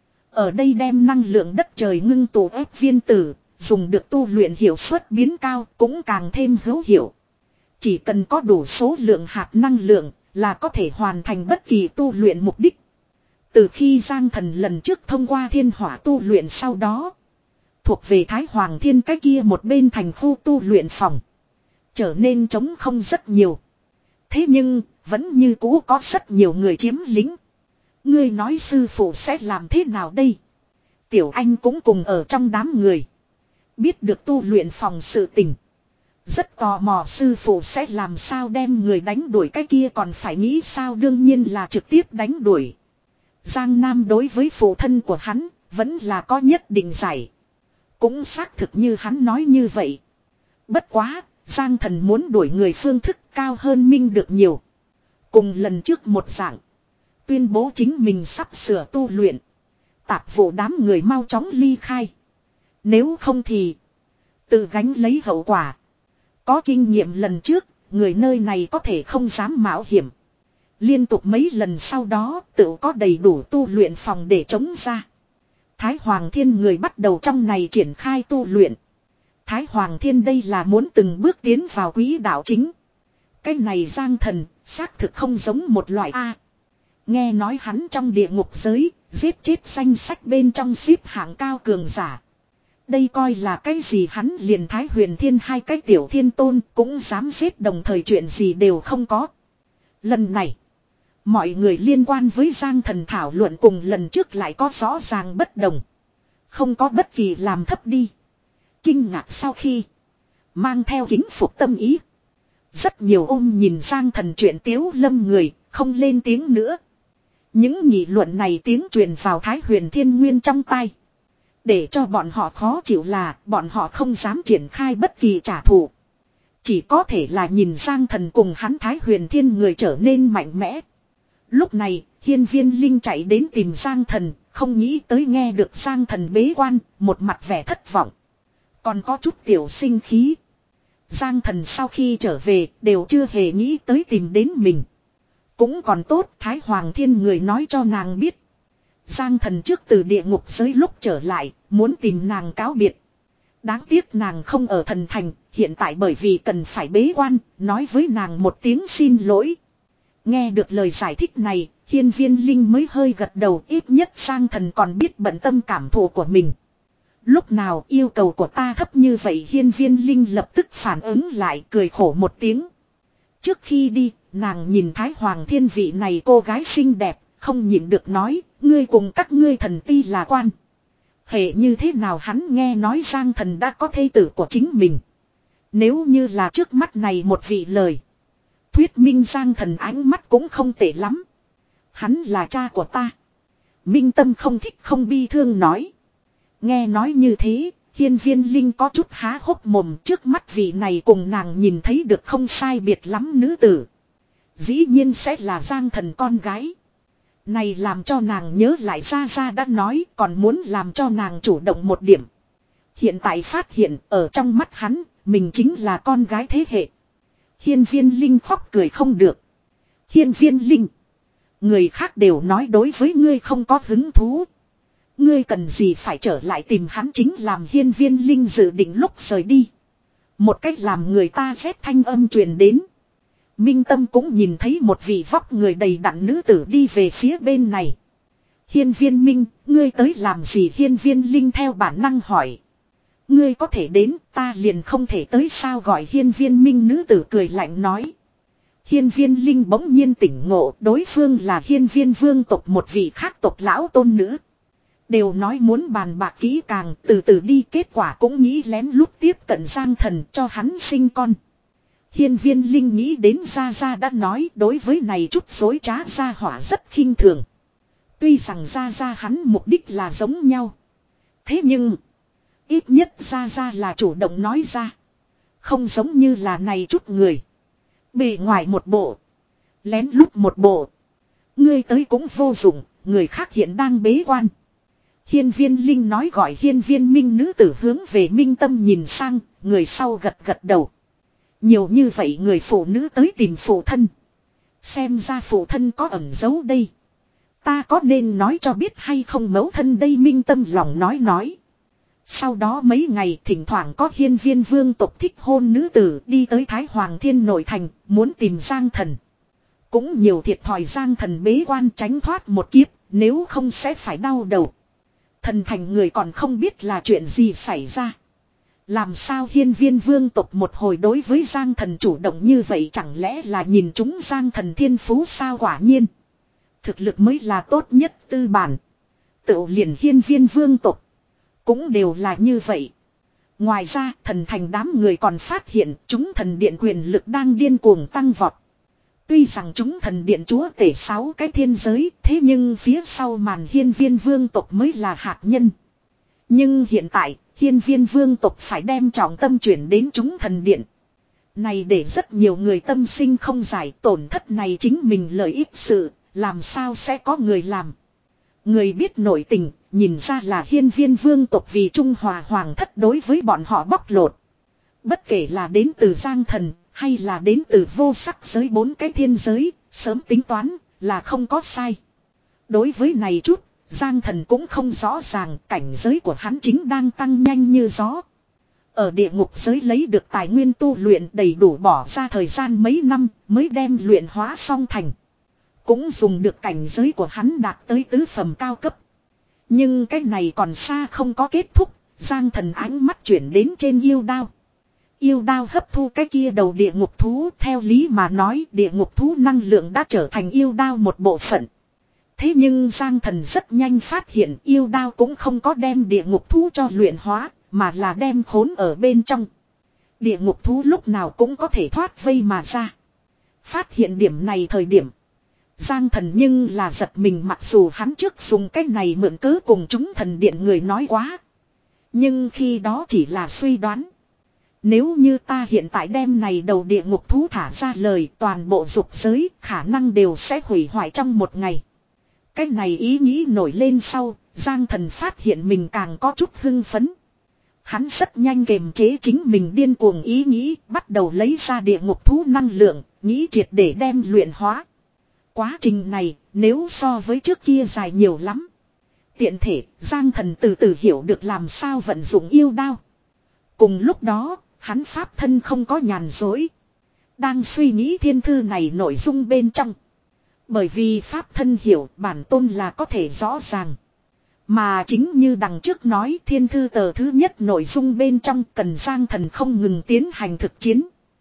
Ở đây đem năng lượng đất trời ngưng tụ ép viên tử, dùng được tu luyện hiệu suất biến cao cũng càng thêm hữu hiệu. Chỉ cần có đủ số lượng hạt năng lượng là có thể hoàn thành bất kỳ tu luyện mục đích. Từ khi Giang Thần lần trước thông qua thiên hỏa tu luyện sau đó. Thuộc về Thái Hoàng Thiên cái kia một bên thành khu tu luyện phòng. Trở nên trống không rất nhiều. Thế nhưng, vẫn như cũ có rất nhiều người chiếm lính. Ngươi nói sư phụ sẽ làm thế nào đây? Tiểu Anh cũng cùng ở trong đám người. Biết được tu luyện phòng sự tình. Rất tò mò sư phụ sẽ làm sao đem người đánh đuổi, cái kia còn phải nghĩ sao, đương nhiên là trực tiếp đánh đuổi. Giang Nam đối với phụ thân của hắn, vẫn là có nhất định giải. Cũng xác thực như hắn nói như vậy. Bất quá, Giang Thần muốn đuổi người phương thức cao hơn Minh được nhiều. Cùng lần trước một dạng. Tuyên bố chính mình sắp sửa tu luyện. Tạp vụ đám người mau chóng ly khai. Nếu không thì tự gánh lấy hậu quả. Có kinh nghiệm lần trước, người nơi này có thể không dám mạo hiểm. Liên tục mấy lần sau đó tự có đầy đủ tu luyện phòng để chống ra. Thái Hoàng Thiên người bắt đầu trong này triển khai tu luyện. Thái Hoàng Thiên đây là muốn từng bước tiến vào quỹ đạo chính. Cái này Giang Thần, xác thực không giống một loại A. Nghe nói hắn trong địa ngục giới, giết chết danh sách bên trong xếp hạng cao cường giả. Đây coi là cái gì, hắn liền Thái Huyền Thiên hai cái tiểu thiên tôn cũng dám giết, đồng thời chuyện gì đều không có. Lần này, mọi người liên quan với Giang Thần thảo luận cùng lần trước lại có rõ ràng bất đồng. Không có bất kỳ làm thấp đi. Kinh ngạc sau khi mang theo kính phục tâm ý. Rất nhiều ôm nhìn Giang Thần chuyện tiếu lâm người, không lên tiếng nữa. Những nghị luận này tiếng truyền vào Thái Huyền Thiên Nguyên trong tai. Để cho bọn họ khó chịu là bọn họ không dám triển khai bất kỳ trả thù. Chỉ có thể là nhìn Giang Thần cùng hắn Thái Huyền Thiên người trở nên mạnh mẽ. Lúc này, Hiên Viên Linh chạy đến tìm Giang Thần, không nghĩ tới nghe được Giang Thần bế quan, một mặt vẻ thất vọng. Còn có chút tiểu sinh khí. Giang Thần sau khi trở về, đều chưa hề nghĩ tới tìm đến mình. Cũng còn tốt, Thái Hoàng Thiên người nói cho nàng biết. Giang Thần trước từ địa ngục giới lúc trở lại, muốn tìm nàng cáo biệt. Đáng tiếc nàng không ở thần thành, hiện tại bởi vì cần phải bế quan, nói với nàng một tiếng xin lỗi. Nghe được lời giải thích này, Hiên Viên Linh mới hơi gật đầu, ít nhất Giang Thần còn biết bận tâm cảm thụ của mình. Lúc nào yêu cầu của ta thấp như vậy, Hiên Viên Linh lập tức phản ứng lại, cười khổ một tiếng. Trước khi đi, nàng nhìn Thái Hoàng Thiên vị này cô gái xinh đẹp, không nhịn được nói, ngươi cùng các ngươi thần ti là quan. Hệ như thế nào hắn nghe nói Giang Thần đã có thê tử của chính mình. Nếu như là trước mắt này một vị lời. Thuyết minh Giang Thần ánh mắt cũng không tệ lắm. Hắn là cha của ta. Minh Tâm không thích không bi thương nói. Nghe nói như thế, Hiên Viên Linh có chút há hốc mồm, trước mắt vị này cùng nàng nhìn thấy được không sai biệt lắm nữ tử. Dĩ nhiên sẽ là Giang Thần con gái. Này làm cho nàng nhớ lại Gia Gia đã nói, còn muốn làm cho nàng chủ động một điểm. Hiện tại phát hiện ở trong mắt hắn, mình chính là con gái thế hệ. Hiên Viên Linh khóc cười không được. Hiên Viên Linh, người khác đều nói đối với ngươi không có hứng thú. Ngươi cần gì phải trở lại tìm hắn, chính làm Hiên Viên Linh dự định lúc rời đi. Một cách làm người ta rét thanh âm truyền đến. Minh Tâm cũng nhìn thấy một vị vóc người đầy đặn nữ tử đi về phía bên này. Hiên Viên Minh, ngươi tới làm gì? Hiên Viên Linh theo bản năng hỏi. Ngươi có thể đến, ta liền không thể tới sao? Gọi Hiên Viên Minh nữ tử cười lạnh nói. Hiên Viên Linh bỗng nhiên tỉnh ngộ, đối phương là Hiên Viên vương tộc một vị khác tộc lão tôn nữ. Đều nói muốn bàn bạc kỹ càng, từ từ đi, kết quả cũng nghĩ lén lút tiếp cận Giang Thần cho hắn sinh con. Hiên Viên Linh nghĩ đến Gia Gia đã nói đối với này chút dối trá gia hỏa rất khinh thường. Tuy rằng Gia Gia hắn mục đích là giống nhau. Thế nhưng, ít nhất Gia Gia là chủ động nói ra. Không giống như là này chút người. Bề ngoài một bộ, lén lút một bộ. Ngươi tới cũng vô dụng, người khác hiện đang bế quan. Hiên Viên Linh nói, gọi Hiên Viên Minh nữ tử hướng về Minh Tâm nhìn sang, người sau gật gật đầu. Nhiều như vậy người phụ nữ tới tìm phụ thân. Xem ra phụ thân có ẩn giấu đây. Ta có nên nói cho biết hay không mẫu thân đây? Minh Tâm lòng nói nói. Sau đó mấy ngày thỉnh thoảng có Hiên Viên vương tộc thích hôn nữ tử đi tới Thái Hoàng Thiên nội thành, muốn tìm Giang Thần. Cũng nhiều thiệt thòi Giang Thần bế quan tránh thoát một kiếp, Nếu không sẽ phải đau đầu. Thần thành người còn không biết là chuyện gì xảy ra. Làm sao hiên viên vương tộc một hồi đối với Giang Thần chủ động như vậy, chẳng lẽ là nhìn chúng Giang Thần thiên phú sao? Quả nhiên. Thực lực mới là tốt nhất tư bản. Tự liền hiên viên vương tộc cũng đều là như vậy. Ngoài ra thần thành đám người còn phát hiện chúng thần điện quyền lực đang điên cuồng tăng vọt. Tuy rằng chúng thần điện chúa tể sáu cái thiên giới, thế nhưng phía sau màn hiên viên vương tộc mới là hạt nhân. Nhưng hiện tại, hiên viên vương tộc phải đem trọng tâm chuyển đến chúng thần điện. Này để rất nhiều người tâm sinh không giải, tổn thất này chính mình lợi ích sự, làm sao sẽ có người làm. Người biết nội tình, nhìn ra là hiên viên vương tộc vì Trung Hòa Hoàng thất đối với bọn họ bóc lột. Bất kể là đến từ Giang Thần, hay là đến từ vô sắc giới bốn cái thiên giới, sớm tính toán, là không có sai. Đối với này chút, Giang Thần cũng không rõ ràng, cảnh giới của hắn chính đang tăng nhanh như gió. Ở địa ngục giới lấy được tài nguyên tu luyện đầy đủ, bỏ ra thời gian mấy năm mới đem luyện hóa xong thành. Cũng dùng được cảnh giới của hắn đạt tới tứ phẩm cao cấp. Nhưng cái này còn xa không có kết thúc, Giang Thần ánh mắt chuyển đến trên yêu đao. Yêu đao hấp thu cái kia đầu địa ngục thú, theo lý mà nói địa ngục thú năng lượng đã trở thành yêu đao một bộ phận. Thế nhưng Giang Thần rất nhanh phát hiện yêu đao cũng không có đem địa ngục thú cho luyện hóa, mà là đem khốn ở bên trong. Địa ngục thú lúc nào cũng có thể thoát vây mà ra. Phát hiện điểm này thời điểm, Giang Thần nhưng là giật mình, mặc dù hắn trước dùng cách này mượn cớ cùng chúng thần điện người nói quá. Nhưng khi đó chỉ là suy đoán. Nếu như ta hiện tại đem này đầu địa ngục thú thả ra lời, toàn bộ dục giới khả năng đều sẽ hủy hoại trong một ngày. Cái này ý nghĩ nổi lên sau, Giang Thần phát hiện mình càng có chút hưng phấn. Hắn rất nhanh kiềm chế chính mình điên cuồng ý nghĩ, bắt đầu lấy ra địa ngục thú năng lượng, nghĩ triệt để đem luyện hóa. Quá trình này, nếu so với trước kia dài nhiều lắm. Tiện thể, Giang Thần từ từ hiểu được làm sao vận dụng yêu đao. Cùng lúc đó, hắn pháp thân không có nhàn dối. Đang suy nghĩ thiên thư này nội dung bên trong. Bởi vì pháp thân hiểu bản tôn là có thể rõ ràng. Mà chính như đằng trước nói, thiên thư tờ thứ nhất nội dung bên trong cần Giang Thần không ngừng tiến hành thực chiến.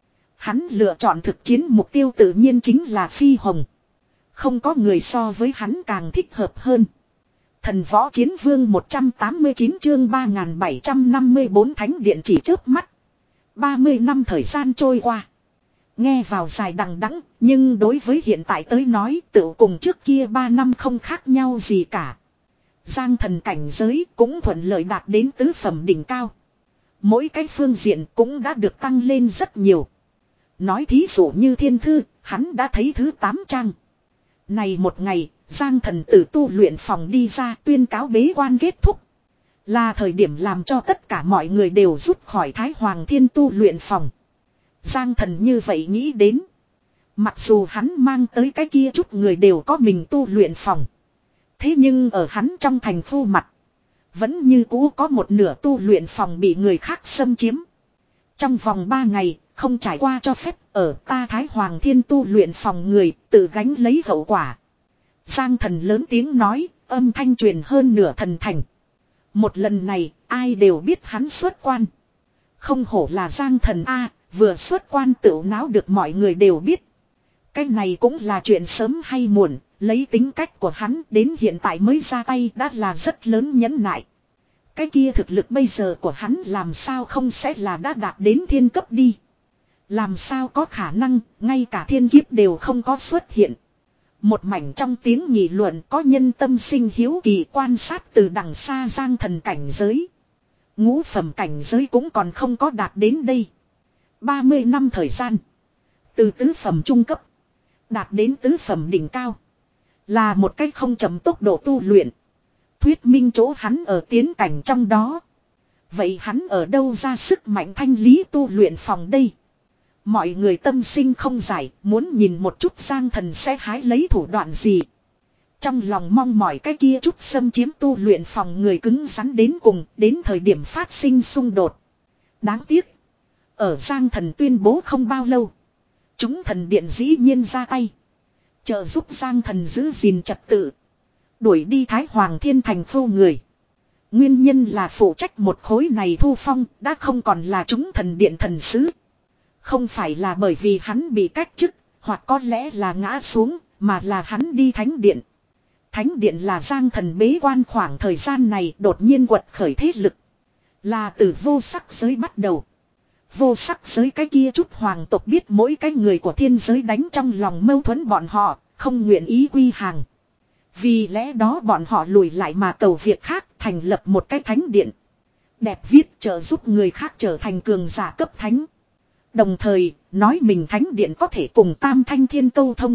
Hắn lựa chọn thực chiến mục tiêu tự nhiên chính là Phi Hồng. Không có người so với hắn càng thích hợp hơn. Thần võ chiến vương một trăm tám mươi chín chương ba nghìn bảy trăm năm mươi bốn thánh điện chỉ chớp mắt. ba mươi năm thời gian trôi qua. Nghe vào dài đằng đẵng, nhưng đối với hiện tại tới nói tựu cùng trước kia ba năm không khác nhau gì cả. Giang Thần cảnh giới cũng thuận lợi đạt đến tứ phẩm đỉnh cao. Mỗi cái phương diện cũng đã được tăng lên rất nhiều. Nói thí dụ như thiên thư, hắn đã thấy thứ tám trang. Này một ngày, Giang Thần từ tu luyện phòng đi ra, tuyên cáo bế quan kết thúc. Là thời điểm làm cho tất cả mọi người đều rút khỏi Thái Hoàng Thiên tu luyện phòng. Giang Thần như vậy nghĩ đến. Mặc dù hắn mang tới cái kia chút người đều có mình tu luyện phòng. Thế nhưng ở hắn trong thành khu mặt, vẫn như cũ có một nửa tu luyện phòng bị người khác xâm chiếm. Trong vòng ba ngày, không trải qua cho phép, ở ta Thái Hoàng Thiên tu luyện phòng người tự gánh lấy hậu quả. Giang Thần lớn tiếng nói, âm thanh truyền hơn nửa thần thành. Một lần này, ai đều biết hắn xuất quan. Không hổ là Giang Thần A, vừa xuất quan tựu náo được mọi người đều biết. Cái này cũng là chuyện sớm hay muộn, lấy tính cách của hắn đến hiện tại mới ra tay đã là rất lớn nhẫn nại. Cái kia thực lực bây giờ của hắn làm sao không sẽ là đã đạt đến thiên cấp đi. Làm sao có khả năng, ngay cả thiên kiếp đều không có xuất hiện. Một mảnh trong tiếng nghị luận có nhân tâm sinh hiếu kỳ quan sát từ đằng xa Giang Thần cảnh giới. Ngũ phẩm cảnh giới cũng còn không có đạt đến đây. ba mươi năm thời gian. Từ tứ phẩm trung cấp. Đạt đến tứ phẩm đỉnh cao. Là một cách không chậm tốc độ tu luyện. Thuyết minh chỗ hắn ở tiến cảnh trong đó. Vậy hắn ở đâu ra sức mạnh thanh lý tu luyện phòng đây? Mọi người tâm sinh không giải, muốn nhìn một chút Giang Thần sẽ hái lấy thủ đoạn gì. Trong lòng mong mỏi cái kia chút xâm chiếm tu luyện phòng người cứng rắn đến cùng, đến thời điểm phát sinh xung đột. Đáng tiếc. Ở Giang Thần tuyên bố không bao lâu. Chúng thần điện dĩ nhiên ra tay. Trợ giúp Giang Thần giữ gìn trật tự. Đuổi đi Thái Hoàng Thiên thành phu người. Nguyên nhân là phụ trách một khối này Thu Phong đã không còn là chúng thần điện thần sứ. Không phải là bởi vì hắn bị cách chức, hoặc có lẽ là ngã xuống, mà là hắn đi thánh điện. Thánh điện là Giang Thần bế quan khoảng thời gian này đột nhiên quật khởi thế lực. Là từ vô sắc giới bắt đầu. Vô sắc giới cái kia chút hoàng tộc biết mỗi cái người của thiên giới đánh trong lòng mâu thuẫn bọn họ, không nguyện ý quy hàng. Vì lẽ đó bọn họ lùi lại mà cầu việc khác, thành lập một cái thánh điện. Đẹp viết trợ giúp người khác trở thành cường giả cấp thánh. Đồng thời, nói mình thánh điện có thể cùng Tam Thanh Thiên câu thông.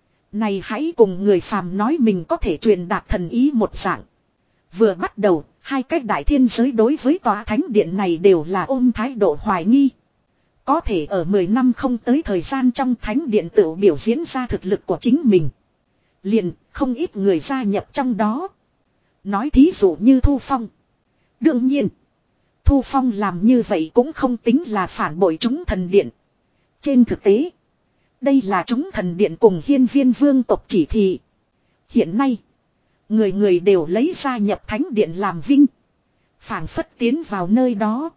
Này hãy cùng người phàm nói mình có thể truyền đạt thần ý một dạng. Vừa bắt đầu, hai cách đại thiên giới đối với tòa thánh điện này đều là ôm thái độ hoài nghi. Có thể ở mười năm không tới thời gian trong thánh điện tự biểu diễn ra thực lực của chính mình. Liền, không ít người gia nhập trong đó. Nói thí dụ như Thu Phong. Đương nhiên, Thu Phong làm như vậy cũng không tính là phản bội chúng thần điện. Trên thực tế, đây là chúng thần điện cùng hiên viên vương tộc chỉ thị. Hiện nay, người người đều lấy gia nhập thánh điện làm vinh. Phảng phất tiến vào nơi đó,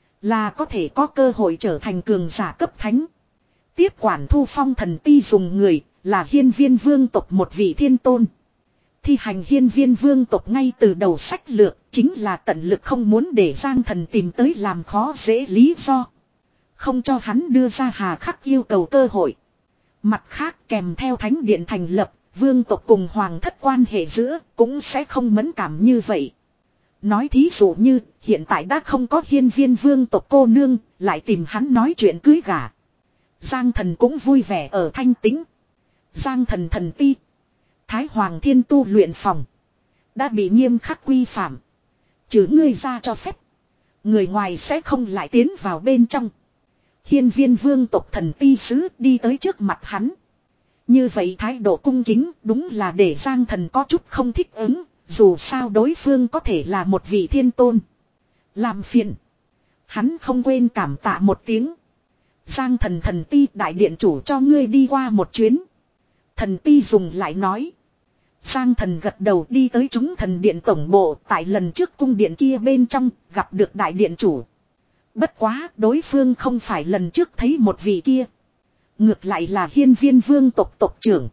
là có thể có cơ hội trở thành cường giả cấp thánh. Tiếp quản Thu Phong thần ti dùng người, là hiên viên vương tộc một vị thiên tôn. Thi hành hiên viên vương tộc ngay từ đầu sách lược, chính là tận lực không muốn để Giang Thần tìm tới làm khó dễ lý do. Không cho hắn đưa ra hà khắc yêu cầu cơ hội. Mặt khác kèm theo thánh điện thành lập, vương tộc cùng hoàng thất quan hệ giữa cũng sẽ không mẫn cảm như vậy. Nói thí dụ như, hiện tại đã không có hiên viên vương tộc cô nương, lại tìm hắn nói chuyện cưới gả. Giang Thần cũng vui vẻ ở thanh tĩnh. Giang Thần thần ti, Thái Hoàng Thiên tu luyện phòng, đã bị nghiêm khắc quy phạm. Trừ ngươi ra cho phép, người ngoài sẽ không lại tiến vào bên trong. Hiên viên vương tộc thần ti sứ đi tới trước mặt hắn. Như vậy thái độ cung kính đúng là để Giang Thần có chút không thích ứng. Dù sao đối phương có thể là một vị thiên tôn. Làm phiền. Hắn không quên cảm tạ một tiếng. Giang Thần thần ti đại điện chủ cho ngươi đi qua một chuyến. Thần ti dùng lại nói. Giang Thần gật đầu đi tới chúng thần điện tổng bộ. Tại lần trước cung điện kia bên trong gặp được đại điện chủ. Bất quá đối phương không phải lần trước thấy một vị kia. Ngược lại là hiên viên vương tộc tộc trưởng.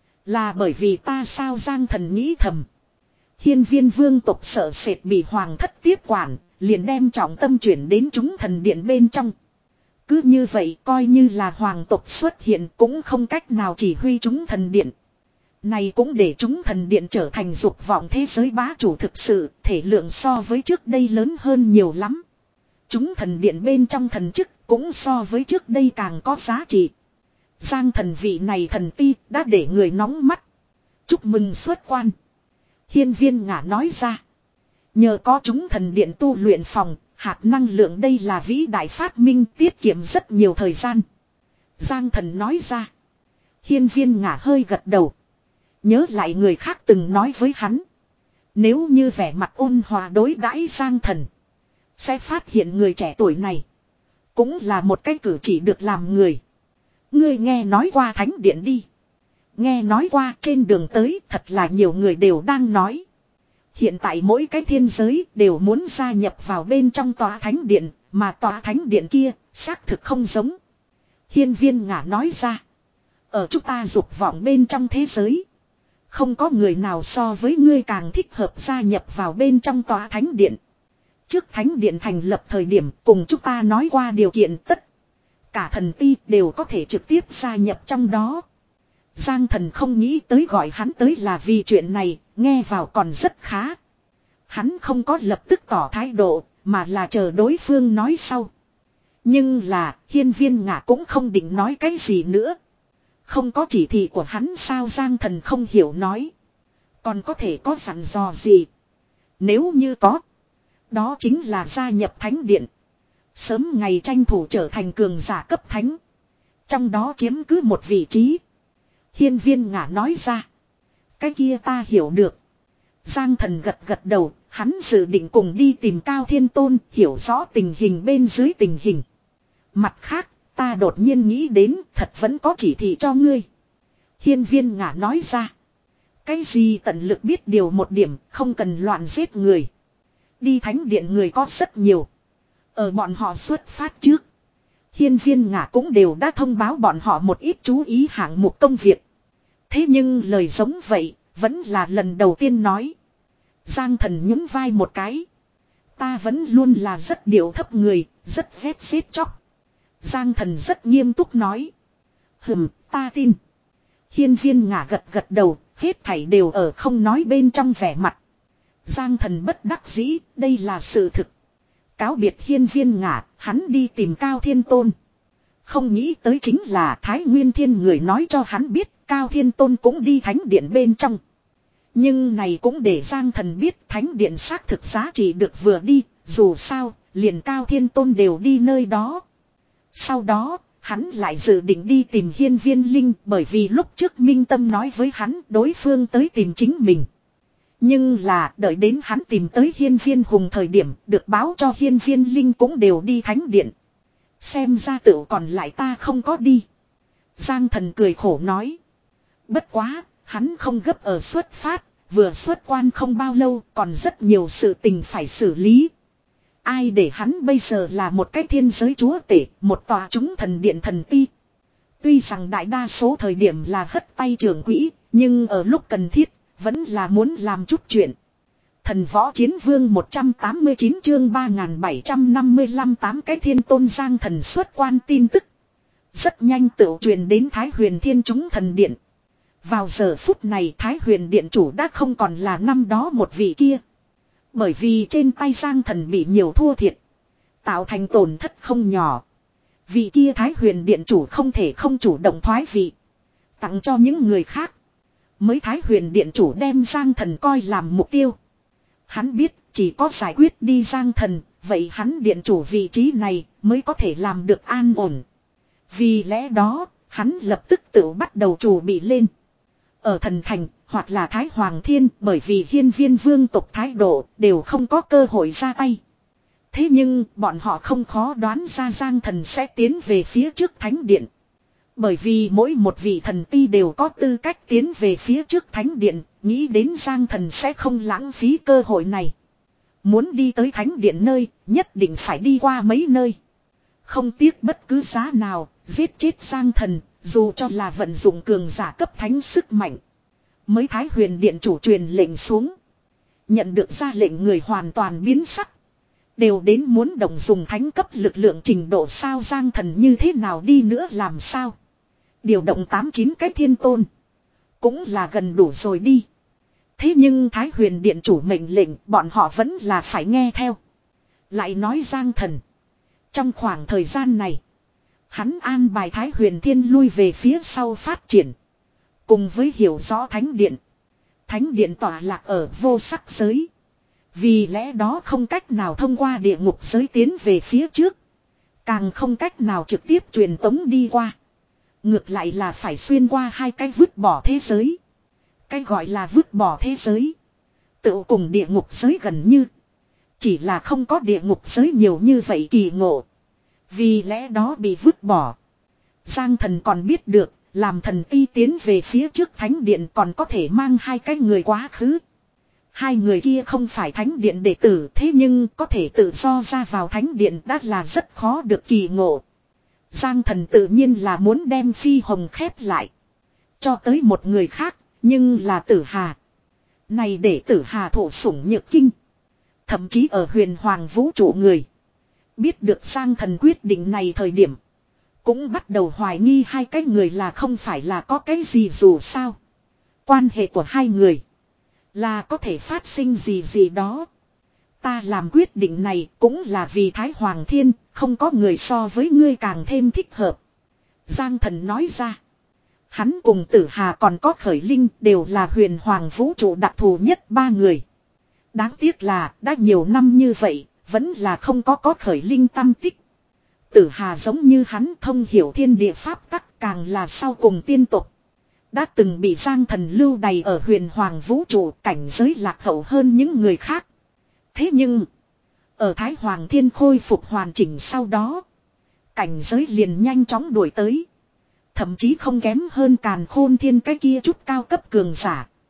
Là bởi vì ta sao Giang Thần nghĩ thầm. Hiên viên vương tộc sợ sệt bị hoàng thất tiếp quản, liền đem trọng tâm chuyển đến chúng thần điện bên trong. Cứ như vậy coi như là hoàng tộc xuất hiện cũng không cách nào chỉ huy chúng thần điện. Này cũng để chúng thần điện trở thành dục vọng thế giới bá chủ thực sự, thể lượng so với trước đây lớn hơn nhiều lắm. Chúng thần điện bên trong thần chức cũng so với trước đây càng có giá trị. Giang Thần vị này thần ti đã để người nóng mắt. Chúc mừng xuất quan. Hiên viên ngả nói ra. Nhờ có chúng thần điện tu luyện phòng, hạt năng lượng đây là vĩ đại phát minh tiết kiệm rất nhiều thời gian. Giang Thần nói ra. Hiên viên ngả hơi gật đầu. Nhớ lại người khác từng nói với hắn. Nếu như vẻ mặt ôn hòa đối đãi Giang Thần, sẽ phát hiện người trẻ tuổi này cũng là một cái cử chỉ được làm người. Ngươi nghe nói qua thánh điện đi. Nghe nói qua trên đường tới thật là nhiều người đều đang nói. Hiện tại mỗi cái thiên giới đều muốn gia nhập vào bên trong tòa thánh điện, mà tòa thánh điện kia xác thực không giống. Hiên viên ngả nói ra. Ở chúng ta dục vọng bên trong thế giới, không có người nào so với ngươi càng thích hợp gia nhập vào bên trong tòa thánh điện. Trước thánh điện thành lập thời điểm cùng chúng ta nói qua điều kiện tất cả thần ti đều có thể trực tiếp gia nhập trong đó. Giang Thần không nghĩ tới gọi hắn tới là vì chuyện này, nghe vào còn rất khá. Hắn không có lập tức tỏ thái độ, mà là chờ đối phương nói sau. Nhưng là, hiên viên ngả cũng không định nói cái gì nữa. Không có chỉ thị của hắn sao Giang Thần không hiểu nói. Còn có thể có dặn dò gì? Nếu như có, đó chính là gia nhập thánh điện. Sớm ngày tranh thủ trở thành cường giả cấp thánh. Trong đó chiếm cứ một vị trí. Hiên viên ngả nói ra. Cái kia ta hiểu được. Giang Thần gật gật đầu, hắn dự định cùng đi tìm Cao Thiên Tôn, hiểu rõ tình hình bên dưới tình hình. Mặt khác, ta đột nhiên nghĩ đến, thật vẫn có chỉ thị cho ngươi. Hiên viên ngả nói ra. Cái gì tận lực biết điều một điểm, không cần loạn giết người. Đi thánh điện người có rất nhiều. Ở bọn họ xuất phát trước, hiên viên ngả cũng đều đã thông báo bọn họ một ít chú ý hạng mục công việc. Thế nhưng lời giống vậy, vẫn là lần đầu tiên nói. Giang Thần nhún vai một cái. Ta vẫn luôn là rất điệu thấp người, rất ghét xếp chóc. Giang Thần rất nghiêm túc nói. Hừm, ta tin. Hiên viên ngả gật gật đầu, hết thảy đều ở không nói bên trong vẻ mặt. Giang Thần bất đắc dĩ, đây là sự thực. Cáo biệt hiên viên ngả, hắn đi tìm Cao Thiên Tôn. Không nghĩ tới chính là Thái Nguyên Thiên người nói cho hắn biết Cao Thiên Tôn cũng đi thánh điện bên trong. Nhưng này cũng để Giang Thần biết thánh điện xác thực giá trị được vừa đi, dù sao, liền Cao Thiên Tôn đều đi nơi đó. Sau đó, hắn lại dự định đi tìm hiên viên linh bởi vì lúc trước Minh Tâm nói với hắn đối phương tới tìm chính mình. Nhưng là đợi đến hắn tìm tới hiên viên hùng thời điểm được báo cho hiên viên linh cũng đều đi thánh điện. Xem ra tựu còn lại ta không có đi. Giang Thần cười khổ nói. Bất quá, hắn không gấp ở xuất phát, vừa xuất quan không bao lâu còn rất nhiều sự tình phải xử lý. Ai để hắn bây giờ là một cái thiên giới chúa tể, một tòa chúng thần điện thần ti. Tuy rằng đại đa số thời điểm là hất tay trưởng quỹ, nhưng ở lúc cần thiết, vẫn là muốn làm chút chuyện. Thần võ chiến vương một trăm tám mươi chín chương ba nghìn bảy trăm năm mươi lăm tám cái thiên tôn Giang Thần xuất quan tin tức. Rất nhanh tự truyền đến Thái Huyền Thiên chúng thần điện. Vào giờ phút này Thái Huyền Điện chủ đã không còn là năm đó một vị kia. Bởi vì trên tay Giang Thần bị nhiều thua thiệt. Tạo thành tổn thất không nhỏ. Vị kia Thái Huyền Điện chủ không thể không chủ động thoái vị. Tặng cho những người khác. Mới Thái Huyền Điện chủ đem Giang Thần coi làm mục tiêu. Hắn biết chỉ có giải quyết đi Giang Thần. Vậy hắn điện chủ vị trí này mới có thể làm được an ổn. Vì lẽ đó hắn lập tức tự bắt đầu chủ bị lên. Ở thần thành hoặc là Thái Hoàng Thiên bởi vì hiên viên vương tộc thái độ đều không có cơ hội ra tay. Thế nhưng bọn họ không khó đoán ra Giang Thần sẽ tiến về phía trước thánh điện. Bởi vì mỗi một vị thần ti đều có tư cách tiến về phía trước thánh điện, nghĩ đến Giang Thần sẽ không lãng phí cơ hội này. Muốn đi tới thánh điện nơi, nhất định phải đi qua mấy nơi. Không tiếc bất cứ giá nào, giết chết Giang Thần, dù cho là vận dụng cường giả cấp thánh sức mạnh. Mới Thái Huyền Điện chủ truyền lệnh xuống. Nhận được ra lệnh người hoàn toàn biến sắc. Đều đến muốn đồng dùng thánh cấp lực lượng trình độ sao Giang Thần như thế nào đi nữa làm sao. Điều động tám chín cái thiên tôn. Cũng là gần đủ rồi đi. Thế nhưng Thái Huyền Điện chủ mệnh lệnh bọn họ vẫn là phải nghe theo. Lại nói Giang Thần. Trong khoảng thời gian này. Hắn an bài Thái Huyền Thiên lui về phía sau phát triển. Cùng với hiểu rõ Thánh Điện. Thánh Điện tỏa lạc ở vô sắc giới. Vì lẽ đó không cách nào thông qua địa ngục giới tiến về phía trước. Càng không cách nào trực tiếp truyền tống đi qua. Ngược lại là phải xuyên qua hai cái vứt bỏ thế giới. Cái gọi là vứt bỏ thế giới. Tự cùng địa ngục giới gần như. Chỉ là không có địa ngục giới nhiều như vậy kỳ ngộ. Vì lẽ đó bị vứt bỏ. Giang Thần còn biết được. Làm thần ti tiến về phía trước thánh điện còn có thể mang hai cái người quá khứ. Hai người kia không phải thánh điện đệ tử thế nhưng có thể tự do ra vào thánh điện đã là rất khó được kỳ ngộ. Giang Thần tự nhiên là muốn đem Phi Hồng khép lại. Cho tới một người khác, nhưng là Tử Hà. Này để Tử Hà thổ sủng nhược kinh. Thậm chí ở huyền hoàng vũ trụ người. Biết được Giang Thần quyết định này thời điểm. Cũng bắt đầu hoài nghi hai cái người là không phải là có cái gì dù sao. Quan hệ của hai người. Là có thể phát sinh gì gì đó. Ta làm quyết định này cũng là vì Thái Hoàng Thiên. Không có người so với ngươi càng thêm thích hợp. Giang Thần nói ra. Hắn cùng Tử Hà còn có Khởi Linh đều là huyền hoàng vũ trụ đặc thù nhất ba người. Đáng tiếc là đã nhiều năm như vậy. Vẫn là không có có Khởi Linh tâm tích. Tử Hà giống như hắn thông hiểu thiên địa pháp tắc càng là sau cùng tiên tục. Đã từng bị Giang Thần lưu đày ở huyền hoàng vũ trụ cảnh giới lạc hậu hơn những người khác. Thế nhưng, ở Thái Hoàng Thiên khôi phục hoàn chỉnh sau đó, cảnh giới liền nhanh chóng đuổi tới. Thậm chí không kém hơn Càn Khôn Thiên cái kia chút cao cấp cường giả.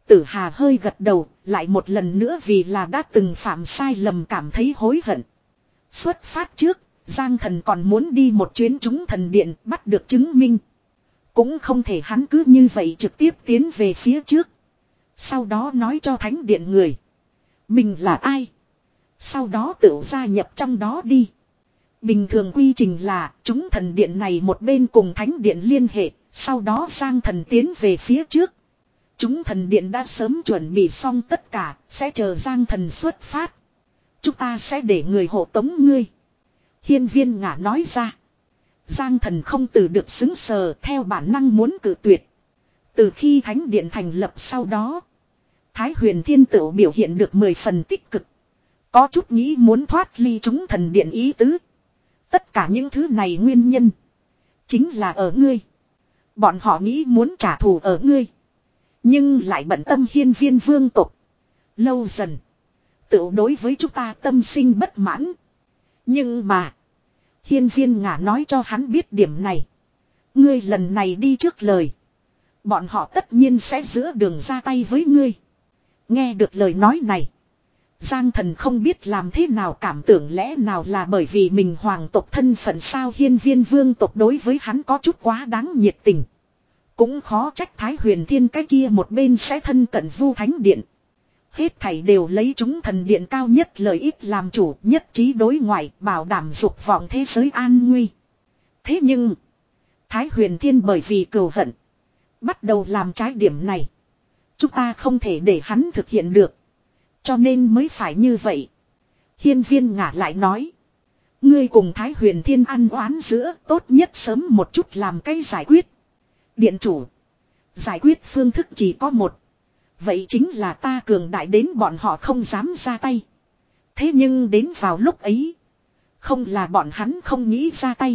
Tử Hà hơi gật đầu, lại một lần nữa vì là đã từng phạm sai lầm cảm thấy hối hận. Xuất phát trước, Giang Thần còn muốn đi một chuyến chúng thần điện bắt được chứng minh. Cũng không thể hắn cứ như vậy trực tiếp tiến về phía trước. Sau đó nói cho thánh điện người. Mình là ai? Sau đó tự gia nhập trong đó đi. Bình thường quy trình là chúng thần điện này một bên cùng thánh điện liên hệ. Sau đó Giang Thần tiến về phía trước. Chúng thần điện đã sớm chuẩn bị xong tất cả. Sẽ chờ Giang Thần xuất phát. Chúng ta sẽ để người hộ tống ngươi. Hiên Viên Ngả nói ra. Giang Thần không từ được xứng sờ theo bản năng muốn cự tuyệt. Từ khi thánh điện thành lập sau đó. Thái Huyền Thiên Tửu biểu hiện được mười phần tích cực. Có chút nghĩ muốn thoát ly chúng thần điện ý tứ. Tất cả những thứ này nguyên nhân. Chính là ở ngươi. Bọn họ nghĩ muốn trả thù ở ngươi. Nhưng lại bận tâm hiên viên vương tộc. Lâu dần. Tửu đối với chúng ta tâm sinh bất mãn. Nhưng mà. Hiên viên Ngả nói cho hắn biết điểm này. Ngươi lần này đi trước lời. Bọn họ tất nhiên sẽ giữa đường ra tay với ngươi. Nghe được lời nói này. Giang Thần không biết làm thế nào cảm tưởng lẽ nào là bởi vì mình hoàng tộc thân phận sao hiên viên vương tộc đối với hắn có chút quá đáng nhiệt tình. Cũng khó trách Thái Huyền Thiên cái kia một bên sẽ thân cận Vu Thánh Điện. Hết thảy đều lấy chúng thần điện cao nhất lợi ích làm chủ nhất trí đối ngoại bảo đảm dục vọng thế giới an nguy. Thế nhưng Thái Huyền Thiên bởi vì cừu hận bắt đầu làm trái điểm này. Chúng ta không thể để hắn thực hiện được. Cho nên mới phải như vậy. Hiên viên Ngả lại nói. Ngươi cùng Thái Huyền Thiên ăn oán giữa tốt nhất sớm một chút làm cái giải quyết. Điện chủ. Giải quyết phương thức chỉ có một. Vậy chính là ta cường đại đến bọn họ không dám ra tay. Thế nhưng đến vào lúc ấy. Không là bọn hắn không nghĩ ra tay.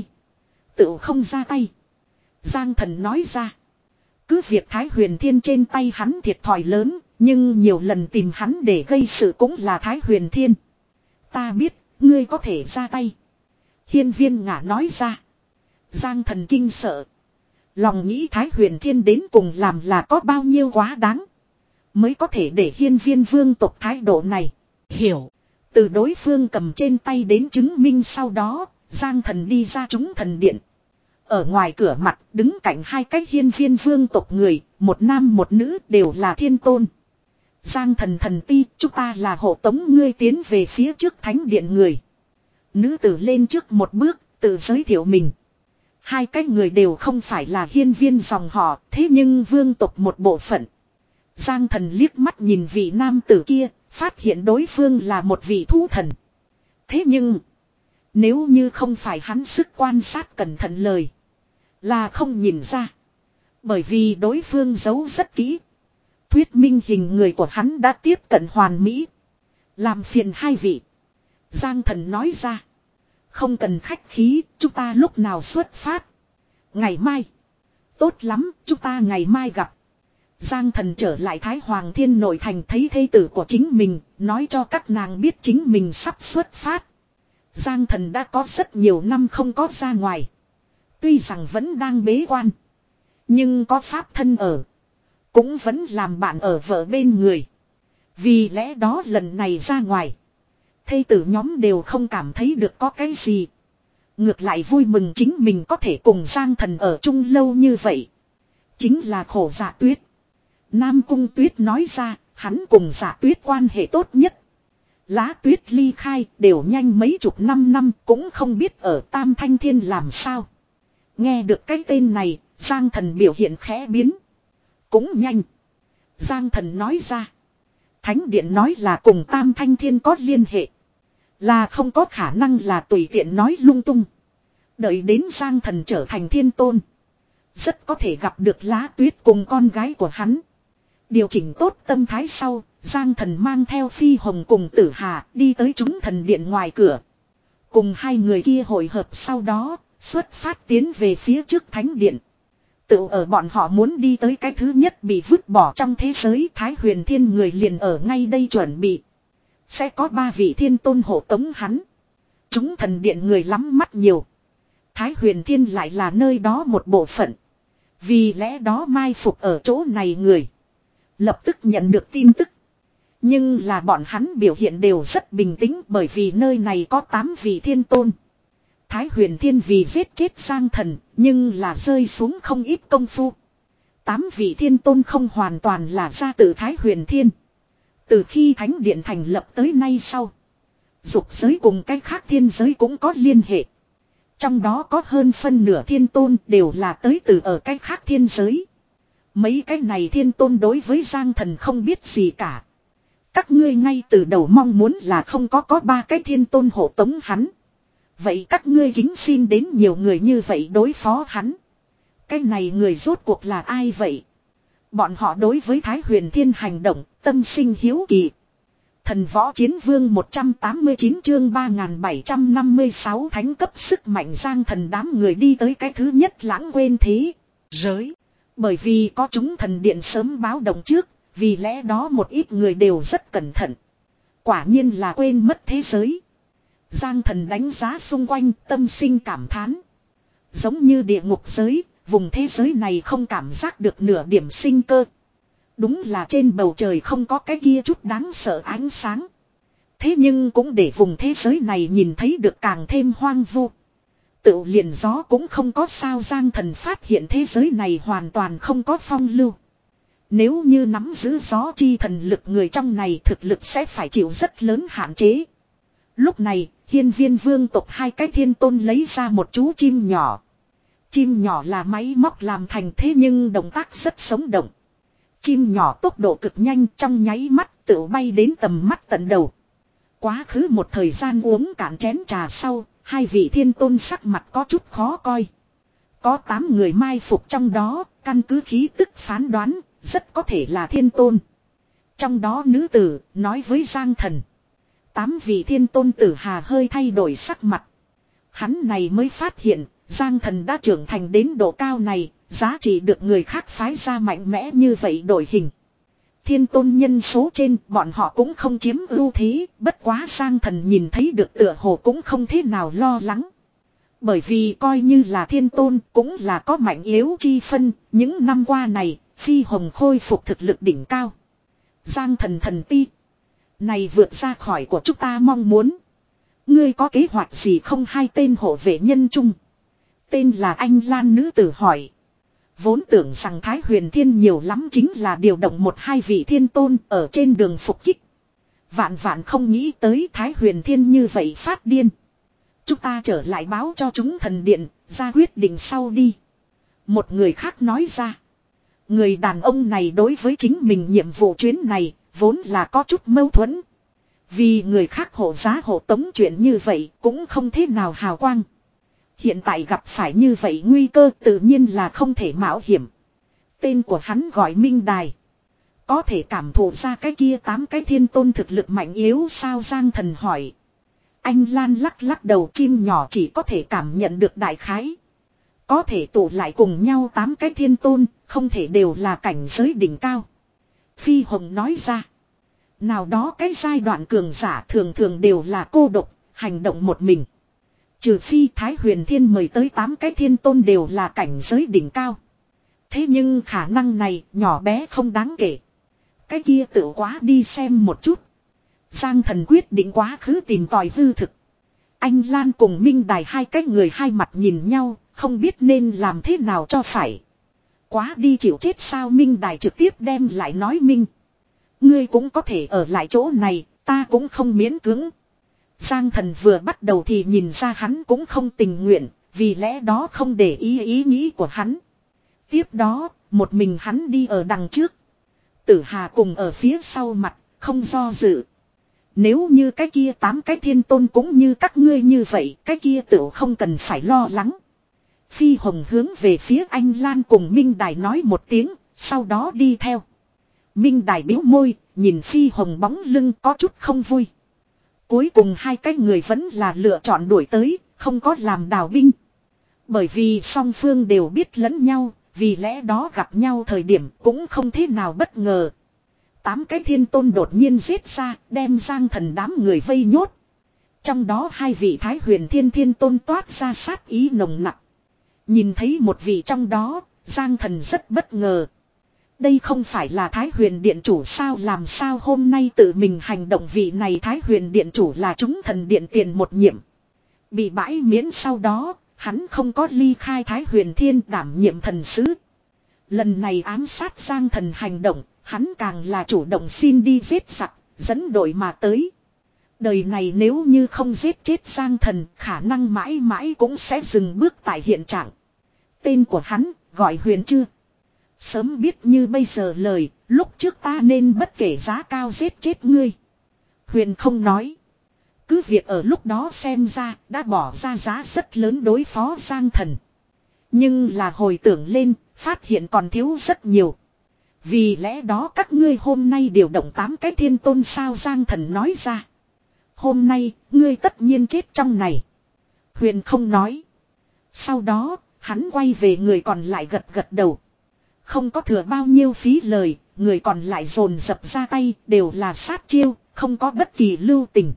Tự không ra tay. Giang Thần nói ra. Cứ việc Thái Huyền Thiên trên tay hắn thiệt thòi lớn. Nhưng nhiều lần tìm hắn để gây sự cũng là Thái Huyền Thiên. Ta biết, ngươi có thể ra tay. Hiên viên Ngả nói ra. Giang Thần kinh sợ. Lòng nghĩ Thái Huyền Thiên đến cùng làm là có bao nhiêu quá đáng. Mới có thể để hiên viên vương tộc thái độ này. Hiểu. Từ đối phương cầm trên tay đến chứng minh sau đó. Giang Thần đi ra chúng thần điện. Ở ngoài cửa mặt đứng cạnh hai cái hiên viên vương tộc người. Một nam một nữ đều là thiên tôn. Giang Thần thần ti, chúng ta là hộ tống ngươi tiến về phía trước thánh điện người. Nữ tử lên trước một bước, tự giới thiệu mình. Hai cái người đều không phải là hiên viên dòng họ, thế nhưng vương tộc một bộ phận. Giang Thần liếc mắt nhìn vị nam tử kia, phát hiện đối phương là một vị thú thần. Thế nhưng, nếu như không phải hắn sức quan sát cẩn thận lời, là không nhìn ra. Bởi vì đối phương giấu rất kỹ. Thuyết minh hình người của hắn đã tiếp cận hoàn mỹ. Làm phiền hai vị. Giang Thần nói ra. Không cần khách khí, chúng ta lúc nào xuất phát. Ngày mai. Tốt lắm, chúng ta ngày mai gặp. Giang Thần trở lại Thái Hoàng Thiên nội thành thấy thê tử của chính mình, nói cho các nàng biết chính mình sắp xuất phát. Giang Thần đã có rất nhiều năm không có ra ngoài. Tuy rằng vẫn đang bế quan. Nhưng có pháp thân ở. Cũng vẫn làm bạn ở vợ bên người. Vì lẽ đó lần này ra ngoài. Thê tử nhóm đều không cảm thấy được có cái gì. Ngược lại vui mừng chính mình có thể cùng Giang Thần ở chung lâu như vậy. Chính là khổ Dạ Tuyết. Nam Cung Tuyết nói ra, hắn cùng Dạ Tuyết quan hệ tốt nhất. Lá Tuyết ly khai đều nhanh mấy chục năm năm cũng không biết ở Tam Thanh Thiên làm sao. Nghe được cái tên này, Giang Thần biểu hiện khẽ biến. Cũng nhanh. Giang Thần nói ra. Thánh Điện nói là cùng Tam Thanh Thiên có liên hệ. Là không có khả năng là tùy tiện nói lung tung. Đợi đến Giang Thần trở thành thiên tôn. Rất có thể gặp được Lá Tuyết cùng con gái của hắn. Điều chỉnh tốt tâm thái sau, Giang Thần mang theo Phi Hồng cùng Tử Hà đi tới chúng thần điện ngoài cửa. Cùng hai người kia hội hợp sau đó, xuất phát tiến về phía trước Thánh Điện. Tự ở bọn họ muốn đi tới cái thứ nhất bị vứt bỏ trong thế giới Thái Huyền Thiên người liền ở ngay đây chuẩn bị. Sẽ có ba vị thiên tôn hộ tống hắn. Chúng thần điện người lắm mắt nhiều. Thái Huyền Thiên lại là nơi đó một bộ phận. Vì lẽ đó mai phục ở chỗ này người. Lập tức nhận được tin tức. Nhưng là bọn hắn biểu hiện đều rất bình tĩnh bởi vì nơi này có tám vị thiên tôn. Thái Huyền Thiên vì giết chết Giang Thần, nhưng là rơi xuống không ít công phu. Tám vị thiên tôn không hoàn toàn là ra từ Thái Huyền Thiên. Từ khi Thánh Điện thành lập tới nay sau, dục giới cùng cách khác thiên giới cũng có liên hệ. Trong đó có hơn phân nửa thiên tôn đều là tới từ ở cách khác thiên giới. Mấy cái này thiên tôn đối với Giang Thần không biết gì cả. Các ngươi ngay từ đầu mong muốn là không có có ba cái thiên tôn hộ tống hắn. Vậy các ngươi kính xin đến nhiều người như vậy đối phó hắn. Cái này người rốt cuộc là ai vậy? Bọn họ đối với Thái Huyền Thiên hành động, tâm sinh hiếu kỳ. Thần Võ Chiến Vương một trăm tám mươi chín chương ba nghìn bảy trăm năm mươi sáu thánh cấp sức mạnh Giang Thần đám người đi tới cái thứ nhất lãng quên thế giới. Bởi vì có chúng thần điện sớm báo động trước, vì lẽ đó một ít người đều rất cẩn thận. Quả nhiên là quên mất thế giới. Giang Thần đánh giá xung quanh, tâm sinh cảm thán. Giống như địa ngục giới, vùng thế giới này không cảm giác được nửa điểm sinh cơ. Đúng là trên bầu trời không có cái kia chút đáng sợ ánh sáng. Thế nhưng cũng để vùng thế giới này nhìn thấy được càng thêm hoang vu. Tự liền gió cũng không có sao. Giang Thần phát hiện thế giới này hoàn toàn không có phong lưu. Nếu như nắm giữ gió chi thần lực người trong này thực lực sẽ phải chịu rất lớn hạn chế. Lúc này, Hiên Viên vương tộc hai cái thiên tôn lấy ra một chú chim nhỏ. Chim nhỏ là máy móc làm thành thế nhưng động tác rất sống động. Chim nhỏ tốc độ cực nhanh trong nháy mắt tự bay đến tầm mắt tận đầu. Quá khứ một thời gian uống cạn chén trà sau, hai vị thiên tôn sắc mặt có chút khó coi. Có tám người mai phục trong đó, căn cứ khí tức phán đoán, rất có thể là thiên tôn. Trong đó nữ tử, nói với Giang Thần. Tám vị thiên tôn tử hà hơi thay đổi sắc mặt. Hắn này mới phát hiện, Giang Thần đã trưởng thành đến độ cao này, giá trị được người khác phái ra mạnh mẽ như vậy đổi hình. Thiên tôn nhân số trên bọn họ cũng không chiếm ưu thế, bất quá Giang Thần nhìn thấy được tựa hồ cũng không thế nào lo lắng. Bởi vì coi như là thiên tôn cũng là có mạnh yếu chi phân, những năm qua này, Phi Hồng khôi phục thực lực đỉnh cao. Giang Thần thần ti. Này vượt ra khỏi của chúng ta mong muốn. Ngươi có kế hoạch gì không? Hai tên hộ vệ nhân chung. Tên là Anh Lan nữ tử hỏi. Vốn tưởng rằng Thái Huyền Thiên nhiều lắm chính là điều động một hai vị thiên tôn ở trên đường phục kích. Vạn vạn không nghĩ tới Thái Huyền Thiên như vậy phát điên. Chúng ta trở lại báo cho chúng thần điện, ra quyết định sau đi. Một người khác nói ra. Người đàn ông này đối với chính mình nhiệm vụ chuyến này, vốn là có chút mâu thuẫn. Vì người khác hộ giá hộ tống chuyện như vậy cũng không thế nào hào quang. Hiện tại gặp phải như vậy nguy cơ tự nhiên là không thể mạo hiểm. Tên của hắn gọi Minh Đài. Có thể cảm thụ ra cái kia tám cái thiên tôn thực lực mạnh yếu sao? Giang Thần hỏi. Anh Lan lắc lắc đầu, chim nhỏ chỉ có thể cảm nhận được đại khái. Có thể tụ lại cùng nhau tám cái thiên tôn, không thể đều là cảnh giới đỉnh cao. Phi Hồng nói ra. Nào đó cái giai đoạn cường giả thường thường đều là cô độc, hành động một mình. Trừ phi Thái Huyền Thiên mời tới tám cái thiên tôn đều là cảnh giới đỉnh cao. Thế nhưng khả năng này nhỏ bé không đáng kể. Cái kia tự quá đi xem một chút. Giang Thần quyết định quá khứ tìm tòi hư thực. Anh Lan cùng Minh Đài hai cái người hai mặt nhìn nhau, không biết nên làm thế nào cho phải. Quá đi chịu chết sao? Minh Đài trực tiếp đem lại nói Minh. Ngươi cũng có thể ở lại chỗ này, ta cũng không miễn cưỡng. Giang Thần vừa bắt đầu thì nhìn ra hắn cũng không tình nguyện, vì lẽ đó không để ý ý nghĩ của hắn. Tiếp đó, một mình hắn đi ở đằng trước. Tử Hà cùng ở phía sau mặt, không do dự. Nếu như cái kia tám cái thiên tôn cũng như các ngươi như vậy, cái kia tựu không cần phải lo lắng. Phi Hồng hướng về phía Anh Lan cùng Minh Đài nói một tiếng, sau đó đi theo. Minh Đài bĩu môi, nhìn Phi Hồng bóng lưng có chút không vui. Cuối cùng hai cái người vẫn là lựa chọn đuổi tới, không có làm đào binh. Bởi vì song phương đều biết lẫn nhau, vì lẽ đó gặp nhau thời điểm cũng không thế nào bất ngờ. Tám cái thiên tôn đột nhiên giết ra, đem Giang Thần đám người vây nhốt. Trong đó hai vị Thái Huyền Thiên thiên tôn toát ra sát ý nồng nặc. Nhìn thấy một vị trong đó, Giang Thần rất bất ngờ. Đây không phải là Thái Huyền Điện Chủ sao, làm sao hôm nay tự mình hành động? Vị này Thái Huyền Điện Chủ là chúng thần điện tiền một nhiệm. Bị bãi miễn sau đó, hắn không có ly khai Thái Huyền Thiên đảm nhiệm thần sứ. Lần này ám sát Giang Thần hành động, hắn càng là chủ động xin đi giết giặc, dẫn đội mà tới. Đời này nếu như không giết chết Giang Thần, khả năng mãi mãi cũng sẽ dừng bước tại hiện trạng. Tên của hắn, gọi Huyền chưa. Sớm biết như bây giờ lời, lúc trước ta nên bất kể giá cao giết chết ngươi. Huyền không nói. Cứ việc ở lúc đó xem ra, đã bỏ ra giá rất lớn đối phó Giang Thần. Nhưng là hồi tưởng lên, phát hiện còn thiếu rất nhiều. Vì lẽ đó các ngươi hôm nay điều động tám cái thiên tôn sao, Giang Thần nói ra. Hôm nay, ngươi tất nhiên chết trong này. Huyền không nói. Sau đó, hắn quay về người còn lại gật gật đầu. Không có thừa bao nhiêu phí lời, người còn lại dồn dập ra tay, đều là sát chiêu, không có bất kỳ lưu tình.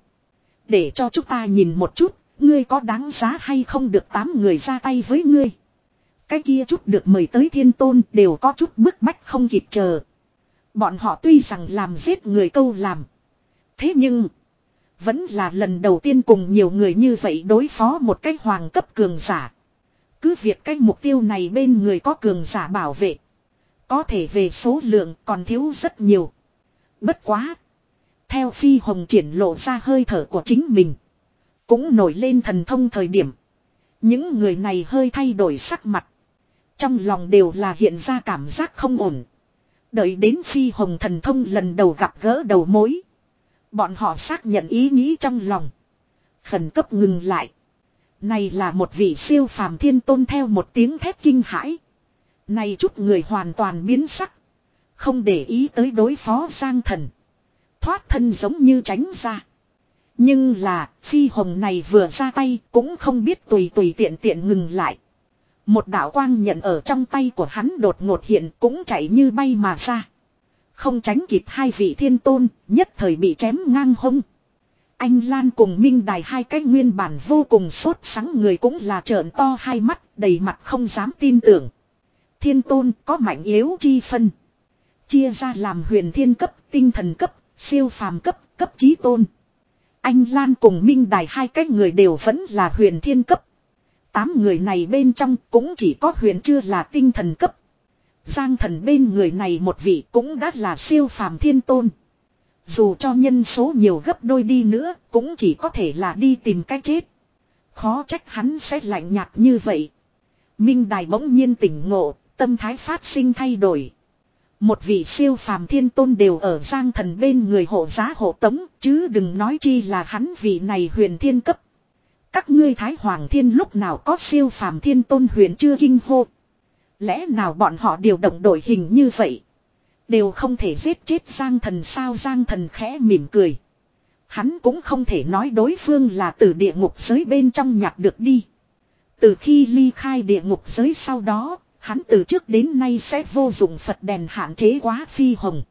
Để cho chúng ta nhìn một chút, ngươi có đáng giá hay không được tám người ra tay với ngươi. Cái kia chút được mời tới thiên tôn đều có chút bức bách không kịp chờ. Bọn họ tuy rằng làm giết người câu làm. Thế nhưng, vẫn là lần đầu tiên cùng nhiều người như vậy đối phó một cái hoàng cấp cường giả. Cứ việc cái mục tiêu này bên người có cường giả bảo vệ. Có thể về số lượng còn thiếu rất nhiều. Bất quá. Theo Phi Hồng triển lộ ra hơi thở của chính mình. Cũng nổi lên thần thông thời điểm. Những người này hơi thay đổi sắc mặt. Trong lòng đều là hiện ra cảm giác không ổn. Đợi đến Phi Hồng thần thông lần đầu gặp gỡ đầu mối. Bọn họ xác nhận ý nghĩ trong lòng. Khẩn cấp ngừng lại. Này là một vị siêu phàm thiên tôn, theo một tiếng thét kinh hãi. Này chút người hoàn toàn biến sắc. Không để ý tới đối phó Giang Thần. Thoát thân giống như tránh ra. Nhưng là Phi Hồng này vừa ra tay cũng không biết tùy tùy tiện tiện ngừng lại. Một đạo quang nhận ở trong tay của hắn đột ngột hiện cũng chạy như bay mà ra. Không tránh kịp hai vị thiên tôn, nhất thời bị chém ngang hông. Anh Lan cùng Minh Đài hai cái nguyên bản vô cùng sốt sắng người cũng là trợn to hai mắt, đầy mặt không dám tin tưởng. Thiên tôn có mạnh yếu chi phân. Chia ra làm huyền thiên cấp, tinh thần cấp, siêu phàm cấp, cấp chí tôn. Anh Lan cùng Minh Đài hai cái người đều vẫn là huyền thiên cấp. Tám người này bên trong cũng chỉ có huyền chưa là tinh thần cấp. Giang Thần bên người này một vị cũng đã là siêu phàm thiên tôn. Dù cho nhân số nhiều gấp đôi đi nữa cũng chỉ có thể là đi tìm cái chết. Khó trách hắn sẽ lạnh nhạt như vậy. Minh Đài bỗng nhiên tỉnh ngộ, tâm thái phát sinh thay đổi. Một vị siêu phàm thiên tôn đều ở Giang Thần bên người hộ giá hộ tống, chứ đừng nói chi là hắn vị này huyền thiên cấp. Các ngươi Thái Hoàng Thiên lúc nào có siêu phàm thiên tôn huyền chưa kinh hô. Lẽ nào bọn họ điều động đội hình như vậy đều không thể giết chết Giang Thần sao? Giang Thần khẽ mỉm cười. Hắn cũng không thể nói đối phương là từ địa ngục giới bên trong nhặt được đi. Từ khi ly khai địa ngục giới sau đó, hắn từ trước đến nay sẽ vô dụng Phật đèn hạn chế quá Phi Hồng.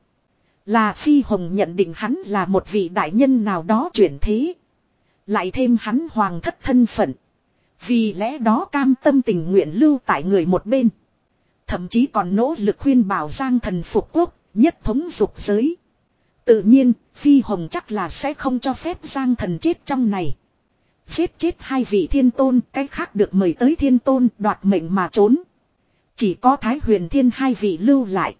Là Phi Hồng nhận định hắn là một vị đại nhân nào đó chuyển thế. Lại thêm hắn hoàng thất thân phận. Vì lẽ đó cam tâm tình nguyện lưu tại người một bên. Thậm chí còn nỗ lực khuyên bảo Giang Thần phục quốc, nhất thống dục giới. Tự nhiên, Phi Hồng chắc là sẽ không cho phép Giang Thần chết trong này. Giết chết hai vị thiên tôn, cái khác được mời tới thiên tôn đoạt mệnh mà trốn. Chỉ có Thái Huyền Thiên hai vị lưu lại.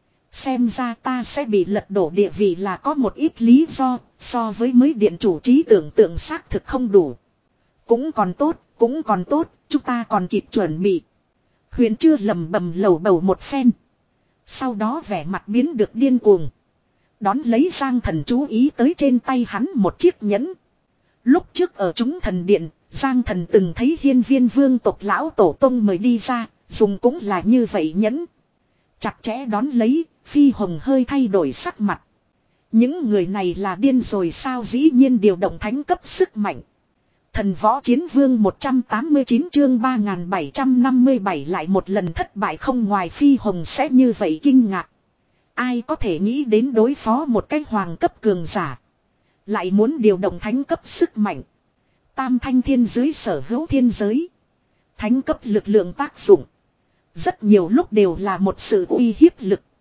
Xem ra ta sẽ bị lật đổ địa vị là có một ít lý do, so với mới điện chủ trí tưởng tượng xác thực không đủ. Cũng còn tốt, cũng còn tốt, chúng ta còn kịp chuẩn bị. Huyền chưa lầm bầm lầu bầu một phen. Sau đó vẻ mặt biến được điên cuồng. Đón lấy Giang Thần chú ý tới trên tay hắn một chiếc nhẫn. Lúc trước ở chúng thần điện, Giang Thần từng thấy hiên viên vương tộc lão tổ tông mời đi ra, dùng cũng là như vậy nhẫn. Chặt chẽ đón lấy, Phi Hồng hơi thay đổi sắc mặt. Những người này là điên rồi sao? Dĩ nhiên điều động thánh cấp sức mạnh. Thần võ chiến vương một trăm tám mươi chín chương ba nghìn bảy trăm năm mươi bảy lại một lần thất bại không ngoài Phi Hồng sẽ như vậy kinh ngạc. Ai có thể nghĩ đến đối phó một cái hoàng cấp cường giả. Lại muốn điều động thánh cấp sức mạnh. Tam thanh thiên dưới sở hữu thiên giới. Thánh cấp lực lượng tác dụng. Rất nhiều lúc đều là một sự uy hiếp lực.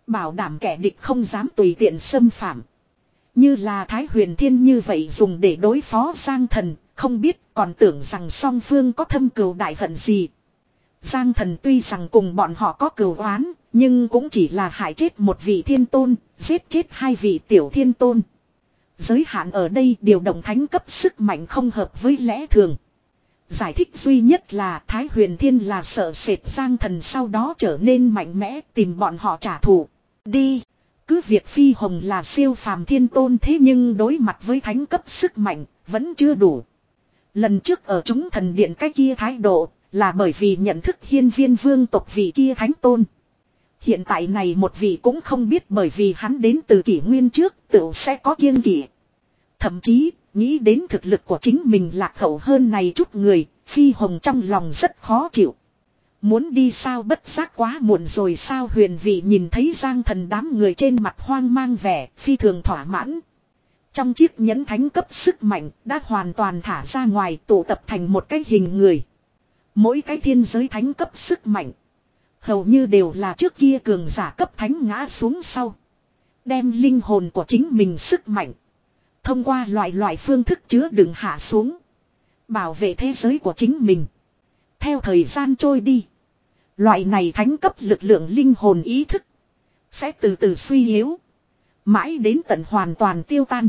Bảo đảm kẻ địch không dám tùy tiện xâm phạm. Như là Thái Huyền Thiên như vậy dùng để đối phó Giang Thần, không biết còn tưởng rằng song phương có thâm cừu đại hận gì. Giang Thần tuy rằng cùng bọn họ có cừu oán, nhưng cũng chỉ là hại chết một vị thiên tôn, giết chết hai vị tiểu thiên tôn. Giới hạn ở đây điều động thánh cấp sức mạnh không hợp với lẽ thường. Giải thích duy nhất là Thái Huyền Thiên là sợ sệt Giang Thần sau đó trở nên mạnh mẽ tìm bọn họ trả thù. Đi! Cứ việc Phi Hồng là siêu phàm thiên tôn thế nhưng đối mặt với thánh cấp sức mạnh vẫn chưa đủ. Lần trước ở chúng thần điện cái kia thái độ là bởi vì nhận thức hiên viên vương tộc vị kia thánh tôn. Hiện tại này một vị cũng không biết bởi vì hắn đến từ kỷ nguyên trước tự sẽ có kiêng kỵ. Thậm chí nghĩ đến thực lực của chính mình lạc hậu hơn này chút người, Phi Hồng trong lòng rất khó chịu. Muốn đi sao bất giác quá muộn rồi sao huyền vị nhìn thấy Giang Thần đám người trên mặt hoang mang vẻ, phi thường thỏa mãn. Trong chiếc nhẫn thánh cấp sức mạnh đã hoàn toàn thả ra ngoài tụ tập thành một cái hình người. Mỗi cái thiên giới thánh cấp sức mạnh hầu như đều là trước kia cường giả cấp thánh ngã xuống sau. Đem linh hồn của chính mình sức mạnh thông qua loại loại phương thức chứa đựng hạ xuống. Bảo vệ thế giới của chính mình. Theo thời gian trôi đi. Loại này thánh cấp lực lượng linh hồn ý thức sẽ từ từ suy yếu. Mãi đến tận hoàn toàn tiêu tan.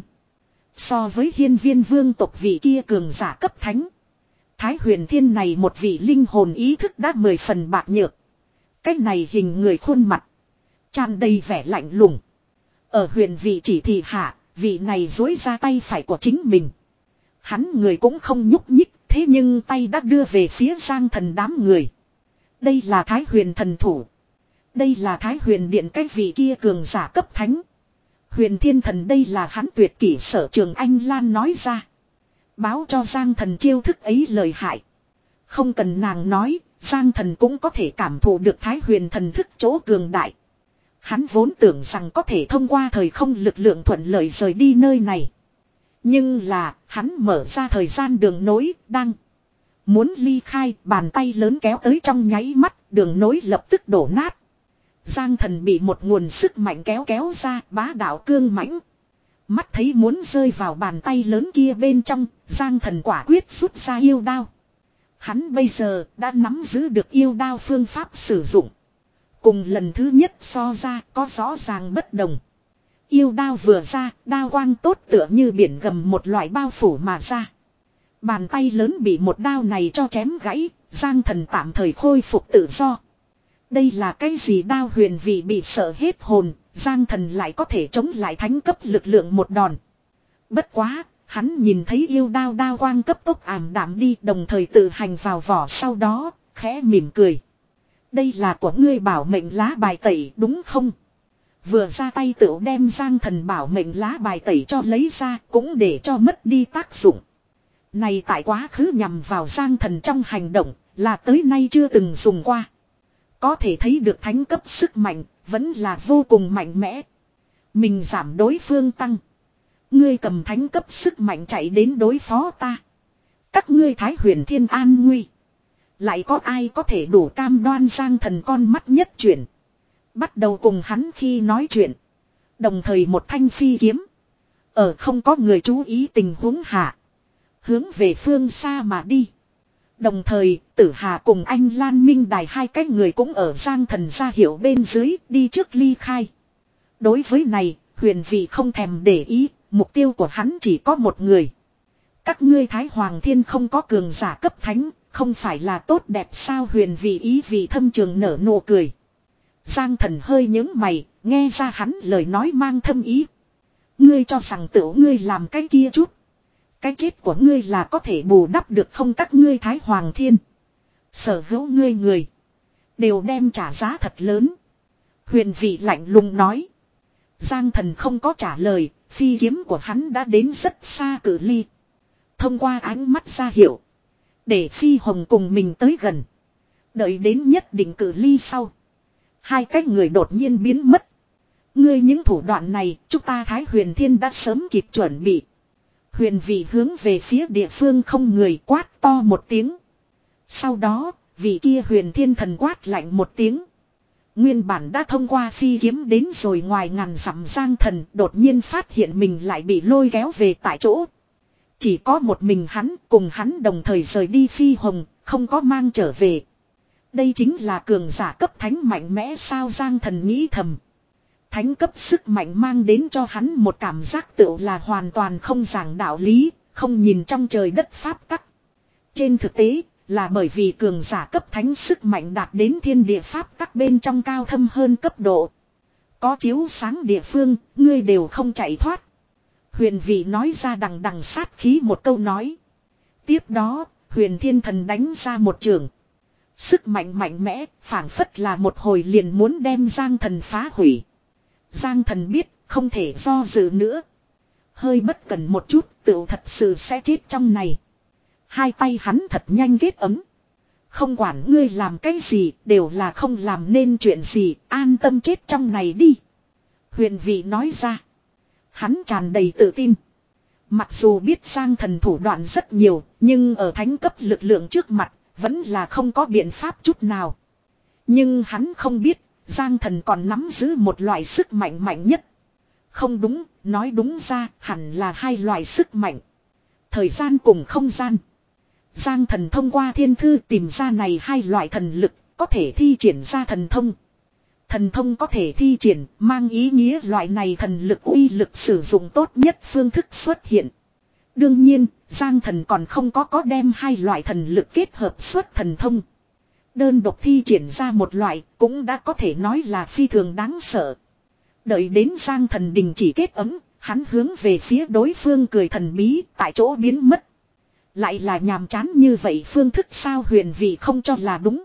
So với hiên viên vương tộc vị kia cường giả cấp thánh. Thái Huyền Thiên này một vị linh hồn ý thức đã mười phần bạc nhược. Cách này hình người khuôn mặt tràn đầy vẻ lạnh lùng. Ở huyền vị chỉ thị hạ, vị này dối ra tay phải của chính mình. Hắn người cũng không nhúc nhích, thế nhưng tay đã đưa về phía Giang Thần đám người. Đây là Thái Huyền thần thủ. Đây là Thái Huyền điện cái vị kia cường giả cấp thánh. Huyền Thiên Thần đây là hắn tuyệt kỷ sở trường Anh Lan nói ra. Báo cho Giang Thần chiêu thức ấy lời hại. Không cần nàng nói, Giang Thần cũng có thể cảm thụ được Thái Huyền thần thức chỗ cường đại. Hắn vốn tưởng rằng có thể thông qua thời không lực lượng thuận lợi rời đi nơi này. Nhưng là, hắn mở ra thời gian đường nối, đang muốn ly khai, bàn tay lớn kéo tới trong nháy mắt, đường nối lập tức đổ nát. Giang Thần bị một nguồn sức mạnh kéo kéo ra, bá đạo cương mãnh. Mắt thấy muốn rơi vào bàn tay lớn kia bên trong, Giang Thần quả quyết rút ra yêu đao. Hắn bây giờ đã nắm giữ được yêu đao phương pháp sử dụng. Cùng lần thứ nhất so ra có rõ ràng bất đồng. Yêu đao vừa ra, đao quang tốt tựa như biển gầm một loại bao phủ mà ra. Bàn tay lớn bị một đao này cho chém gãy, Giang Thần tạm thời khôi phục tự do. Đây là cái gì đao huyền vị bị sợ hết hồn, Giang Thần lại có thể chống lại thánh cấp lực lượng một đòn. Bất quá, hắn nhìn thấy yêu đao đao quang cấp tốc ảm đạm đi đồng thời tự hành vào vỏ sau đó, khẽ mỉm cười. Đây là của ngươi bảo mệnh lá bài tẩy đúng không? Vừa ra tay tựu đem Giang Thần bảo mệnh lá bài tẩy cho lấy ra cũng để cho mất đi tác dụng. Này tại quá khứ nhằm vào Giang Thần trong hành động là tới nay chưa từng dùng qua. Có thể thấy được thánh cấp sức mạnh vẫn là vô cùng mạnh mẽ. Mình giảm đối phương tăng. Ngươi cầm thánh cấp sức mạnh chạy đến đối phó ta. Các ngươi Thái Huyền Thiên an nguy. Lại có ai có thể đủ cam đoan Giang Thần con mắt nhất chuyển. Bắt đầu cùng hắn khi nói chuyện. Đồng thời một thanh phi kiếm. Ở không có người chú ý tình huống hạ. Hướng về phương xa mà đi. Đồng thời Tử Hà cùng anh Lan Minh Đài hai cái người cũng ở Giang Thần ra hiệu bên dưới đi trước ly khai. Đối với này huyền vị không thèm để ý. Mục tiêu của hắn chỉ có một người. Các ngươi Thái Hoàng Thiên không có cường giả cấp thánh. Không phải là tốt đẹp sao huyền vị ý vị thâm trường nở nụ cười. Giang Thần hơi nhướng mày, nghe ra hắn lời nói mang thâm ý. Ngươi cho rằng tiểu ngươi làm cái kia chút. Cái chết của ngươi là có thể bù đắp được không các ngươi Thái Hoàng Thiên. Sở hữu ngươi người. Đều đem trả giá thật lớn. Huyền vị lạnh lùng nói. Giang Thần không có trả lời, phi kiếm của hắn đã đến rất xa cự ly. Thông qua ánh mắt ra hiệu. Để Phi Hồng cùng mình tới gần. Đợi đến nhất định cự ly sau. Hai cái người đột nhiên biến mất. Ngươi những thủ đoạn này chúng ta Thái Huyền Thiên đã sớm kịp chuẩn bị. Huyền vị hướng về phía địa phương không người quát to một tiếng. Sau đó vị kia Huyền Thiên thần quát lạnh một tiếng. Nguyên bản đã thông qua phi kiếm đến rồi ngoài ngàn dặm Giang Thần đột nhiên phát hiện mình lại bị lôi kéo về tại chỗ. Chỉ có một mình hắn cùng hắn đồng thời rời đi phi hồng, không có mang trở về. Đây chính là cường giả cấp thánh mạnh mẽ sao Giang Thần nghĩ thầm. Thánh cấp sức mạnh mang đến cho hắn một cảm giác tựu là hoàn toàn không giảng đạo lý, không nhìn trong trời đất pháp tắc. Trên thực tế, là bởi vì cường giả cấp thánh sức mạnh đạt đến thiên địa pháp tắc bên trong cao thâm hơn cấp độ. Có chiếu sáng địa phương, ngươi đều không chạy thoát. Huyền vị nói ra đằng đằng sát khí một câu nói. Tiếp đó, huyền thiên thần đánh ra một trường. Sức mạnh mạnh mẽ, phảng phất là một hồi liền muốn đem Giang Thần phá hủy. Giang Thần biết, không thể do dự nữa. Hơi bất cẩn một chút, tựu thật sự sẽ chết trong này. Hai tay hắn thật nhanh kết ấm. Không quản ngươi làm cái gì, đều là không làm nên chuyện gì, an tâm chết trong này đi. Huyền vị nói ra. Hắn tràn đầy tự tin. Mặc dù biết Giang Thần thủ đoạn rất nhiều, nhưng ở thánh cấp lực lượng trước mặt, vẫn là không có biện pháp chút nào. Nhưng hắn không biết, Giang Thần còn nắm giữ một loại sức mạnh mạnh nhất. Không đúng, nói đúng ra, hẳn là hai loại sức mạnh. Thời gian cùng không gian. Giang Thần thông qua thiên thư tìm ra này hai loại thần lực, có thể thi triển ra thần thông. Thần thông có thể thi triển, mang ý nghĩa loại này thần lực uy lực sử dụng tốt nhất phương thức xuất hiện. Đương nhiên, Giang Thần còn không có có đem hai loại thần lực kết hợp xuất thần thông. Đơn độc thi triển ra một loại, cũng đã có thể nói là phi thường đáng sợ. Đợi đến Giang Thần đình chỉ kết ấm, hắn hướng về phía đối phương cười thần bí, tại chỗ biến mất. Lại là nhàm chán như vậy phương thức sao huyền vị không cho là đúng.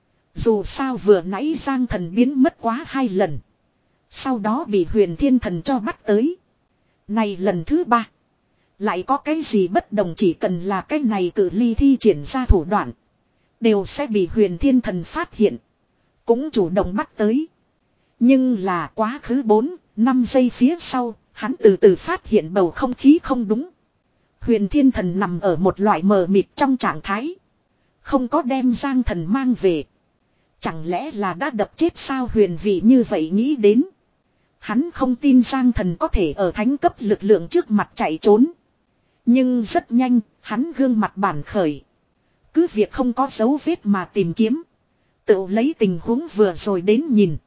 Dù sao vừa nãy Giang Thần biến mất quá hai lần. Sau đó bị huyền thiên thần cho bắt tới. Này lần thứ ba. Lại có cái gì bất đồng chỉ cần là cái này cử ly thi triển ra thủ đoạn. Đều sẽ bị huyền thiên thần phát hiện. Cũng chủ động bắt tới. Nhưng là quá khứ bốn, năm giây phía sau, hắn từ từ phát hiện bầu không khí không đúng. Huyền thiên thần nằm ở một loại mờ mịt trong trạng thái. Không có đem Giang Thần mang về. Chẳng lẽ là đã đập chết sao huyền vị như vậy nghĩ đến. Hắn không tin Giang Thần có thể ở thánh cấp lực lượng trước mặt chạy trốn. Nhưng rất nhanh, hắn gương mặt bản khởi. Cứ việc không có dấu vết mà tìm kiếm. Tự lấy tình huống vừa rồi đến nhìn.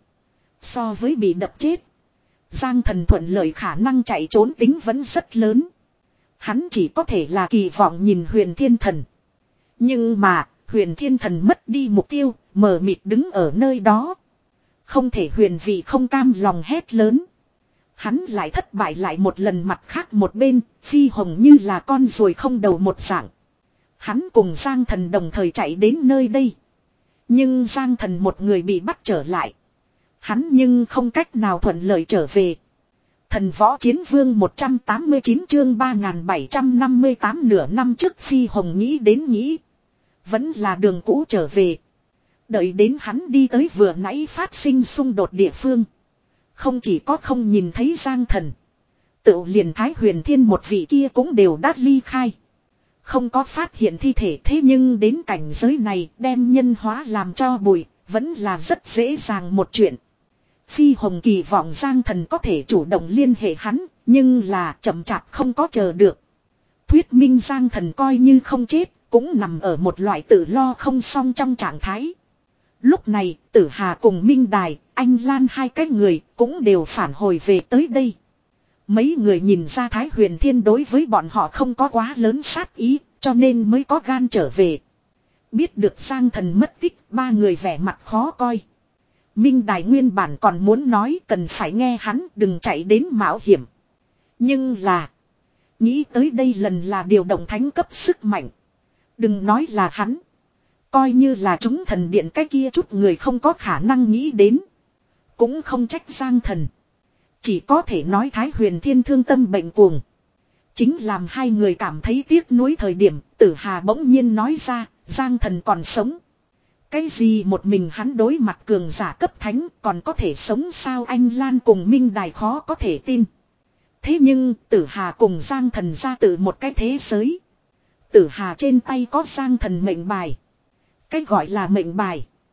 So với bị đập chết. Giang Thần thuận lợi khả năng chạy trốn tính vẫn rất lớn. Hắn chỉ có thể là kỳ vọng nhìn huyền thiên thần. Nhưng mà, huyền thiên thần mất đi mục tiêu, mờ mịt đứng ở nơi đó. Không thể huyền vị không cam lòng hét lớn. Hắn lại thất bại lại một lần mặt khác một bên, phi hồng như là con ruồi không đầu một dạng. Hắn cùng Giang Thần đồng thời chạy đến nơi đây. Nhưng Giang Thần một người bị bắt trở lại. Hắn nhưng không cách nào thuận lợi trở về. Thần võ chiến vương một trăm tám mươi chín chương ba nghìn bảy trăm năm mươi tám nửa năm trước phi hồng nghĩ đến nghĩ. Vẫn là đường cũ trở về. Đợi đến hắn đi tới vừa nãy phát sinh xung đột địa phương. Không chỉ có không nhìn thấy Giang Thần. Tự liền Thái Huyền Thiên một vị kia cũng đều đã ly khai. Không có phát hiện thi thể thế nhưng đến cảnh giới này đem nhân hóa làm cho bụi. Vẫn là rất dễ dàng một chuyện. Phi hồng kỳ vọng Giang Thần có thể chủ động liên hệ hắn. Nhưng là chậm chạp không có chờ được. Thuyết minh Giang Thần coi như không chết. Cũng nằm ở một loại tự lo không xong trong trạng thái. Lúc này, Tử Hà cùng Minh Đài, Anh Lan hai cái người cũng đều phản hồi về tới đây. Mấy người nhìn ra Thái Huyền Thiên đối với bọn họ không có quá lớn sát ý, cho nên mới có gan trở về. Biết được Giang Thần mất tích, ba người vẻ mặt khó coi. Minh Đài nguyên bản còn muốn nói cần phải nghe hắn đừng chạy đến mạo hiểm. Nhưng là, nghĩ tới đây lần là điều động thánh cấp sức mạnh. Đừng nói là hắn. Coi như là chúng thần điện cái kia chút người không có khả năng nghĩ đến. Cũng không trách Giang Thần. Chỉ có thể nói Thái Huyền Thiên thương tâm bệnh cuồng. Chính làm hai người cảm thấy tiếc nuối thời điểm Tử Hà bỗng nhiên nói ra Giang Thần còn sống. Cái gì một mình hắn đối mặt cường giả cấp thánh còn có thể sống sao Anh Lan cùng Minh Đài khó có thể tin. Thế nhưng Tử Hà cùng Giang Thần ra từ một cái thế giới. Tử Hà trên tay có Giang Thần mệnh bài. Cái gọi là mệnh bài.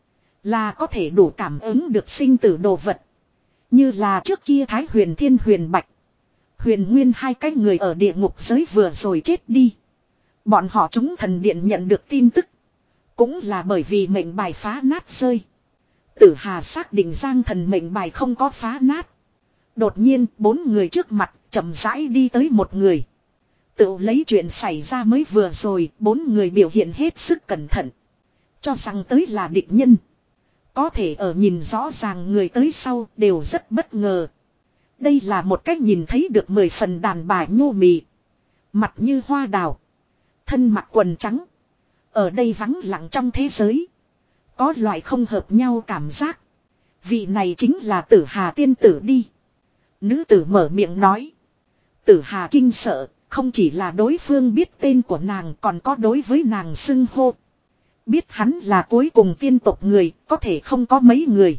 Là có thể đủ cảm ứng được sinh tử đồ vật. Như là trước kia Thái Huyền Thiên Huyền Bạch. Huyền Nguyên hai cái người ở địa ngục giới vừa rồi chết đi. Bọn họ chúng thần điện nhận được tin tức. Cũng là bởi vì mệnh bài phá nát rơi. Tử Hà xác định Giang Thần mệnh bài không có phá nát. Đột nhiên bốn người trước mặt chậm rãi đi tới một người. Tự lấy chuyện xảy ra mới vừa rồi, bốn người biểu hiện hết sức cẩn thận. Cho rằng tới là địch nhân. Có thể ở nhìn rõ ràng người tới sau đều rất bất ngờ. Đây là một cách nhìn thấy được mười phần đàn bà nhô mì. Mặt như hoa đào. Thân mặc quần trắng. Ở đây vắng lặng trong thế giới. Có loại không hợp nhau cảm giác. Vị này chính là Tử Hà tiên tử đi. Nữ tử mở miệng nói. Tử Hà kinh sợ. Không chỉ là đối phương biết tên của nàng, còn có đối với nàng xưng hô. Biết hắn là cuối cùng tiên tộc người, có thể không có mấy người.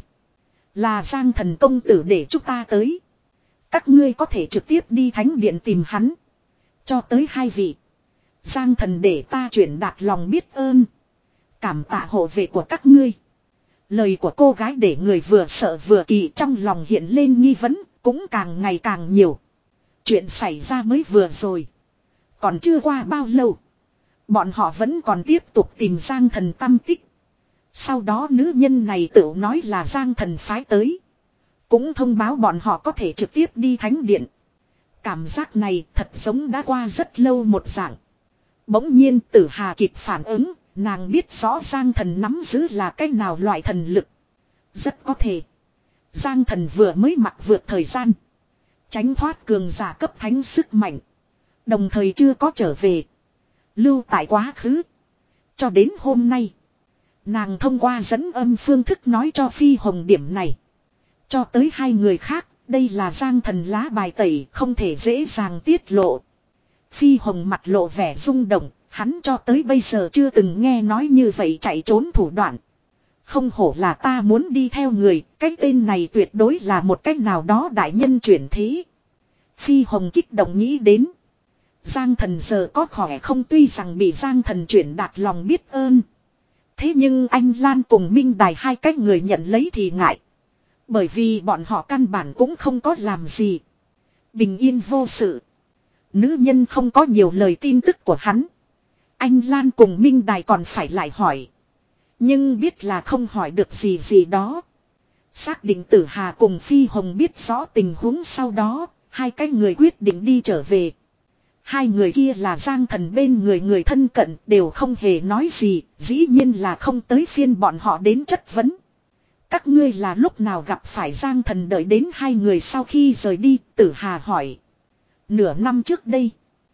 Là Giang Thần công tử để chúng ta tới. Các ngươi có thể trực tiếp đi thánh điện tìm hắn. Cho tới hai vị. Giang Thần để ta chuyển đạt lòng biết ơn. Cảm tạ hộ vệ của các ngươi. Lời của cô gái để người vừa sợ vừa kỳ, trong lòng hiện lên nghi vấn, cũng càng ngày càng nhiều. Chuyện xảy ra mới vừa rồi. Còn chưa qua bao lâu. Bọn họ vẫn còn tiếp tục tìm Giang Thần tăm tích. Sau đó nữ nhân này tự nói là Giang Thần phái tới. Cũng thông báo bọn họ có thể trực tiếp đi thánh điện. Cảm giác này thật giống đã qua rất lâu một dạng. Bỗng nhiên Tử Hà kịp phản ứng. Nàng biết rõ Giang Thần nắm giữ là cách nào loại thần lực. Rất có thể. Giang Thần vừa mới mặc vượt thời gian. Tránh thoát cường giả cấp thánh sức mạnh. Đồng thời chưa có trở về. Lưu tại quá khứ. Cho đến hôm nay. Nàng thông qua dẫn âm phương thức nói cho Phi Hồng điểm này. Cho tới hai người khác. Đây là Giang Thần lá bài tẩy, không thể dễ dàng tiết lộ. Phi Hồng mặt lộ vẻ rung động. Hắn cho tới bây giờ chưa từng nghe nói như vậy chạy trốn thủ đoạn. Không hổ là ta muốn đi theo người. Cái tên này tuyệt đối là một cách nào đó đại nhân chuyển thế. Phi Hồng kích động nghĩ đến. Giang Thần giờ có khỏe không, tuy rằng bị Giang Thần chuyển đạt lòng biết ơn. Thế nhưng anh Lan cùng Minh Đài hai cách người nhận lấy thì ngại. Bởi vì bọn họ căn bản cũng không có làm gì. Bình yên vô sự. Nữ nhân không có nhiều lời tin tức của hắn. Anh Lan cùng Minh Đài còn phải lại hỏi. Nhưng biết là không hỏi được gì gì đó. Xác định Tử Hà cùng Phi Hồng biết rõ tình huống sau đó. Hai cái người quyết định đi trở về. Hai người kia là Giang Thần bên người người thân cận, đều không hề nói gì. Dĩ nhiên là không tới phiên bọn họ đến chất vấn. Các ngươi là lúc nào gặp phải Giang Thần? Đợi đến hai người sau khi rời đi, Tử Hà hỏi. Nửa năm trước đây.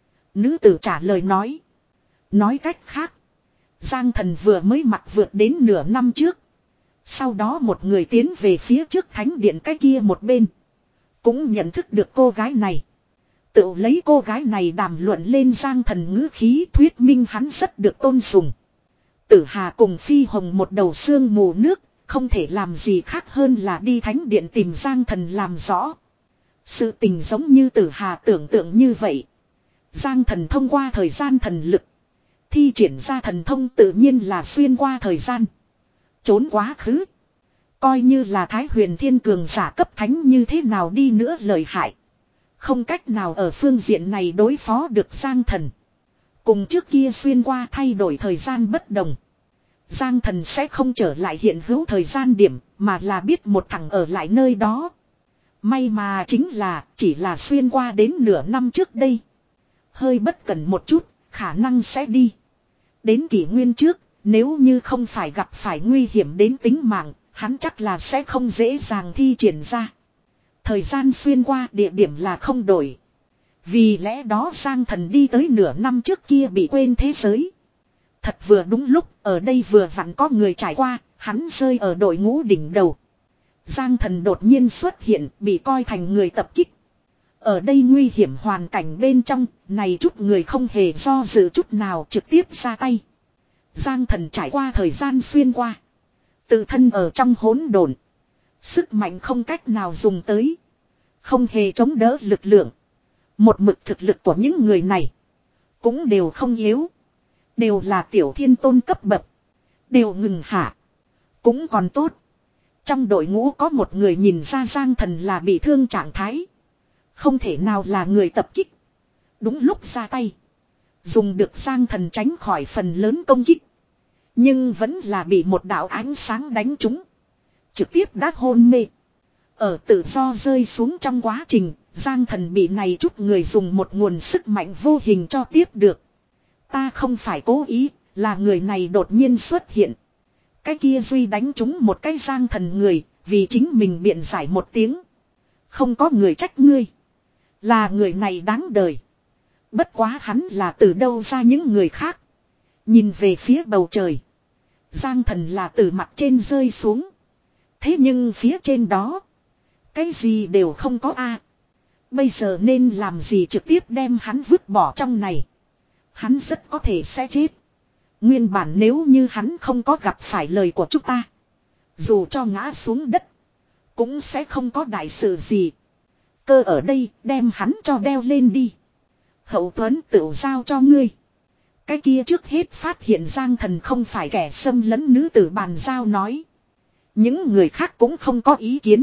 Nữ tử trả lời nói. Nói cách khác. Giang Thần vừa mới mặc vượt đến nửa năm trước. Sau đó một người tiến về phía trước thánh điện cái kia một bên. Cũng nhận thức được cô gái này. Tự lấy cô gái này đàm luận lên Giang Thần ngữ khí, thuyết minh hắn rất được tôn sùng. Tử Hà cùng Phi Hồng một đầu sương mù nước. Không thể làm gì khác hơn là đi thánh điện tìm Giang Thần làm rõ. Sự tình giống như Tử Hà tưởng tượng như vậy. Giang Thần thông qua thời gian thần lực. Thi triển ra thần thông tự nhiên là xuyên qua thời gian. Trốn quá khứ. Coi như là Thái Huyền Thiên Cường giả cấp thánh như thế nào đi nữa lợi hại. Không cách nào ở phương diện này đối phó được Giang Thần. Cùng trước kia xuyên qua thay đổi thời gian bất đồng. Giang Thần sẽ không trở lại hiện hữu thời gian điểm, mà là biết một thằng ở lại nơi đó. May mà chính là chỉ là xuyên qua đến nửa năm trước đây. Hơi bất cẩn một chút, khả năng sẽ đi. Đến kỷ nguyên trước, nếu như không phải gặp phải nguy hiểm đến tính mạng, hắn chắc là sẽ không dễ dàng thi triển ra. Thời gian xuyên qua địa điểm là không đổi. Vì lẽ đó Giang Thần đi tới nửa năm trước kia bị quên thế giới. Thật vừa đúng lúc, ở đây vừa vặn có người trải qua, hắn rơi ở đội ngũ đỉnh đầu. Giang Thần đột nhiên xuất hiện, bị coi thành người tập kích. Ở đây nguy hiểm hoàn cảnh bên trong, này chút người không hề do dự chút nào trực tiếp ra tay. Giang Thần trải qua thời gian xuyên qua. Tự thân ở trong hỗn độn. Sức mạnh không cách nào dùng tới. Không hề chống đỡ lực lượng. Một mực thực lực của những người này. Cũng đều không yếu. Đều là tiểu thiên tôn cấp bậc. Đều ngừng hạ. Cũng còn tốt. Trong đội ngũ có một người nhìn ra Giang Thần là bị thương trạng thái. Không thể nào là người tập kích. Đúng lúc ra tay. Dùng được Giang Thần tránh khỏi phần lớn công kích. Nhưng vẫn là bị một đạo ánh sáng đánh trúng. Trực tiếp đã hôn mê. Ở tự do rơi xuống trong quá trình, Giang Thần bị này chút người dùng một nguồn sức mạnh vô hình cho tiếp được. Ta không phải cố ý, là người này đột nhiên xuất hiện. Cái kia Duy đánh trúng một cái Giang Thần người, vì chính mình biện giải một tiếng. Không có người trách ngươi. Là người này đáng đời. Bất quá hắn là từ đâu ra những người khác. Nhìn về phía bầu trời. Giang Thần là từ mặt trên rơi xuống. Thế nhưng phía trên đó. Cái gì đều không có a. Bây giờ nên làm gì trực tiếp đem hắn vứt bỏ trong này. Hắn rất có thể sẽ chết. Nguyên bản nếu như hắn không có gặp phải lời của chúng ta. Dù cho ngã xuống đất. Cũng sẽ không có đại sự gì. Cơ ở đây đem hắn cho đeo lên đi. Hậu Tuấn tự giao cho ngươi. Cái kia trước hết phát hiện Giang Thần không phải kẻ xâm lấn nữ tử bàn giao nói. Những người khác cũng không có ý kiến.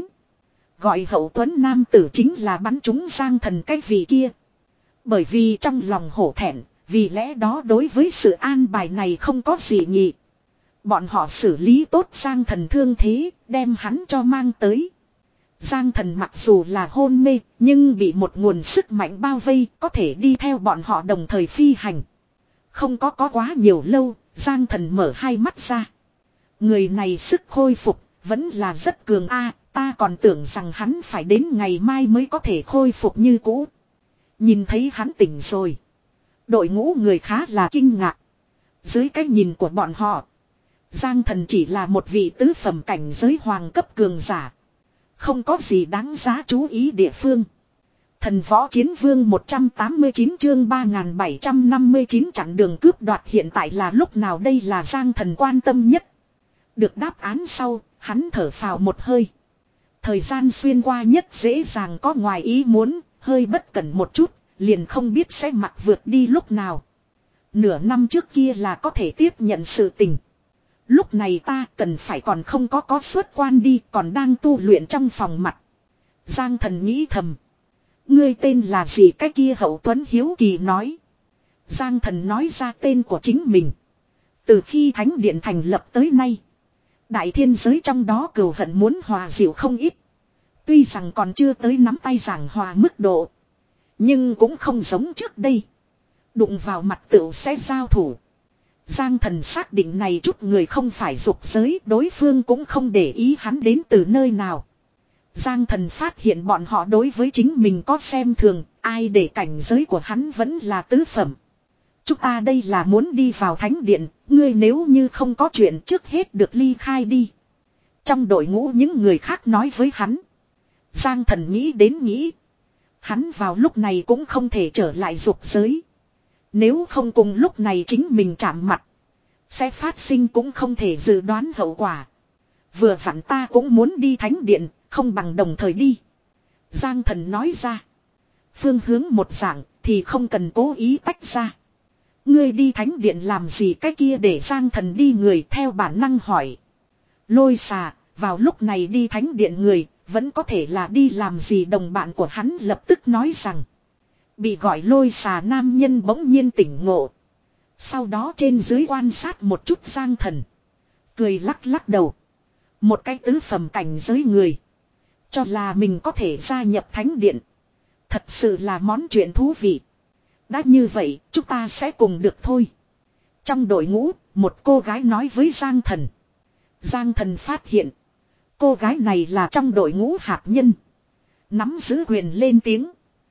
Gọi Hậu Tuấn nam tử chính là bắn trúng Giang Thần cái vị kia. Bởi vì trong lòng hổ thẹn, vì lẽ đó đối với sự an bài này không có gì nhị. Bọn họ xử lý tốt Giang Thần thương thế, đem hắn cho mang tới. Giang Thần mặc dù là hôn mê, nhưng bị một nguồn sức mạnh bao vây, có thể đi theo bọn họ đồng thời phi hành. Không có có quá nhiều lâu, Giang Thần mở hai mắt ra. Người này sức khôi phục, vẫn là rất cường a. Ta còn tưởng rằng hắn phải đến ngày mai mới có thể khôi phục như cũ. Nhìn thấy hắn tỉnh rồi. Đội ngũ người khá là kinh ngạc. Dưới cái nhìn của bọn họ. Giang Thần chỉ là một vị tứ phẩm cảnh giới hoàng cấp cường giả. Không có gì đáng giá chú ý địa phương. Thần võ chiến vương một trăm tám mươi chín chương ba nghìn bảy trăm năm mươi chín chặn đường cướp đoạt hiện tại là lúc nào đây là Giang Thần quan tâm nhất. Được đáp án sau, hắn thở phào một hơi. Thời gian xuyên qua nhất dễ dàng có ngoài ý muốn, hơi bất cẩn một chút, liền không biết sẽ mặc vượt đi lúc nào. Nửa năm trước kia là có thể tiếp nhận sự tình. Lúc này ta cần phải còn không có có xuất quan đi, còn đang tu luyện trong phòng mặt. Giang Thần nghĩ thầm. Ngươi tên là gì cái kia Hậu Tuấn hiếu kỳ nói. Giang Thần nói ra tên của chính mình. Từ khi Thánh Điện thành lập tới nay. Đại thiên giới trong đó cừu hận muốn hòa dịu không ít. Tuy rằng còn chưa tới nắm tay giảng hòa mức độ. Nhưng cũng không giống trước đây. Đụng vào mặt tựu sẽ giao thủ. Giang Thần xác định này chút người không phải dục giới. Đối phương cũng không để ý hắn đến từ nơi nào. Giang Thần phát hiện bọn họ đối với chính mình có xem thường. Ai để cảnh giới của hắn vẫn là tứ phẩm. Chúng ta đây là muốn đi vào thánh điện. Ngươi nếu như không có chuyện trước hết được ly khai đi. Trong đội ngũ những người khác nói với hắn. Giang Thần nghĩ đến nghĩ. Hắn vào lúc này cũng không thể trở lại dục giới. Nếu không cùng lúc này chính mình chạm mặt. Sẽ phát sinh cũng không thể dự đoán hậu quả. Vừa vặn ta cũng muốn đi thánh điện. Không bằng đồng thời đi. Giang Thần nói ra. Phương hướng một dạng thì không cần cố ý tách ra. Ngươi đi thánh điện làm gì cái kia để Giang Thần đi người theo bản năng hỏi. Lôi xà, vào lúc này đi thánh điện người, vẫn có thể là đi làm gì đồng bạn của hắn lập tức nói rằng. Bị gọi lôi xà nam nhân bỗng nhiên tỉnh ngộ. Sau đó trên dưới quan sát một chút Giang Thần. Cười lắc lắc đầu. Một cái tứ phẩm cảnh giới người. Cho là mình có thể gia nhập thánh điện. Thật sự là món chuyện thú vị. Đã như vậy, chúng ta sẽ cùng được thôi. Trong đội ngũ, một cô gái nói với Giang Thần. Giang Thần phát hiện. Cô gái này là trong đội ngũ hạt nhân. Nắm giữ quyền lên tiếng.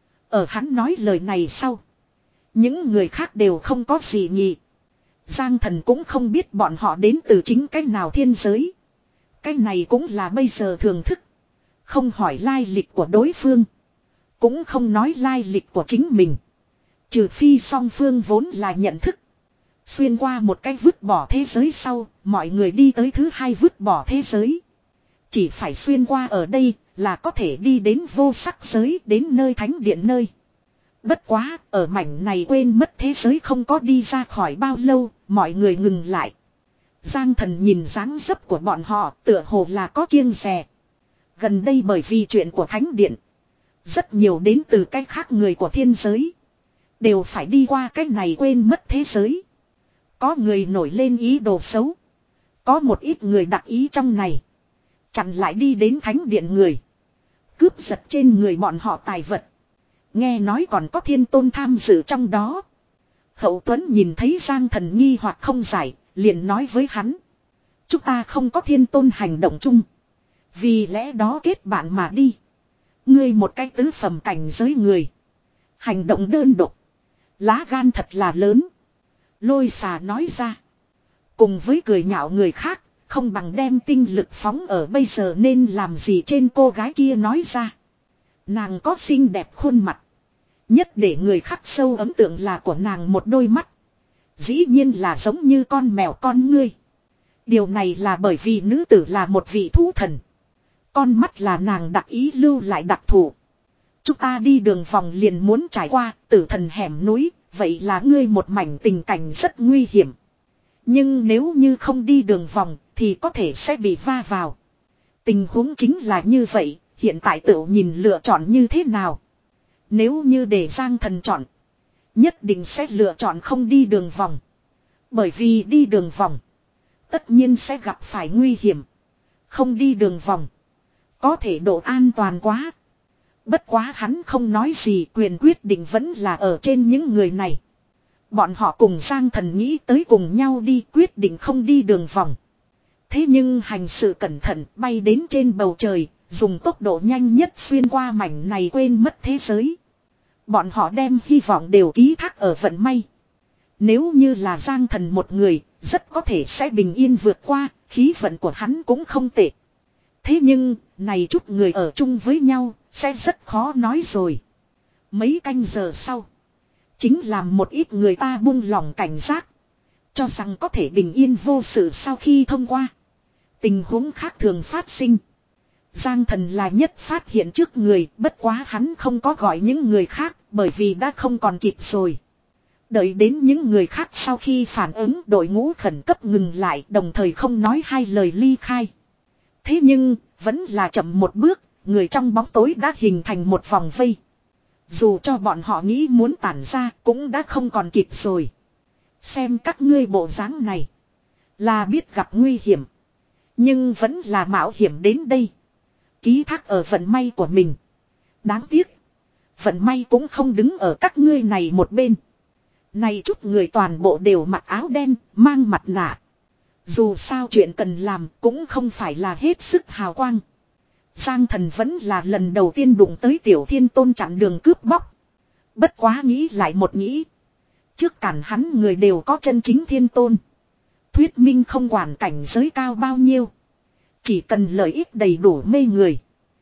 Ở hắn nói lời này sau. Những người khác đều không có gì nhỉ. Giang Thần cũng không biết bọn họ đến từ chính cách nào thiên giới. Cái này cũng là bây giờ thường thức. Không hỏi lai lịch của đối phương. Cũng không nói lai lịch của chính mình. Trừ phi song phương vốn là nhận thức. Xuyên qua một cái vứt bỏ thế giới sau, mọi người đi tới thứ hai vứt bỏ thế giới. Chỉ phải xuyên qua ở đây là có thể đi đến vô sắc giới, đến nơi thánh điện nơi. Bất quá, ở mảnh này quên mất thế giới không có đi ra khỏi bao lâu, mọi người ngừng lại. Giang Thần nhìn dáng dấp của bọn họ tựa hồ là có kiêng dè. Gần đây bởi vì chuyện của Thánh Điện. Rất nhiều đến từ cách khác người của thiên giới. Đều phải đi qua cách này quên mất thế giới. Có người nổi lên ý đồ xấu. Có một ít người đặc ý trong này. Chặn lại đi đến Thánh Điện người. Cướp giật trên người bọn họ tài vật. Nghe nói còn có thiên tôn tham dự trong đó. Hậu Tuấn nhìn thấy Giang Thần nghi hoặc không giải, liền nói với hắn. Chúng ta không có thiên tôn hành động chung. Vì lẽ đó kết bạn mà đi. Ngươi một cái tứ phẩm cảnh giới người. Hành động đơn độc. Lá gan thật là lớn. Lôi xà nói ra. Cùng với cười nhạo người khác. Không bằng đem tinh lực phóng ở bây giờ nên làm gì trên cô gái kia nói ra. Nàng có xinh đẹp khuôn mặt. Nhất để người khắc sâu ấn tượng là của nàng một đôi mắt. Dĩ nhiên là giống như con mèo con ngươi. Điều này là bởi vì nữ tử là một vị thú thần. Con mắt là nàng đặc ý lưu lại đặc thù. Chúng ta đi đường vòng liền muốn trải qua tử thần hẻm núi. Vậy là ngươi một mảnh tình cảnh rất nguy hiểm. Nhưng nếu như không đi đường vòng thì có thể sẽ bị va vào. Tình huống chính là như vậy. Hiện tại tự nhìn lựa chọn như thế nào. Nếu như để Giang Thần chọn. Nhất định sẽ lựa chọn không đi đường vòng. Bởi vì đi đường vòng. Tất nhiên sẽ gặp phải nguy hiểm. Không đi đường vòng. Có thể độ an toàn quá. Bất quá hắn không nói gì, quyền quyết định vẫn là ở trên những người này. Bọn họ cùng Giang Thần nghĩ tới cùng nhau đi, quyết định không đi đường vòng. Thế nhưng hành sự cẩn thận, bay đến trên bầu trời, dùng tốc độ nhanh nhất xuyên qua mảnh này quên mất thế giới. Bọn họ đem hy vọng đều ký thác ở vận may. Nếu như là Giang Thần một người, rất có thể sẽ bình yên vượt qua, khí vận của hắn cũng không tệ. Thế nhưng, này chút người ở chung với nhau, sẽ rất khó nói rồi. Mấy canh giờ sau, chính làm một ít người ta buông lỏng cảnh giác. Cho rằng có thể bình yên vô sự sau khi thông qua. Tình huống khác thường phát sinh. Giang Thần là nhất phát hiện trước người, bất quá hắn không có gọi những người khác, bởi vì đã không còn kịp rồi. Đợi đến những người khác sau khi phản ứng, đội ngũ khẩn cấp ngừng lại, đồng thời không nói hai lời ly khai. Thế nhưng, vẫn là chậm một bước, người trong bóng tối đã hình thành một vòng vây. Dù cho bọn họ nghĩ muốn tản ra, cũng đã không còn kịp rồi. Xem các ngươi bộ dáng này, là biết gặp nguy hiểm. Nhưng vẫn là mạo hiểm đến đây. Ký thác ở vận may của mình. Đáng tiếc, vận may cũng không đứng ở các ngươi này một bên. Này chút người toàn bộ đều mặc áo đen, mang mặt nạ. Dù sao chuyện cần làm cũng không phải là hết sức hào quang. Giang Thần vẫn là lần đầu tiên đụng tới Tiểu Thiên Tôn chặn đường cướp bóc. Bất quá nghĩ lại một nghĩ. Trước cản hắn người đều có chân chính Thiên Tôn. Thuyết minh không quản cảnh giới cao bao nhiêu. Chỉ cần lợi ích đầy đủ mê người.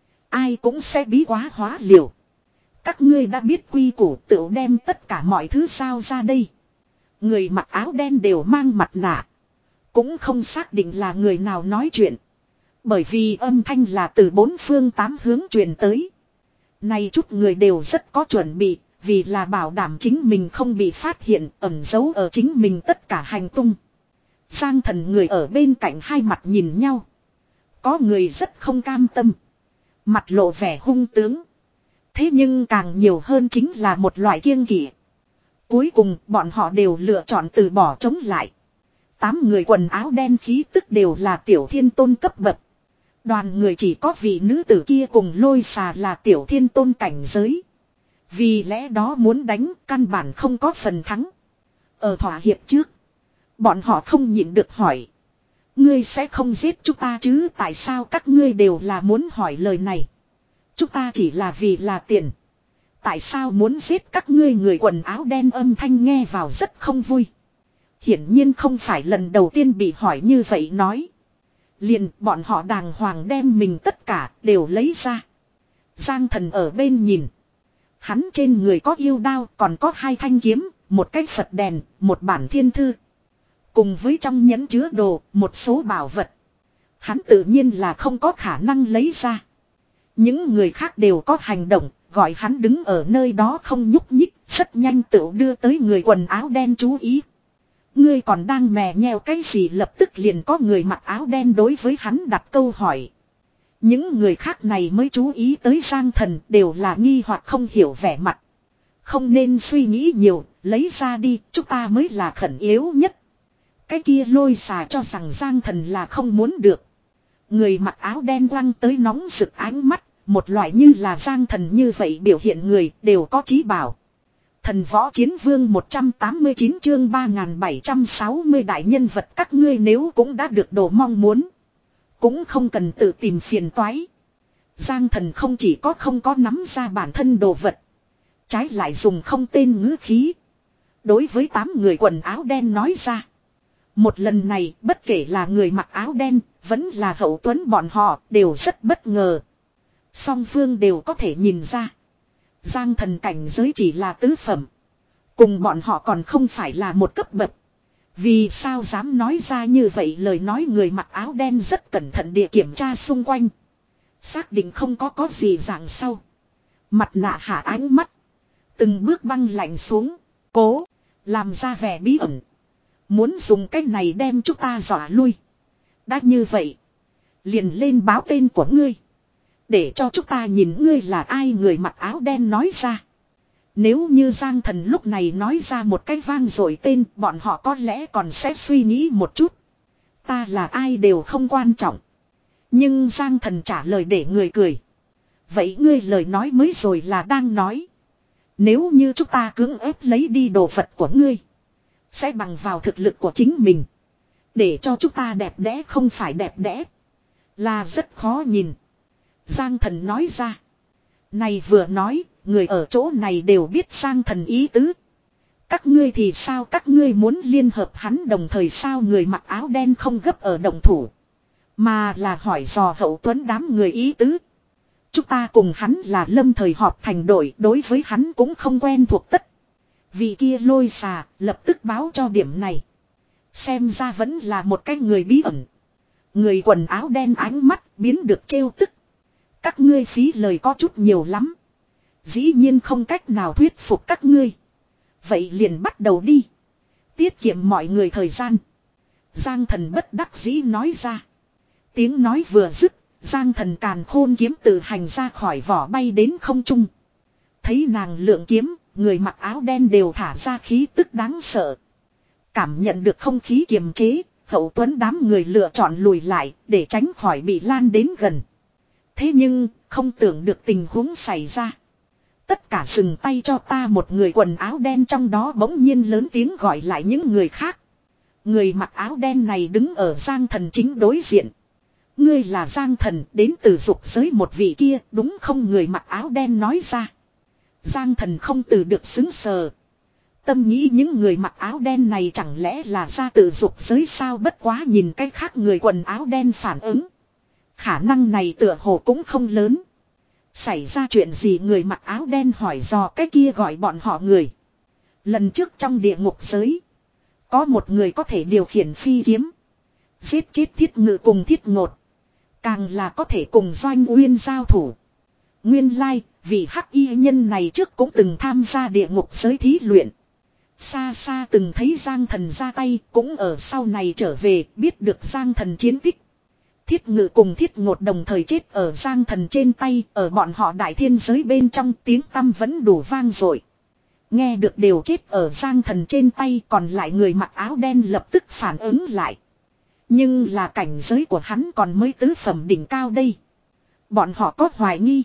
Ai cũng sẽ bí quá hóa liều. Các ngươi đã biết quy củ tự đem tất cả mọi thứ sao ra đây. Người mặc áo đen đều mang mặt nạ. Cũng không xác định là người nào nói chuyện. Bởi vì âm thanh là từ bốn phương tám hướng truyền tới. Này chút người đều rất có chuẩn bị. Vì là bảo đảm chính mình không bị phát hiện, ẩn giấu ở chính mình tất cả hành tung. Giang Thần người ở bên cạnh hai mặt nhìn nhau. Có người rất không cam tâm. Mặt lộ vẻ hung tướng. Thế nhưng càng nhiều hơn chính là một loại kiêng kỵ. Cuối cùng bọn họ đều lựa chọn từ bỏ chống lại. Tám người quần áo đen khí tức đều là Tiểu Thiên Tôn cấp bậc. Đoàn người chỉ có vị nữ tử kia cùng Lôi Xà là Tiểu Thiên Tôn cảnh giới. Vì lẽ đó muốn đánh căn bản không có phần thắng. Ở thỏa hiệp trước, bọn họ không nhịn được hỏi. Ngươi sẽ không giết chúng ta chứ, tại sao các ngươi đều là muốn hỏi lời này. Chúng ta chỉ là vì là tiền. Tại sao muốn giết các ngươi, người quần áo đen âm thanh nghe vào rất không vui. Hiển nhiên không phải lần đầu tiên bị hỏi như vậy nói. Liền bọn họ đàng hoàng đem mình tất cả đều lấy ra. Giang Thần ở bên nhìn. Hắn trên người có yêu đao, còn có hai thanh kiếm, một cái Phật đèn, một bản thiên thư. Cùng với trong nhẫn chứa đồ, một số bảo vật. Hắn tự nhiên là không có khả năng lấy ra. Những người khác đều có hành động, gọi hắn đứng ở nơi đó không nhúc nhích, rất nhanh tự đưa tới người quần áo đen chú ý. Ngươi còn đang mè nheo cái gì, lập tức liền có người mặc áo đen đối với hắn đặt câu hỏi. Những người khác này mới chú ý tới Giang Thần đều là nghi hoặc không hiểu vẻ mặt. Không nên suy nghĩ nhiều, lấy ra đi, chúng ta mới là khẩn yếu nhất. Cái kia lôi xà cho rằng Giang Thần là không muốn được. Người mặc áo đen quăng tới nóng rực ánh mắt, một loại như là Giang Thần như vậy biểu hiện người đều có chí bảo. Thần võ chiến vương một trăm tám mươi chín chương ba nghìn bảy trăm sáu mươi đại nhân vật, các ngươi nếu cũng đã được đồ mong muốn, cũng không cần tự tìm phiền toái. Giang Thần không chỉ có không có nắm ra bản thân đồ vật, trái lại dùng không tên ngữ khí đối với tám người quần áo đen nói ra. Một lần này bất kể là người mặc áo đen vẫn là Hậu Tuấn bọn họ đều rất bất ngờ. Song phương đều có thể nhìn ra Giang Thần cảnh giới chỉ là tứ phẩm, cùng bọn họ còn không phải là một cấp bậc. Vì sao dám nói ra như vậy lời nói? Người mặc áo đen rất cẩn thận địa kiểm tra xung quanh, xác định không có có gì dạng sau. Mặt nạ hạ ánh mắt từng bước băng lạnh xuống, cố làm ra vẻ bí ẩn, muốn dùng cách này đem chúng ta dọa lui. Đã như vậy, liền lên báo tên của ngươi, để cho chúng ta nhìn ngươi là ai. Người mặc áo đen nói ra. Nếu như Giang Thần lúc này nói ra một cái vang dội tên, bọn họ có lẽ còn sẽ suy nghĩ một chút. Ta là ai đều không quan trọng. Nhưng Giang Thần trả lời để người cười. Vậy ngươi lời nói mới rồi là đang nói, nếu như chúng ta cưỡng ép lấy đi đồ vật của ngươi, sẽ bằng vào thực lực của chính mình, để cho chúng ta đẹp đẽ không phải đẹp đẽ, là rất khó nhìn. Giang Thần nói ra. Này vừa nói, người ở chỗ này đều biết Giang Thần ý tứ. Các ngươi thì sao, các ngươi muốn liên hợp hắn đồng thời sao? Người mặc áo đen không gấp ở động thủ, mà là hỏi dò Hậu Tuấn đám người ý tứ. Chúng ta cùng hắn là lâm thời họp thành đội, đối với hắn cũng không quen thuộc tất. Vị kia lôi xà lập tức báo cho điểm này. Xem ra vẫn là một cái người bí ẩn. Người quần áo đen ánh mắt biến được trêu tức. Các ngươi phí lời có chút nhiều lắm. Dĩ nhiên không cách nào thuyết phục các ngươi. Vậy liền bắt đầu đi, tiết kiệm mọi người thời gian. Giang Thần bất đắc dĩ nói ra. Tiếng nói vừa dứt, Giang Thần càn khôn kiếm tự hành ra khỏi vỏ bay đến không trung. Thấy nàng lượng kiếm, người mặc áo đen đều thả ra khí tức đáng sợ. Cảm nhận được không khí kiềm chế, Hậu Tuấn đám người lựa chọn lùi lại để tránh khỏi bị lan đến gần. Thế nhưng, không tưởng được tình huống xảy ra. Tất cả dừng tay cho ta. Một người quần áo đen trong đó bỗng nhiên lớn tiếng gọi lại những người khác. Người mặc áo đen này đứng ở Giang Thần chính đối diện. Ngươi là Giang Thần, đến từ dục giới một vị kia, đúng không? Người mặc áo đen nói ra. Giang Thần không từ được xứng sờ. Tâm nghĩ những người mặc áo đen này chẳng lẽ là ra từ dục giới sao? Bất quá nhìn cái khác người quần áo đen phản ứng, khả năng này tựa hồ cũng không lớn. Xảy ra chuyện gì? Người mặc áo đen hỏi dò cái kia gọi bọn họ người. Lần trước trong địa ngục giới, có một người có thể điều khiển phi kiếm, giết chết Thiết Ngự cùng Thiết Ngột, càng là có thể cùng Doanh Uyên giao thủ. Nguyên lai, vì hắc y nhân này trước cũng từng tham gia địa ngục giới thí luyện. Xa xa từng thấy Giang Thần ra tay, cũng ở sau này trở về, biết được Giang Thần chiến tích. Thiết Ngự cùng Thiết Ngột đồng thời chết ở Giang Thần trên tay, ở bọn họ đại thiên giới bên trong tiếng tăm vẫn đủ vang dội. Nghe được đều chết ở Giang Thần trên tay, còn lại người mặc áo đen lập tức phản ứng lại. Nhưng là cảnh giới của hắn còn mới tứ phẩm đỉnh cao đây. Bọn họ có hoài nghi.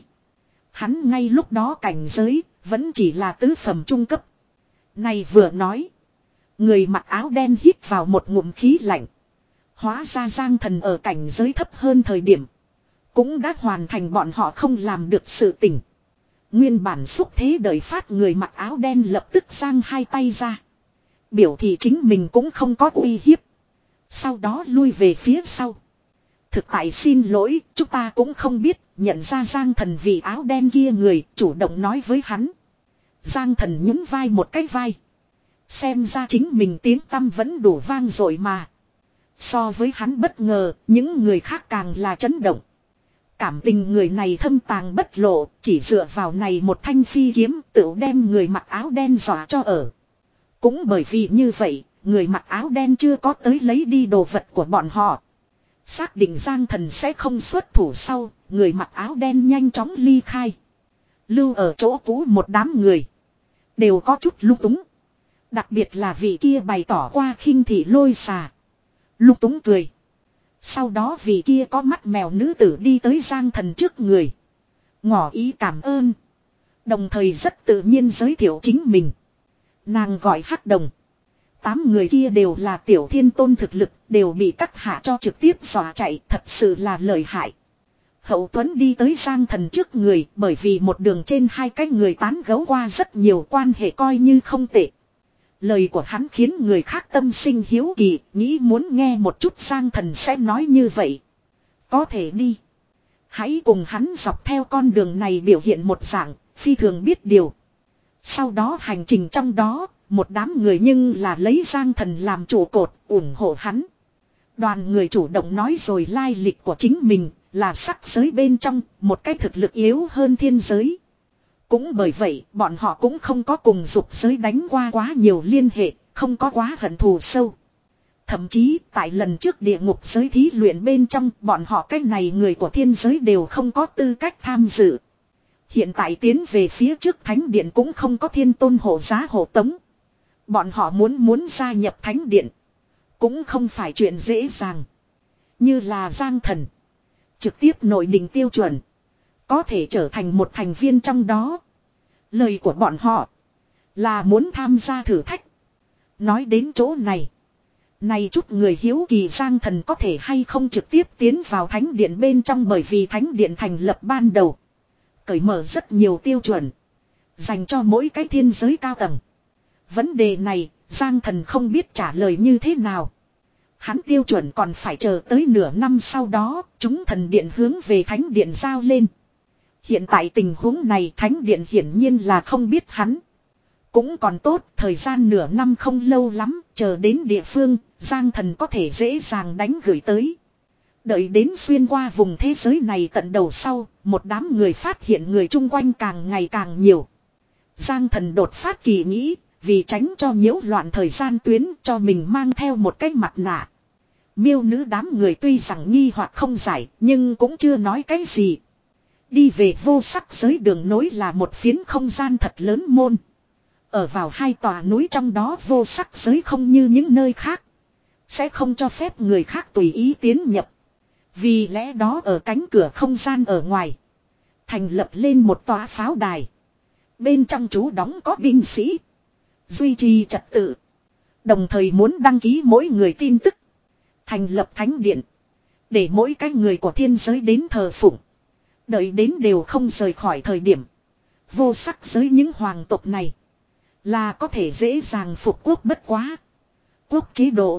Hắn ngay lúc đó cảnh giới vẫn chỉ là tứ phẩm trung cấp. Này vừa nói, người mặc áo đen hít vào một ngụm khí lạnh. Hóa ra Giang Thần ở cảnh giới thấp hơn thời điểm, cũng đã hoàn thành bọn họ không làm được sự tình. Nguyên bản xúc thế đời phát, người mặc áo đen lập tức giang hai tay ra, biểu thị chính mình cũng không có uy hiếp. Sau đó lui về phía sau. Thực tại xin lỗi, chúng ta cũng không biết. Nhận ra Giang Thần vì áo đen kia người, chủ động nói với hắn. Giang Thần nhún vai một cái vai. Xem ra chính mình tiếng tăm vẫn đủ vang dội mà. So với hắn bất ngờ, những người khác càng là chấn động. Cảm tình người này thâm tàng bất lộ, chỉ dựa vào này một thanh phi kiếm tự đem người mặc áo đen dọa cho ở. Cũng bởi vì như vậy, người mặc áo đen chưa có tới lấy đi đồ vật của bọn họ. Xác định Giang Thần sẽ không xuất thủ sau, người mặc áo đen nhanh chóng ly khai. Lưu ở chỗ cũ một đám người. Đều có chút lung túng. Đặc biệt là vị kia bày tỏ qua khinh thị lôi xà. Lung túng cười. Sau đó vị kia có mắt mèo nữ tử đi tới Giang Thần trước người. Ngỏ ý cảm ơn. Đồng thời rất tự nhiên giới thiệu chính mình. Nàng gọi Hắc Đồng. Tám người kia đều là tiểu thiên tôn thực lực, đều bị các hạ cho trực tiếp dọa chạy, thật sự là lợi hại. Hậu Tuấn đi tới Giang Thần trước người, bởi vì một đường trên hai cái người tán gẫu qua rất nhiều, quan hệ coi như không tệ. Lời của hắn khiến người khác tâm sinh hiếu kỳ, nghĩ muốn nghe một chút Giang Thần sẽ nói như vậy. Có thể đi. Hãy cùng hắn dọc theo con đường này biểu hiện một dạng, phi thường biết điều. Sau đó hành trình trong đó, một đám người nhưng là lấy Giang Thần làm trụ cột, ủng hộ hắn. Đoàn người chủ động nói rồi lai lịch của chính mình, là sắc giới bên trong, một cái thực lực yếu hơn thiên giới. Cũng bởi vậy, bọn họ cũng không có cùng dục giới đánh qua quá nhiều liên hệ, không có quá hận thù sâu. Thậm chí, tại lần trước địa ngục giới thí luyện bên trong, bọn họ cái này người của thiên giới đều không có tư cách tham dự. Hiện tại tiến về phía trước thánh điện cũng không có thiên tôn hộ giá hộ tống. Bọn họ muốn muốn gia nhập thánh điện. Cũng không phải chuyện dễ dàng. Như là Giang Thần. Trực tiếp nội định tiêu chuẩn. Có thể trở thành một thành viên trong đó. Lời của bọn họ. Là muốn tham gia thử thách. Nói đến chỗ này. Này chút người hiếu kỳ Giang Thần có thể hay không trực tiếp tiến vào thánh điện bên trong, bởi vì thánh điện thành lập ban đầu. Cởi mở rất nhiều tiêu chuẩn. Dành cho mỗi cái thiên giới cao tầng. Vấn đề này, Giang Thần không biết trả lời như thế nào. Hắn tiêu chuẩn còn phải chờ tới nửa năm sau đó, chúng thần điện hướng về thánh điện giao lên. Hiện tại tình huống này thánh điện hiển nhiên là không biết hắn. Cũng còn tốt, thời gian nửa năm không lâu lắm, chờ đến địa phương, Giang Thần có thể dễ dàng đánh gửi tới. Đợi đến xuyên qua vùng thế giới này tận đầu sau, một đám người phát hiện người chung quanh càng ngày càng nhiều. Giang Thần đột phát kỳ nghĩ, vì tránh cho nhiễu loạn thời gian tuyến cho mình mang theo một cái mặt nạ. Miêu nữ đám người tuy rằng nghi hoặc không giải, nhưng cũng chưa nói cái gì. Đi về vô sắc giới đường nối là một phiến không gian thật lớn môn. Ở vào hai tòa núi trong đó vô sắc giới không như những nơi khác. Sẽ không cho phép người khác tùy ý tiến nhập. Vì lẽ đó ở cánh cửa không gian ở ngoài. Thành lập lên một tòa pháo đài. Bên trong trú đóng có binh sĩ. Duy trì trật tự. Đồng thời muốn đăng ký mỗi người tin tức. Thành lập thánh điện. Để mỗi cái người của thiên giới đến thờ phụng. Đợi đến đều không rời khỏi thời điểm. Vô sắc giới những hoàng tộc này. Là có thể dễ dàng phục quốc bất quá. Quốc chế độ.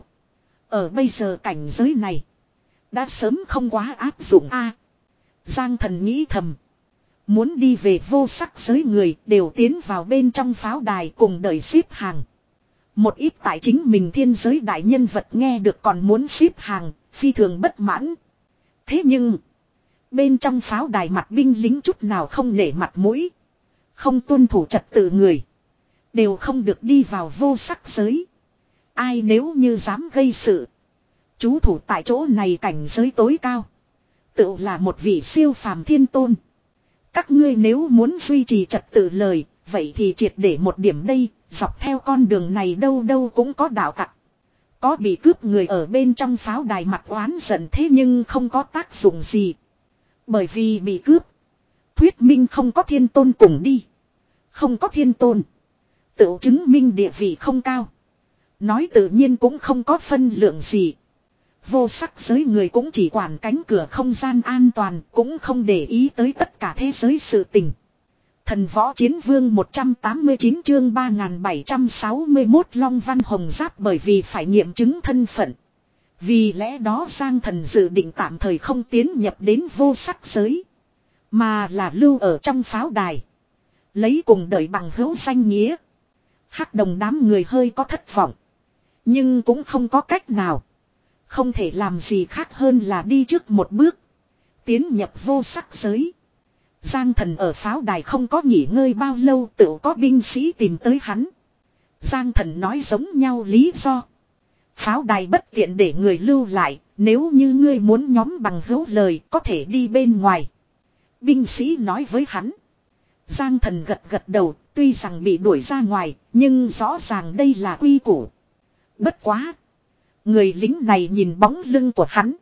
Ở bây giờ cảnh giới này. Đã sớm không quá áp dụng a. Giang Thần nghĩ thầm. Muốn đi về vô sắc giới người đều tiến vào bên trong pháo đài cùng đợi xếp hàng. Một ít tại chính mình thiên giới đại nhân vật nghe được còn muốn xếp hàng, phi thường bất mãn. Thế nhưng, bên trong pháo đài mặt binh lính chút nào không nể mặt mũi. Không tuân thủ trật tự người. Đều không được đi vào vô sắc giới. Ai nếu như dám gây sự. Chú thủ tại chỗ này cảnh giới tối cao. Tự là một vị siêu phàm thiên tôn. Các ngươi nếu muốn duy trì trật tự lời, vậy thì triệt để một điểm đây, dọc theo con đường này đâu đâu cũng có đạo tặc. Có bị cướp người ở bên trong pháo đài mặt oán giận thế nhưng không có tác dụng gì. Bởi vì bị cướp. Thuyết minh không có thiên tôn cùng đi. Không có thiên tôn. Tự chứng minh địa vị không cao. Nói tự nhiên cũng không có phân lượng gì. Vô sắc giới người cũng chỉ quản cánh cửa không gian an toàn, cũng không để ý tới tất cả thế giới sự tình. Thần võ chiến vương một trăm tám mươi chín chương ba nghìn bảy trăm sáu mươi mốt Long Văn Hồng Giáp bởi vì phải nghiệm chứng thân phận. Vì lẽ đó Giang Thần dự định tạm thời không tiến nhập đến vô sắc giới. Mà là lưu ở trong pháo đài. Lấy cùng đợi bằng hữu danh nghĩa. Hắc Đồng đám người hơi có thất vọng. Nhưng cũng không có cách nào. Không thể làm gì khác hơn là đi trước một bước. Tiến nhập vô sắc giới. Giang Thần ở pháo đài không có nghỉ ngơi bao lâu tự có binh sĩ tìm tới hắn. Giang Thần nói giống nhau lý do. Pháo đài bất tiện để người lưu lại, nếu như ngươi muốn nhóm bằng hữu lời có thể đi bên ngoài. Binh sĩ nói với hắn. Giang Thần gật gật đầu, tuy rằng bị đuổi ra ngoài, nhưng rõ ràng đây là quy củ. Bất quá. Người lính này nhìn bóng lưng của hắn.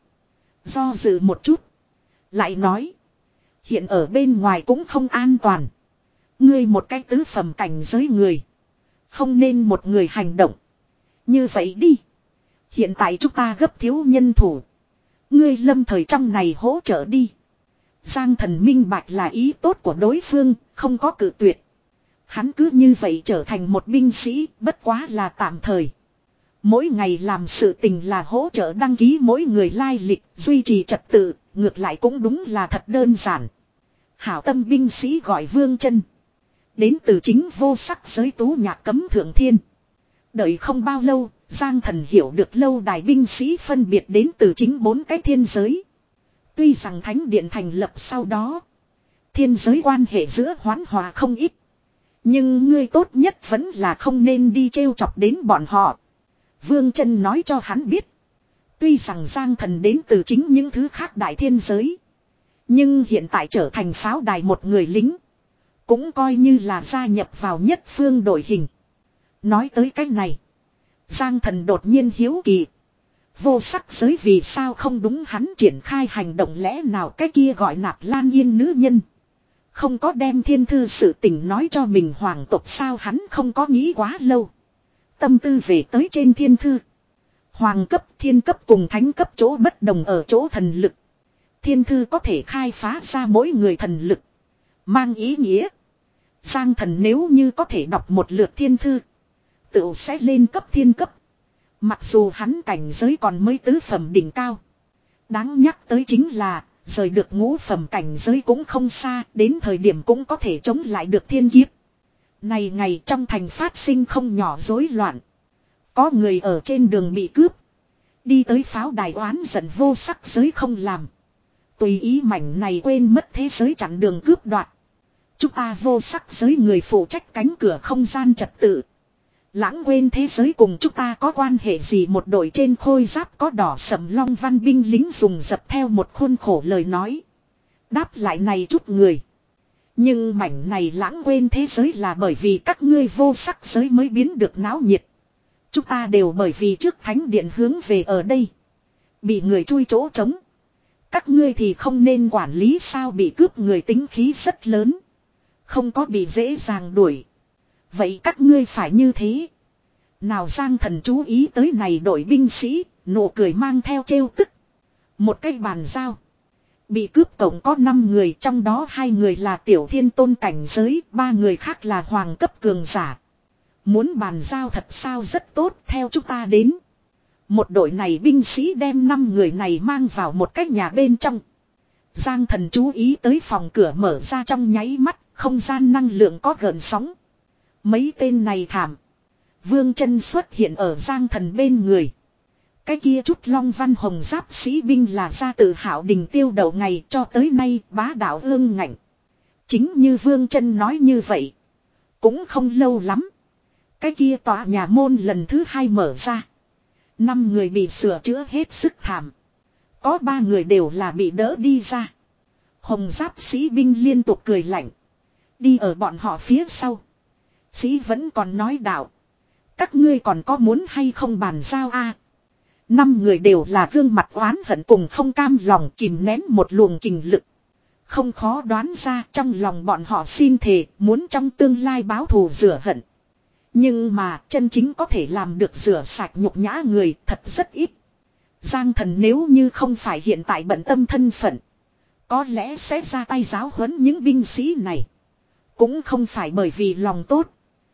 Do dự một chút. Lại nói. Hiện ở bên ngoài cũng không an toàn. Ngươi một cái tứ phẩm cảnh giới người. Không nên một người hành động. Như vậy đi. Hiện tại chúng ta gấp thiếu nhân thủ. Ngươi lâm thời trong này hỗ trợ đi. Giang Thần minh bạch là ý tốt của đối phương, không có cự tuyệt. Hắn cứ như vậy trở thành một binh sĩ, bất quá là tạm thời. Mỗi ngày làm sự tình là hỗ trợ đăng ký mỗi người lai lịch, duy trì trật tự, ngược lại cũng đúng là thật đơn giản. Hảo tâm binh sĩ gọi Vương Chân. Đến từ chính vô sắc giới tú nhạc cấm thượng thiên. Đợi không bao lâu, Giang Thần hiểu được lâu đài binh sĩ phân biệt đến từ chính bốn cái thiên giới. Tuy rằng thánh điện thành lập sau đó, thiên giới quan hệ giữa hoán hòa không ít. Nhưng ngươi tốt nhất vẫn là không nên đi trêu chọc đến bọn họ. Vương Chân nói cho hắn biết. Tuy rằng Giang Thần đến từ chính những thứ khác đại thiên giới. Nhưng hiện tại trở thành pháo đài một người lính. Cũng coi như là gia nhập vào nhất phương đội hình. Nói tới cái này. Giang Thần đột nhiên hiếu kỳ. Vô sắc giới vì sao không đúng hắn triển khai hành động lẽ nào cái kia gọi Nạp Lan Yên nữ nhân. Không có đem thiên thư sự tình nói cho mình hoàng tộc sao hắn không có nghĩ quá lâu. Tâm tư về tới trên thiên thư. Hoàng cấp, thiên cấp cùng thánh cấp chỗ bất đồng ở chỗ thần lực. Thiên thư có thể khai phá ra mỗi người thần lực. Mang ý nghĩa. Giang Thần nếu như có thể đọc một lượt thiên thư. Tự sẽ lên cấp thiên cấp. Mặc dù hắn cảnh giới còn mới tứ phẩm đỉnh cao. Đáng nhắc tới chính là. Rời được ngũ phẩm cảnh giới cũng không xa. Đến thời điểm cũng có thể chống lại được thiên kiếp. Này ngày trong thành phát sinh không nhỏ rối loạn. Có người ở trên đường bị cướp. Đi tới pháo đài oán giận vô sắc giới không làm. Tùy ý mảnh này quên mất thế giới chặn đường cướp đoạt. Chúng ta vô sắc giới người phụ trách cánh cửa không gian trật tự. Lãng quên thế giới cùng chúng ta có quan hệ gì một đội trên khôi giáp có đỏ sầm long văn binh lính dùng dập theo một khuôn khổ lời nói. Đáp lại này chút người. Nhưng mảnh này lãng quên thế giới là bởi vì các ngươi vô sắc giới mới biến được náo nhiệt. Chúng ta đều bởi vì trước thánh điện hướng về ở đây. Bị người chui chỗ trống. Các ngươi thì không nên quản lý sao bị cướp người tính khí rất lớn. Không có bị dễ dàng đuổi. Vậy các ngươi phải như thế. Nào Giang Thần chú ý tới này đội binh sĩ, nụ cười mang theo trêu tức. Một cái bàn giao. Bị cướp tổng có năm người, trong đó hai người là tiểu thiên tôn cảnh giới, ba người khác là hoàng cấp cường giả. Muốn bàn giao thật sao rất tốt, theo chúng ta đến. Một đội này binh sĩ đem năm người này mang vào một cái nhà bên trong. Giang Thần chú ý tới phòng cửa mở ra trong nháy mắt, không gian năng lượng có gợn sóng. Mấy tên này thảm. Vương Chân xuất hiện ở Giang Thần bên người. Cái kia chút long văn hồng giáp sĩ binh là ra từ Hạo Đình tiêu đầu ngày cho tới nay bá đạo ương ngạnh. Chính như Vương Chân nói như vậy. Cũng không lâu lắm. Cái kia tòa nhà môn lần thứ hai mở ra. Năm người bị sửa chữa hết sức thảm. Có ba người đều là bị đỡ đi ra. Hồng giáp sĩ binh liên tục cười lạnh. Đi ở bọn họ phía sau. Sĩ vẫn còn nói đạo. Các ngươi còn có muốn hay không bàn giao a? Năm người đều là gương mặt oán hận cùng không cam lòng kìm nén một luồng kình lực. Không khó đoán ra trong lòng bọn họ xin thề muốn trong tương lai báo thù rửa hận. Nhưng mà chân chính có thể làm được rửa sạch nhục nhã người thật rất ít. Giang Thần nếu như không phải hiện tại bận tâm thân phận. Có lẽ sẽ ra tay giáo huấn những binh sĩ này. Cũng không phải bởi vì lòng tốt.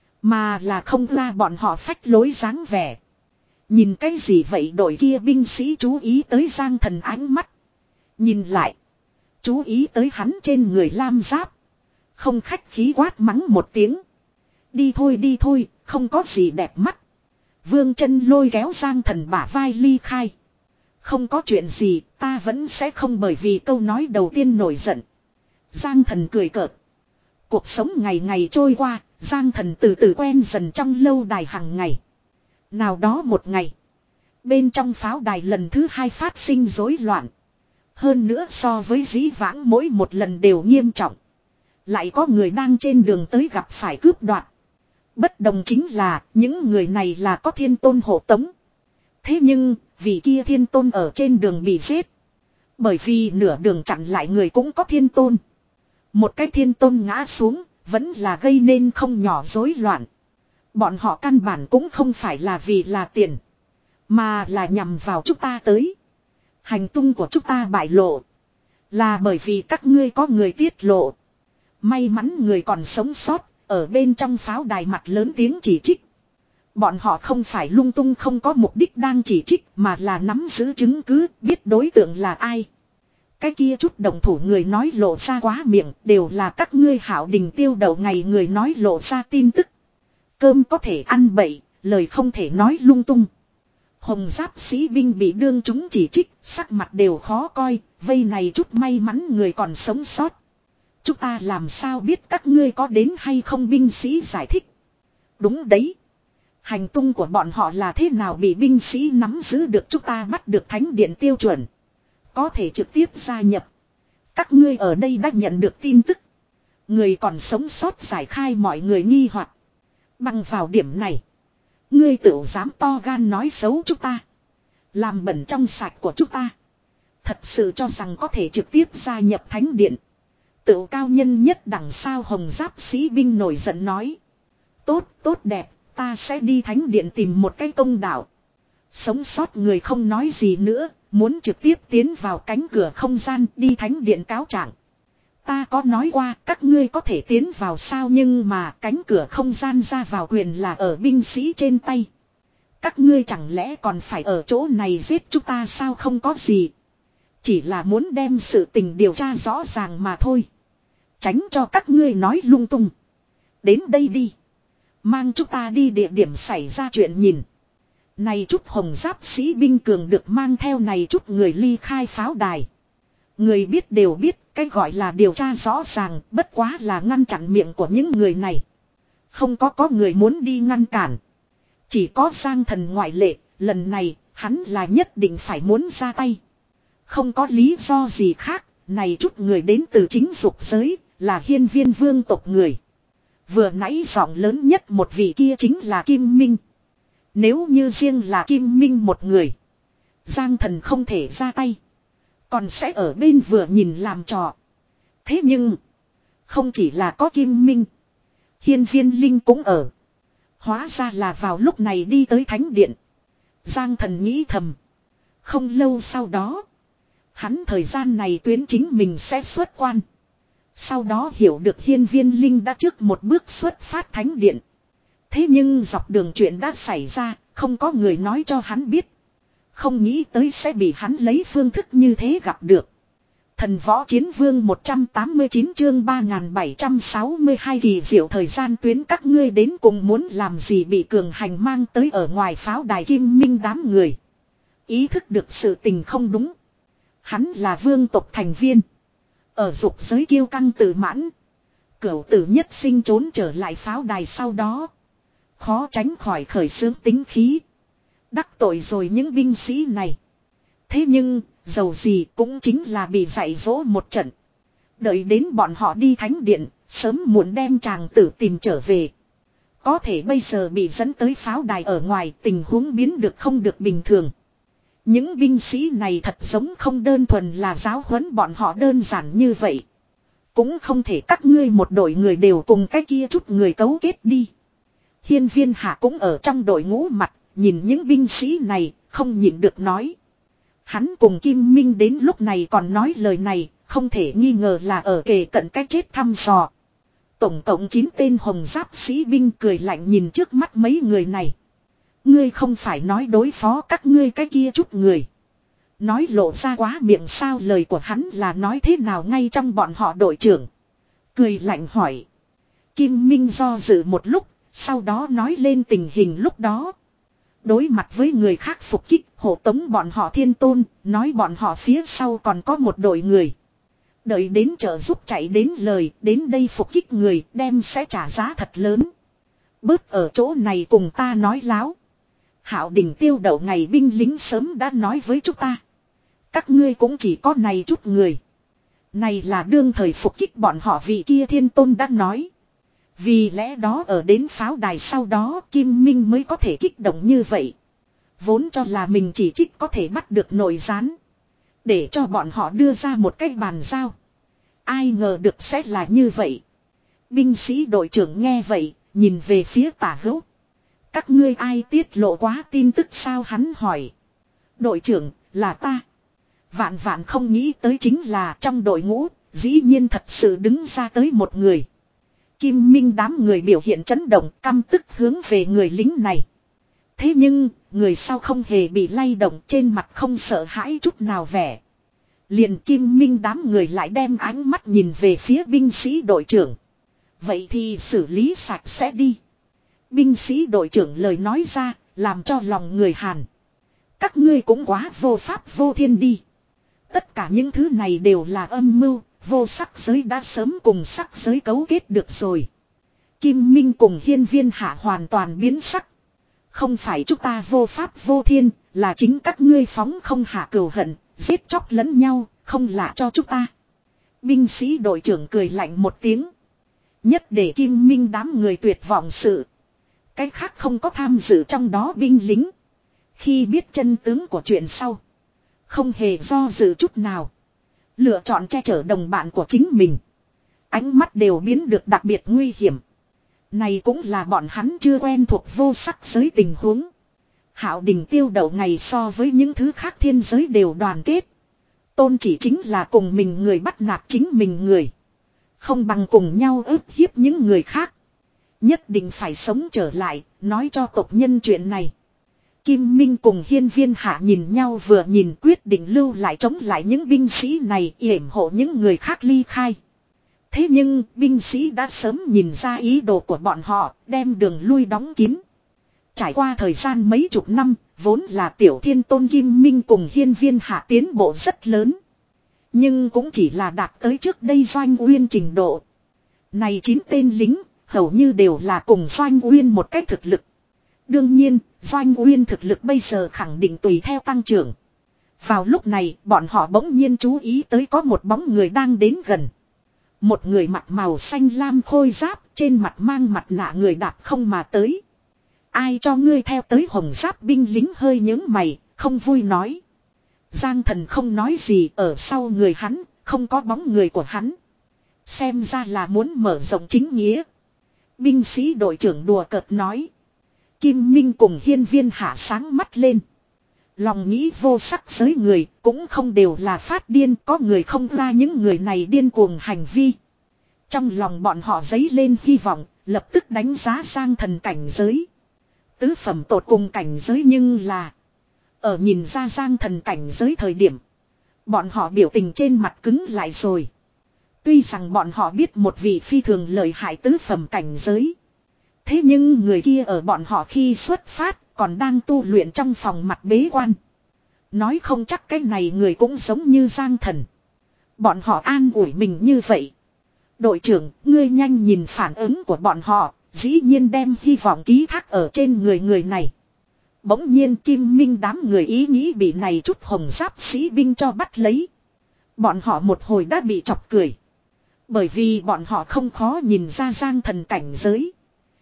Mà là không ra bọn họ phách lối dáng vẻ. Nhìn cái gì vậy đội kia binh sĩ chú ý tới Giang Thần ánh mắt. Nhìn lại. Chú ý tới hắn trên người lam giáp. Không khách khí quát mắng một tiếng. Đi thôi đi thôi, không có gì đẹp mắt. Vương Chân lôi kéo Giang Thần bả vai ly khai. Không có chuyện gì, ta vẫn sẽ không bởi vì câu nói đầu tiên nổi giận. Giang Thần cười cợt. Cuộc sống ngày ngày trôi qua, Giang Thần từ từ quen dần trong lâu đài hàng ngày. Nào đó một ngày, Bên trong pháo đài lần thứ hai phát sinh rối loạn. Hơn nữa so với dĩ vãng mỗi một lần đều nghiêm trọng. Lại có người đang trên đường tới gặp phải cướp đoạt. Bất đồng chính là những người này là có thiên tôn hộ tống. Thế nhưng vì kia thiên tôn ở trên đường bị giết. Bởi vì nửa đường chặn lại người cũng có thiên tôn. Một cái thiên tôn ngã xuống vẫn là gây nên không nhỏ rối loạn. Bọn họ căn bản cũng không phải là vì là tiền. Mà là nhằm vào chúng ta tới. Hành tung của chúng ta bại lộ. Là bởi vì các ngươi có người tiết lộ. May mắn người còn sống sót. Ở bên trong pháo đài mặt lớn tiếng chỉ trích. Bọn họ không phải lung tung không có mục đích đang chỉ trích. Mà là nắm giữ chứng cứ biết đối tượng là ai. Cái kia chút đồng thủ người nói lộ ra quá miệng. Đều là các ngươi hảo đình tiêu đầu ngày người nói lộ ra tin tức. Cơm có thể ăn bậy. Lời không thể nói lung tung. Hồng giáp sĩ binh bị đương chúng chỉ trích. Sắc mặt đều khó coi. Vây này chút may mắn người còn sống sót. Chúng ta làm sao biết các ngươi có đến hay không, binh sĩ giải thích. Đúng đấy. Hành tung của bọn họ là thế nào bị binh sĩ nắm giữ được, chúng ta bắt được thánh điện tiêu chuẩn. Có thể trực tiếp gia nhập. Các ngươi ở đây đã nhận được tin tức. Người còn sống sót giải khai mọi người nghi hoặc. Bằng vào điểm này. Ngươi tự dám to gan nói xấu chúng ta. Làm bẩn trong sạch của chúng ta. Thật sự cho rằng có thể trực tiếp gia nhập thánh điện. Tự cao nhân nhất đằng sao, hồng giáp sĩ binh nổi giận nói. Tốt, tốt đẹp, ta sẽ đi thánh điện tìm một cái công đạo. Sống sót người không nói gì nữa, muốn trực tiếp tiến vào cánh cửa không gian đi thánh điện cáo trạng. Ta có nói qua các ngươi có thể tiến vào sao, nhưng mà cánh cửa không gian ra vào quyền là ở binh sĩ trên tay. Các ngươi chẳng lẽ còn phải ở chỗ này giết chúng ta sao, không có gì. Chỉ là muốn đem sự tình điều tra rõ ràng mà thôi. Tránh cho các ngươi nói lung tung. Đến đây đi. Mang chúng ta đi địa điểm xảy ra chuyện nhìn. Này chút hồng giáp sĩ binh cường được mang theo này chút người ly khai pháo đài. Người biết đều biết cái gọi là điều tra rõ ràng bất quá là ngăn chặn miệng của những người này. Không có có người muốn đi ngăn cản. Chỉ có Giang Thần ngoại lệ, lần này hắn là nhất định phải muốn ra tay. Không có lý do gì khác, này chút người đến từ chính dục giới, là hiên viên vương tộc người. Vừa nãy giọng lớn nhất một vị kia chính là Kim Minh. Nếu như riêng là Kim Minh một người, Giang Thần không thể ra tay. Còn sẽ ở bên vừa nhìn làm trò. Thế nhưng, không chỉ là có Kim Minh, hiên viên Linh cũng ở. Hóa ra là vào lúc này đi tới thánh điện. Giang Thần nghĩ thầm. Không lâu sau đó, hắn thời gian này tuyến chính mình sẽ xuất quan. Sau đó hiểu được hiên viên Linh đã trước một bước xuất phát thánh điện. Thế nhưng dọc đường chuyện đã xảy ra, không có người nói cho hắn biết. Không nghĩ tới sẽ bị hắn lấy phương thức như thế gặp được. Thần võ chiến vương một trăm tám mươi chín chương ba nghìn bảy trăm sáu mươi hai kỳ diệu thời gian tuyến, các ngươi đến cùng muốn làm gì, bị cường hành mang tới ở ngoài pháo đài Kim Minh đám người. Ý thức được sự tình không đúng. Hắn là vương tộc thành viên. Ở dục giới kiêu căng tự mãn. Cửu tử nhất sinh trốn trở lại pháo đài sau đó. Khó tránh khỏi khởi xướng tính khí. Đắc tội rồi những binh sĩ này. Thế nhưng, dầu gì cũng chính là bị dạy dỗ một trận. Đợi đến bọn họ đi thánh điện, sớm muộn đem chàng tử tìm trở về. Có thể bây giờ bị dẫn tới pháo đài ở ngoài, tình huống biến được không được bình thường. Những binh sĩ này thật giống không đơn thuần là giáo huấn bọn họ đơn giản như vậy. Cũng không thể các ngươi một đội người đều cùng cái kia chút người cấu kết đi. Hiên viên Hạ cũng ở trong đội ngũ mặt, nhìn những binh sĩ này, không nhịn được nói. Hắn cùng Kim Minh đến lúc này còn nói lời này, không thể nghi ngờ là ở kề cận cái chết thăm dò. Tổng cộng chín tên hồng giáp sĩ binh cười lạnh nhìn trước mắt mấy người này. Ngươi không phải nói đối phó các ngươi cái kia chút người. Nói lộ ra quá miệng sao, lời của hắn là nói thế nào ngay trong bọn họ đội trưởng. Cười lạnh hỏi. Kim Minh do dự một lúc, sau đó nói lên tình hình lúc đó. Đối mặt với người khác phục kích, hộ tống bọn họ thiên tôn, nói bọn họ phía sau còn có một đội người. Đợi đến trợ giúp chạy đến lời, đến đây phục kích người, đem sẽ trả giá thật lớn. Bớt ở chỗ này cùng ta nói láo. Hạo Đình Tiêu Đậu ngày binh lính sớm đã nói với chúng ta. Các ngươi cũng chỉ có này chút người. Này là đương thời phục kích bọn họ vị kia thiên tôn đã nói. Vì lẽ đó ở đến pháo đài sau đó Kim Minh mới có thể kích động như vậy. Vốn cho là mình chỉ trích có thể bắt được nội gián. Để cho bọn họ đưa ra một cách bàn giao. Ai ngờ được sẽ là như vậy. Binh sĩ đội trưởng nghe vậy, nhìn về phía Tả Hữu. Các ngươi ai tiết lộ quá tin tức sao hắn hỏi. Đội trưởng, là ta. Vạn vạn không nghĩ tới chính là trong đội ngũ, dĩ nhiên thật sự đứng ra tới một người. Kim Minh đám người biểu hiện chấn động căm tức hướng về người lính này. Thế nhưng, người sau không hề bị lay động trên mặt không sợ hãi chút nào vẻ. Liền Kim Minh đám người lại đem ánh mắt nhìn về phía binh sĩ đội trưởng. Vậy thì xử lý sạch sẽ đi. Binh sĩ đội trưởng lời nói ra, làm cho lòng người Hàn. Các ngươi cũng quá vô pháp vô thiên đi. Tất cả những thứ này đều là âm mưu, vô sắc giới đã sớm cùng sắc giới cấu kết được rồi. Kim Minh cùng Hiên Viên Hạ hoàn toàn biến sắc. Không phải chúng ta vô pháp vô thiên, là chính các ngươi phóng không hạ cừu hận, giết chóc lẫn nhau, không lạ cho chúng ta. Binh sĩ đội trưởng cười lạnh một tiếng. Nhất để Kim Minh đám người tuyệt vọng sự. Cái khác không có tham dự trong đó binh lính. Khi biết chân tướng của chuyện sau. Không hề do dự chút nào. Lựa chọn che chở đồng bạn của chính mình. Ánh mắt đều biến được đặc biệt nguy hiểm. Này cũng là bọn hắn chưa quen thuộc vô sắc giới tình huống. Hạo Đình Tiêu Đậu ngày so với những thứ khác thiên giới đều đoàn kết. Tôn chỉ chính là cùng mình người bắt nạt chính mình người. Không bằng cùng nhau ức hiếp những người khác. Nhất định phải sống trở lại, nói cho tộc nhân chuyện này. Kim Minh cùng Hiên Viên Hạ nhìn nhau vừa nhìn quyết định lưu lại chống lại những binh sĩ này yểm hộ những người khác ly khai. Thế nhưng binh sĩ đã sớm nhìn ra ý đồ của bọn họ, đem đường lui đóng kín. Trải qua thời gian mấy chục năm, vốn là Tiểu Thiên Tôn Kim Minh cùng Hiên Viên Hạ tiến bộ rất lớn. Nhưng cũng chỉ là đạt tới trước đây Doanh Uyên trình độ. Này chín tên lính, hầu như đều là cùng Doanh Uyên một cách thực lực. Đương nhiên, Doanh Uyên thực lực bây giờ khẳng định tùy theo tăng trưởng. Vào lúc này, bọn họ bỗng nhiên chú ý tới có một bóng người đang đến gần. Một người mặc màu xanh lam khôi giáp, trên mặt mang mặt nạ người đạp không mà tới. Ai cho ngươi theo tới hồng giáp binh lính hơi nhướng mày, không vui nói. Giang Thần không nói gì ở sau người hắn, không có bóng người của hắn. Xem ra là muốn mở rộng chính nghĩa. Binh sĩ đội trưởng đùa cợt nói. Kim Minh cùng Hiên Viên Hạ sáng mắt lên. Lòng nghĩ vô sắc giới người cũng không đều là phát điên, có người không ra những người này điên cuồng hành vi. Trong lòng bọn họ dấy lên hy vọng, lập tức đánh giá Giang Thần cảnh giới. Tứ phẩm tột cùng cảnh giới nhưng là ở nhìn ra Giang Thần cảnh giới thời điểm, bọn họ biểu tình trên mặt cứng lại rồi. Tuy rằng bọn họ biết một vị phi thường lợi hại tứ phẩm cảnh giới. Thế nhưng người kia ở bọn họ khi xuất phát còn đang tu luyện trong phòng mặt bế quan. Nói không chắc cái này người cũng giống như Giang Thần. Bọn họ an ủi mình như vậy. Đội trưởng, ngươi nhanh nhìn phản ứng của bọn họ, dĩ nhiên đem hy vọng ký thác ở trên người người này. Bỗng nhiên Kim Minh đám người ý nghĩ bị này chút hồng giáp sĩ binh cho bắt lấy. Bọn họ một hồi đã bị chọc cười. Bởi vì bọn họ không khó nhìn ra Giang Thần cảnh giới.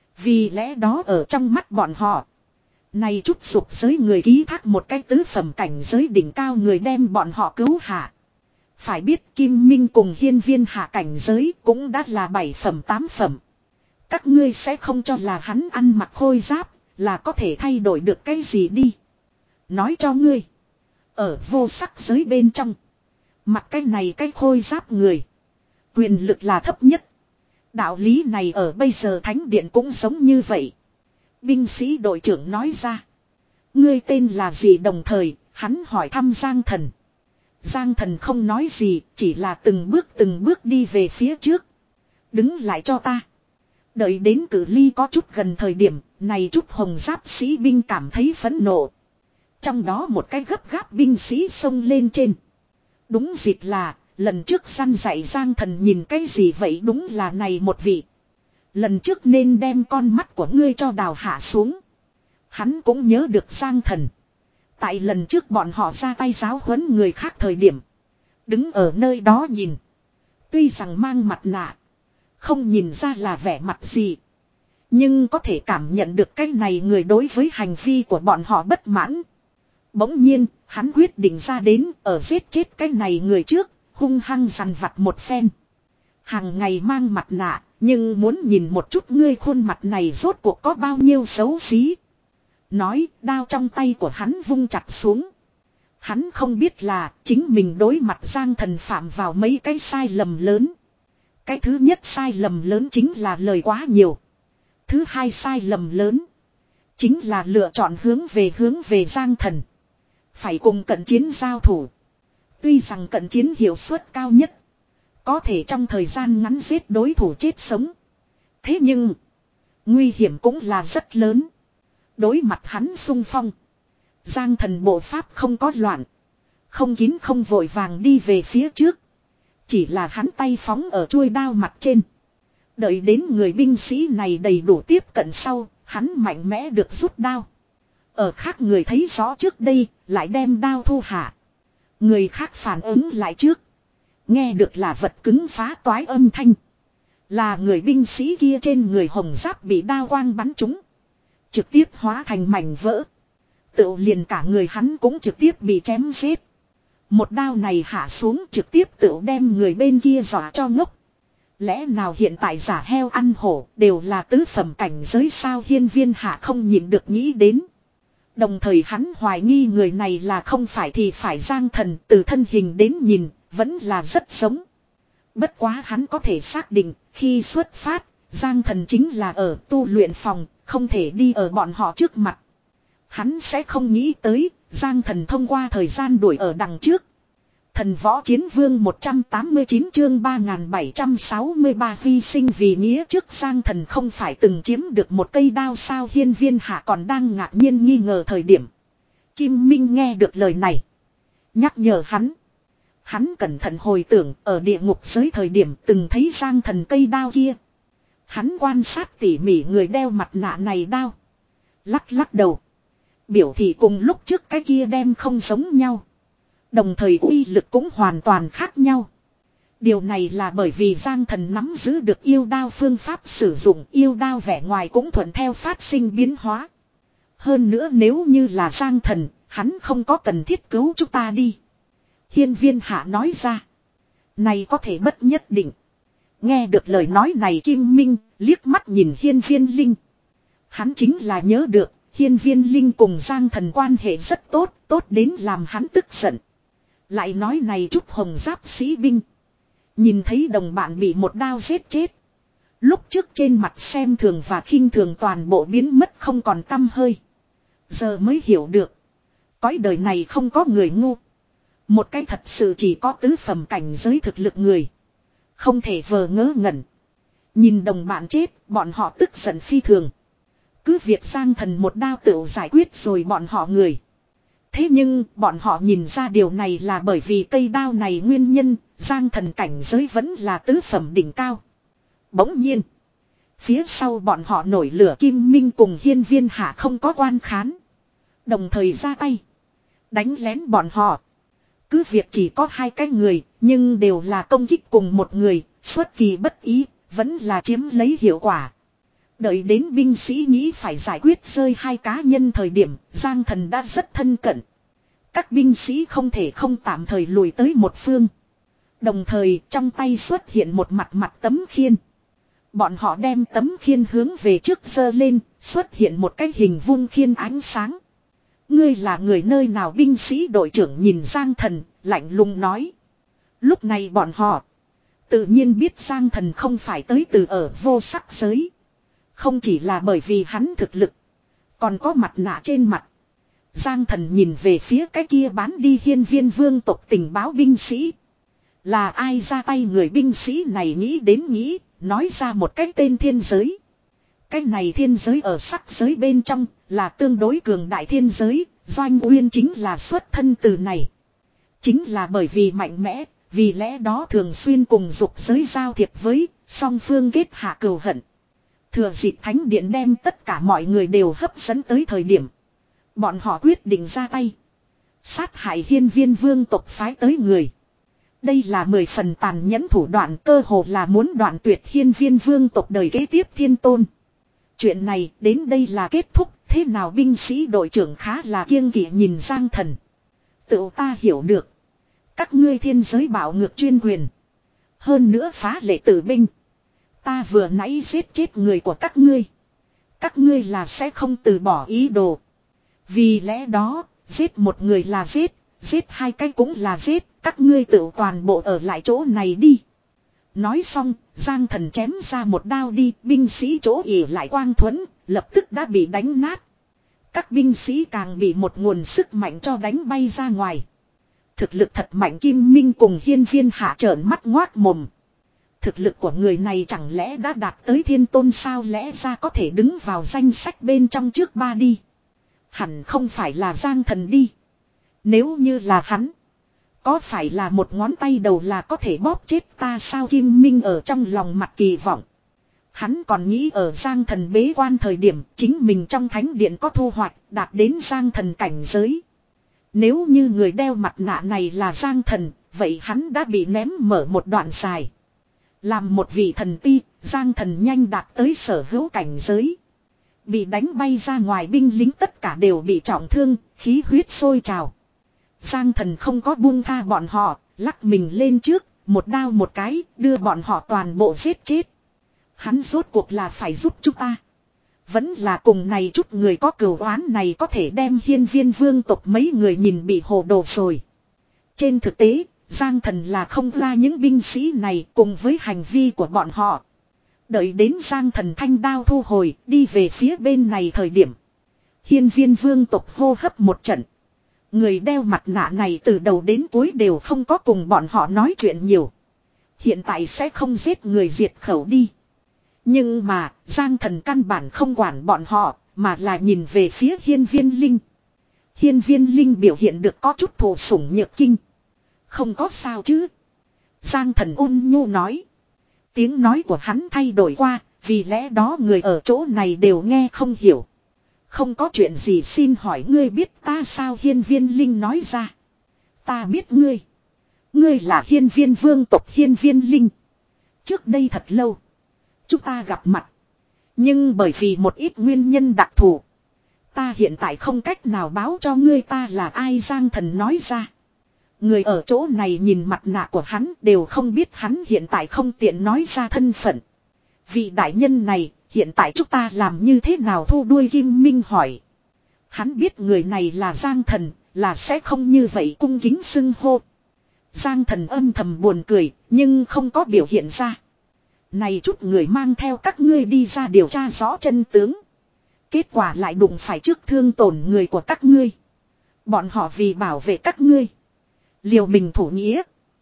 Vì lẽ đó ở trong mắt bọn họ, này chút dục giới người ký thác một cái tứ phẩm cảnh giới đỉnh cao người đem bọn họ cứu hạ. Phải biết Kim Minh cùng Hiên Viên Hạ cảnh giới cũng đã là bảy phẩm tám phẩm. Các ngươi sẽ không cho là hắn ăn mặc khôi giáp là có thể thay đổi được cái gì đi. Nói cho ngươi, ở vô sắc giới bên trong, mặc cái này cái khôi giáp người, quyền lực là thấp nhất. Đạo lý này ở bây giờ thánh điện cũng giống như vậy. Binh sĩ đội trưởng nói ra. Ngươi tên là gì đồng thời, hắn hỏi thăm Giang Thần. Giang Thần không nói gì, chỉ là từng bước từng bước đi về phía trước. Đứng lại cho ta. Đợi đến cử ly có chút gần thời điểm, này chút hồng giáp sĩ binh cảm thấy phẫn nộ. Trong đó một cái gấp gáp binh sĩ xông lên trên. Đúng dịp là, lần trước săn dạy Giang Thần nhìn cái gì vậy đúng là này một vị. Lần trước nên đem con mắt của ngươi cho đào hạ xuống. Hắn cũng nhớ được Giang Thần. Tại lần trước bọn họ ra tay giáo huấn người khác thời điểm. Đứng ở nơi đó nhìn. Tuy rằng mang mặt nạ. Không nhìn ra là vẻ mặt gì. Nhưng có thể cảm nhận được cái này người đối với hành vi của bọn họ bất mãn. Bỗng nhiên, hắn quyết định ra đến ở giết chết cái này người trước, hung hăng dằn vặt một phen. Hàng ngày mang mặt nạ, nhưng muốn nhìn một chút ngươi khuôn mặt này rốt cuộc có bao nhiêu xấu xí. Nói, đao trong tay của hắn vung chặt xuống. Hắn không biết là chính mình đối mặt Giang Thần phạm vào mấy cái sai lầm lớn. Cái thứ nhất sai lầm lớn chính là lời quá nhiều. Thứ hai sai lầm lớn chính là lựa chọn hướng về hướng về Giang Thần. Phải cùng cận chiến giao thủ. Tuy rằng cận chiến hiệu suất cao nhất. Có thể trong thời gian ngắn giết đối thủ chết sống. Thế nhưng nguy hiểm cũng là rất lớn. Đối mặt hắn xung phong. Giang Thần bộ pháp không có loạn. Không kín không vội vàng đi về phía trước. Chỉ là hắn tay phóng ở chuôi đao mặt trên. Đợi đến người binh sĩ này đầy đủ tiếp cận sau, hắn mạnh mẽ được rút đao. Ở khác người thấy rõ trước đây, lại đem đao thu hạ. Người khác phản ứng lại trước. Nghe được là vật cứng phá toái âm thanh. Là người binh sĩ kia trên người hồng giáp bị đao quang bắn trúng. Trực tiếp hóa thành mảnh vỡ. Tự liền cả người hắn cũng trực tiếp bị chém giết. Một đao này hạ xuống trực tiếp tự đem người bên kia dọa cho ngốc. Lẽ nào hiện tại giả heo ăn hổ đều là tứ phẩm cảnh giới sao? Hiên Viên Hạ không nhịn được nghĩ đến. Đồng thời hắn hoài nghi người này là không phải thì phải Giang Thần, từ thân hình đến nhìn, vẫn là rất giống. Bất quá hắn có thể xác định, khi xuất phát, Giang Thần chính là ở tu luyện phòng, không thể đi ở bọn họ trước mặt. Hắn sẽ không nghĩ tới, Giang Thần thông qua thời gian đuổi ở đằng trước. Thần Võ Chiến Vương một trăm tám mươi chín chương ba nghìn bảy trăm sáu mươi ba hy sinh vì nghĩa trước Giang Thần không phải từng chiếm được một cây đao sao? Hiên Viên Hạ còn đang ngạc nhiên nghi ngờ thời điểm. Kim Minh nghe được lời này. Nhắc nhở hắn. Hắn cẩn thận hồi tưởng ở địa ngục giới thời điểm từng thấy Giang Thần cây đao kia. Hắn quan sát tỉ mỉ người đeo mặt nạ này đao. Lắc lắc đầu. Biểu thị cùng lúc trước cái kia đem không giống nhau. Đồng thời uy lực cũng hoàn toàn khác nhau. Điều này là bởi vì Giang Thần nắm giữ được yêu đao phương pháp sử dụng, yêu đao vẻ ngoài cũng thuận theo phát sinh biến hóa. Hơn nữa nếu như là Giang Thần, hắn không có cần thiết cứu chúng ta đi. Hiên Viên Hạ nói ra. Này có thể bất nhất định. Nghe được lời nói này Kim Minh liếc mắt nhìn Hiên Viên Linh. Hắn chính là nhớ được Hiên Viên Linh cùng Giang Thần quan hệ rất tốt, tốt đến làm hắn tức giận. Lại nói này chút hồng giáp sĩ binh. Nhìn thấy đồng bạn bị một đao giết chết. Lúc trước trên mặt xem thường và khinh thường toàn bộ biến mất không còn tăm hơi. Giờ mới hiểu được. Cõi đời này không có người ngu. Một cái thật sự chỉ có tứ phẩm cảnh giới thực lực người. Không thể vờ ngớ ngẩn. Nhìn đồng bạn chết, bọn họ tức giận phi thường. Cứ việc Giang Thần một đao tự giải quyết rồi bọn họ người. Thế nhưng bọn họ nhìn ra điều này là bởi vì cây đao này nguyên nhân, Giang Thần cảnh giới vẫn là tứ phẩm đỉnh cao. Bỗng nhiên, phía sau bọn họ nổi lửa Kim Minh cùng Hiên Viên Hạ không có quan khán. Đồng thời ra tay, đánh lén bọn họ. Cứ việc chỉ có hai cái người, nhưng đều là công kích cùng một người, xuất kỳ bất ý, vẫn là chiếm lấy hiệu quả. Đợi đến binh sĩ nghĩ phải giải quyết rơi hai cá nhân thời điểm, Giang Thần đã rất thân cận. Các binh sĩ không thể không tạm thời lùi tới một phương. Đồng thời trong tay xuất hiện một mặt mặt tấm khiên. Bọn họ đem tấm khiên hướng về trước giơ lên, xuất hiện một cái hình vuông khiên ánh sáng. Ngươi là người nơi nào? Binh sĩ đội trưởng nhìn Giang Thần, lạnh lùng nói. Lúc này bọn họ tự nhiên biết Giang Thần không phải tới từ ở vô sắc giới. Không chỉ là bởi vì hắn thực lực, còn có mặt nạ trên mặt. Giang Thần nhìn về phía cái kia bán đi hiên viên vương tộc tình báo binh sĩ. Là ai ra tay? Người binh sĩ này nghĩ đến nghĩ, nói ra một cái tên thiên giới. Cái này thiên giới ở sắc giới bên trong, là tương đối cường đại thiên giới, Doanh Uyên chính là xuất thân từ này. Chính là bởi vì mạnh mẽ, vì lẽ đó thường xuyên cùng dục giới giao thiệp với, song phương kết hạ cừu hận. Thừa dịp thánh điện đem tất cả mọi người đều hấp dẫn tới thời điểm. Bọn họ quyết định ra tay. Sát hại hiên viên vương tộc phái tới người. Đây là mười phần tàn nhẫn thủ đoạn, cơ hồ là muốn đoạn tuyệt hiên viên vương tộc đời kế tiếp thiên tôn. Chuyện này đến đây là kết thúc, thế nào binh sĩ đội trưởng khá là kiêng kỵ nhìn Giang Thần. Tự ta hiểu được. Các ngươi thiên giới bảo ngược chuyên quyền. Hơn nữa phá lệ tử binh. Ta vừa nãy giết chết người của các ngươi. Các ngươi là sẽ không từ bỏ ý đồ. Vì lẽ đó, giết một người là giết, giết hai cái cũng là giết, các ngươi tự toàn bộ ở lại chỗ này đi. Nói xong, Giang Thần chém ra một đao đi, binh sĩ chỗ ỉ lại quang thuẫn, lập tức đã bị đánh nát. Các binh sĩ càng bị một nguồn sức mạnh cho đánh bay ra ngoài. Thực lực thật mạnh, Kim Minh cùng hiên viên hạ trợn mắt ngoác mồm. Thực lực của người này chẳng lẽ đã đạt tới thiên tôn sao, lẽ ra có thể đứng vào danh sách bên trong trước ba đi. Hẳn không phải là Giang Thần đi. Nếu như là hắn, có phải là một ngón tay đầu là có thể bóp chết ta sao, Kim Minh ở trong lòng mặt kỳ vọng. Hắn còn nghĩ ở Giang Thần bế quan thời điểm chính mình trong thánh điện có thu hoạch đạt đến Giang Thần cảnh giới. Nếu như người đeo mặt nạ này là Giang Thần, vậy hắn đã bị ném mở một đoạn dài. Làm một vị thần ti, Giang Thần nhanh đạt tới sở hữu cảnh giới. Bị đánh bay ra ngoài binh lính tất cả đều bị trọng thương, khí huyết sôi trào. Giang Thần không có buông tha bọn họ, lắc mình lên trước, một đao một cái, đưa bọn họ toàn bộ giết chết. Hắn rốt cuộc là phải giúp chúng ta. Vẫn là cùng này chút người có cừu oán này có thể đem hiên viên vương tộc mấy người nhìn bị hồ đồ rồi. Trên thực tế, Giang Thần là không ra những binh sĩ này cùng với hành vi của bọn họ. Đợi đến Giang Thần thanh đao thu hồi, đi về phía bên này thời điểm. Hiên viên vương tộc hô hấp một trận. Người đeo mặt nạ này từ đầu đến cuối đều không có cùng bọn họ nói chuyện nhiều. Hiện tại sẽ không giết người diệt khẩu đi. Nhưng mà, Giang Thần căn bản không quản bọn họ, mà là nhìn về phía hiên viên linh. Hiên viên linh biểu hiện được có chút thụ sủng nhược kinh. Không có sao chứ. Giang Thần ôn nhu nói. Tiếng nói của hắn thay đổi qua, vì lẽ đó người ở chỗ này đều nghe không hiểu. Không có chuyện gì, xin hỏi ngươi biết ta sao, hiên viên linh nói ra. Ta biết ngươi. Ngươi là hiên viên vương tộc hiên viên linh. Trước đây thật lâu, chúng ta gặp mặt. Nhưng bởi vì một ít nguyên nhân đặc thù, ta hiện tại không cách nào báo cho ngươi ta là ai, Giang Thần nói ra. Người ở chỗ này nhìn mặt nạ của hắn đều không biết hắn hiện tại không tiện nói ra thân phận. Vị đại nhân này, hiện tại chúng ta làm như thế nào thu đuôi, Kim Minh hỏi. Hắn biết người này là Giang Thần, là sẽ không như vậy cung kính xưng hô. Giang Thần âm thầm buồn cười, nhưng không có biểu hiện ra. Này chút người mang theo các ngươi đi ra điều tra rõ chân tướng. Kết quả lại đụng phải trước thương tổn người của các ngươi. Bọn họ vì bảo vệ các ngươi, liều mình thủ nghĩa,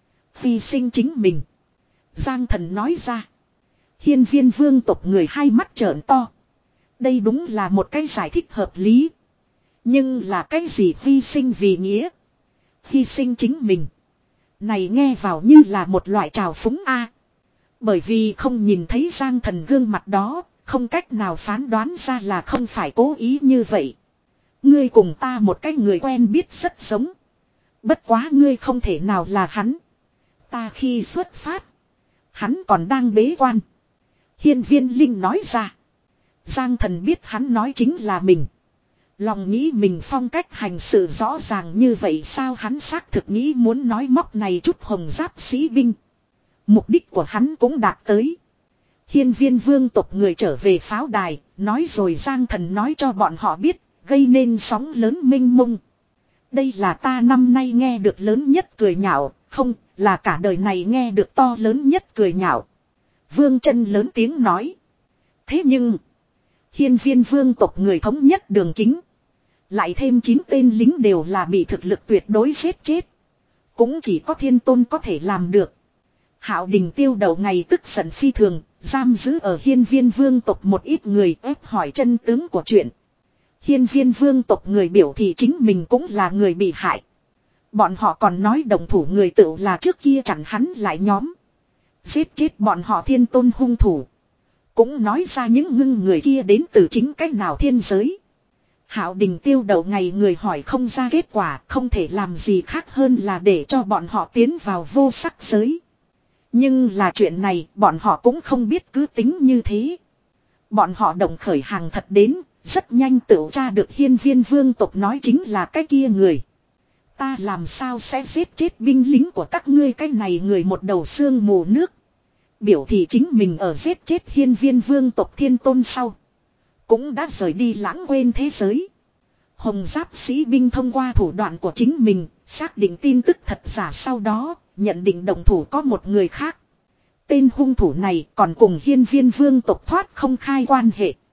hy sinh chính mình. Giang Thần nói ra. Hiên viên vương tộc người hai mắt trợn to. Đây đúng là một cái giải thích hợp lý. Nhưng là cái gì hy sinh vì nghĩa, hy sinh chính mình, này nghe vào như là một loại trào phúng a. Bởi vì không nhìn thấy Giang Thần gương mặt đó, không cách nào phán đoán ra là không phải cố ý như vậy. Ngươi cùng ta một cái người quen biết rất giống. Bất quá ngươi không thể nào là hắn. Ta khi xuất phát, hắn còn đang bế quan. Hiên viên linh nói ra. Giang Thần biết hắn nói chính là mình. Lòng nghĩ mình phong cách hành sự rõ ràng như vậy sao, hắn xác thực nghĩ muốn nói móc này chút hồng giáp sĩ binh. Mục đích của hắn cũng đạt tới. Hiên viên vương tộc người trở về pháo đài, nói rồi Giang Thần nói cho bọn họ biết, gây nên sóng lớn mênh mông. Đây là ta năm nay nghe được lớn nhất cười nhạo, không, là cả đời này nghe được to lớn nhất cười nhạo. Vương Chân lớn tiếng nói. Thế nhưng, hiên viên vương tộc người thống nhất đường kính, lại thêm chín tên lính đều là bị thực lực tuyệt đối giết chết. Cũng chỉ có thiên tôn có thể làm được. Hạo Đình Tiêu đầu ngày tức giận phi thường, giam giữ ở hiên viên vương tộc một ít người ép hỏi chân tướng của chuyện. Hiên viên vương tộc người biểu thị chính mình cũng là người bị hại. Bọn họ còn nói đồng thủ người tự là trước kia chặn hắn lại nhóm, giết chết bọn họ thiên tôn hung thủ. Cũng nói ra những ngưng người kia đến từ chính cách nào thiên giới. Hạo Đình tiêu đầu ngày người hỏi không ra kết quả, không thể làm gì khác hơn là để cho bọn họ tiến vào vô sắc giới. Nhưng là chuyện này bọn họ cũng không biết cứ tính như thế. Bọn họ động khởi hàng thật đến, rất nhanh tự tra được hiên viên vương tộc nói chính là cái kia người. Ta làm sao sẽ giết chết binh lính của các ngươi, cái này người một đầu xương mù nước. Biểu thị chính mình ở giết chết hiên viên vương tộc thiên tôn sau. Cũng đã rời đi lãng quên thế giới. Hồng giáp sĩ binh thông qua thủ đoạn của chính mình, xác định tin tức thật giả sau đó, nhận định động thủ có một người khác. Tên hung thủ này còn cùng hiên viên vương tộc thoát không khai quan hệ.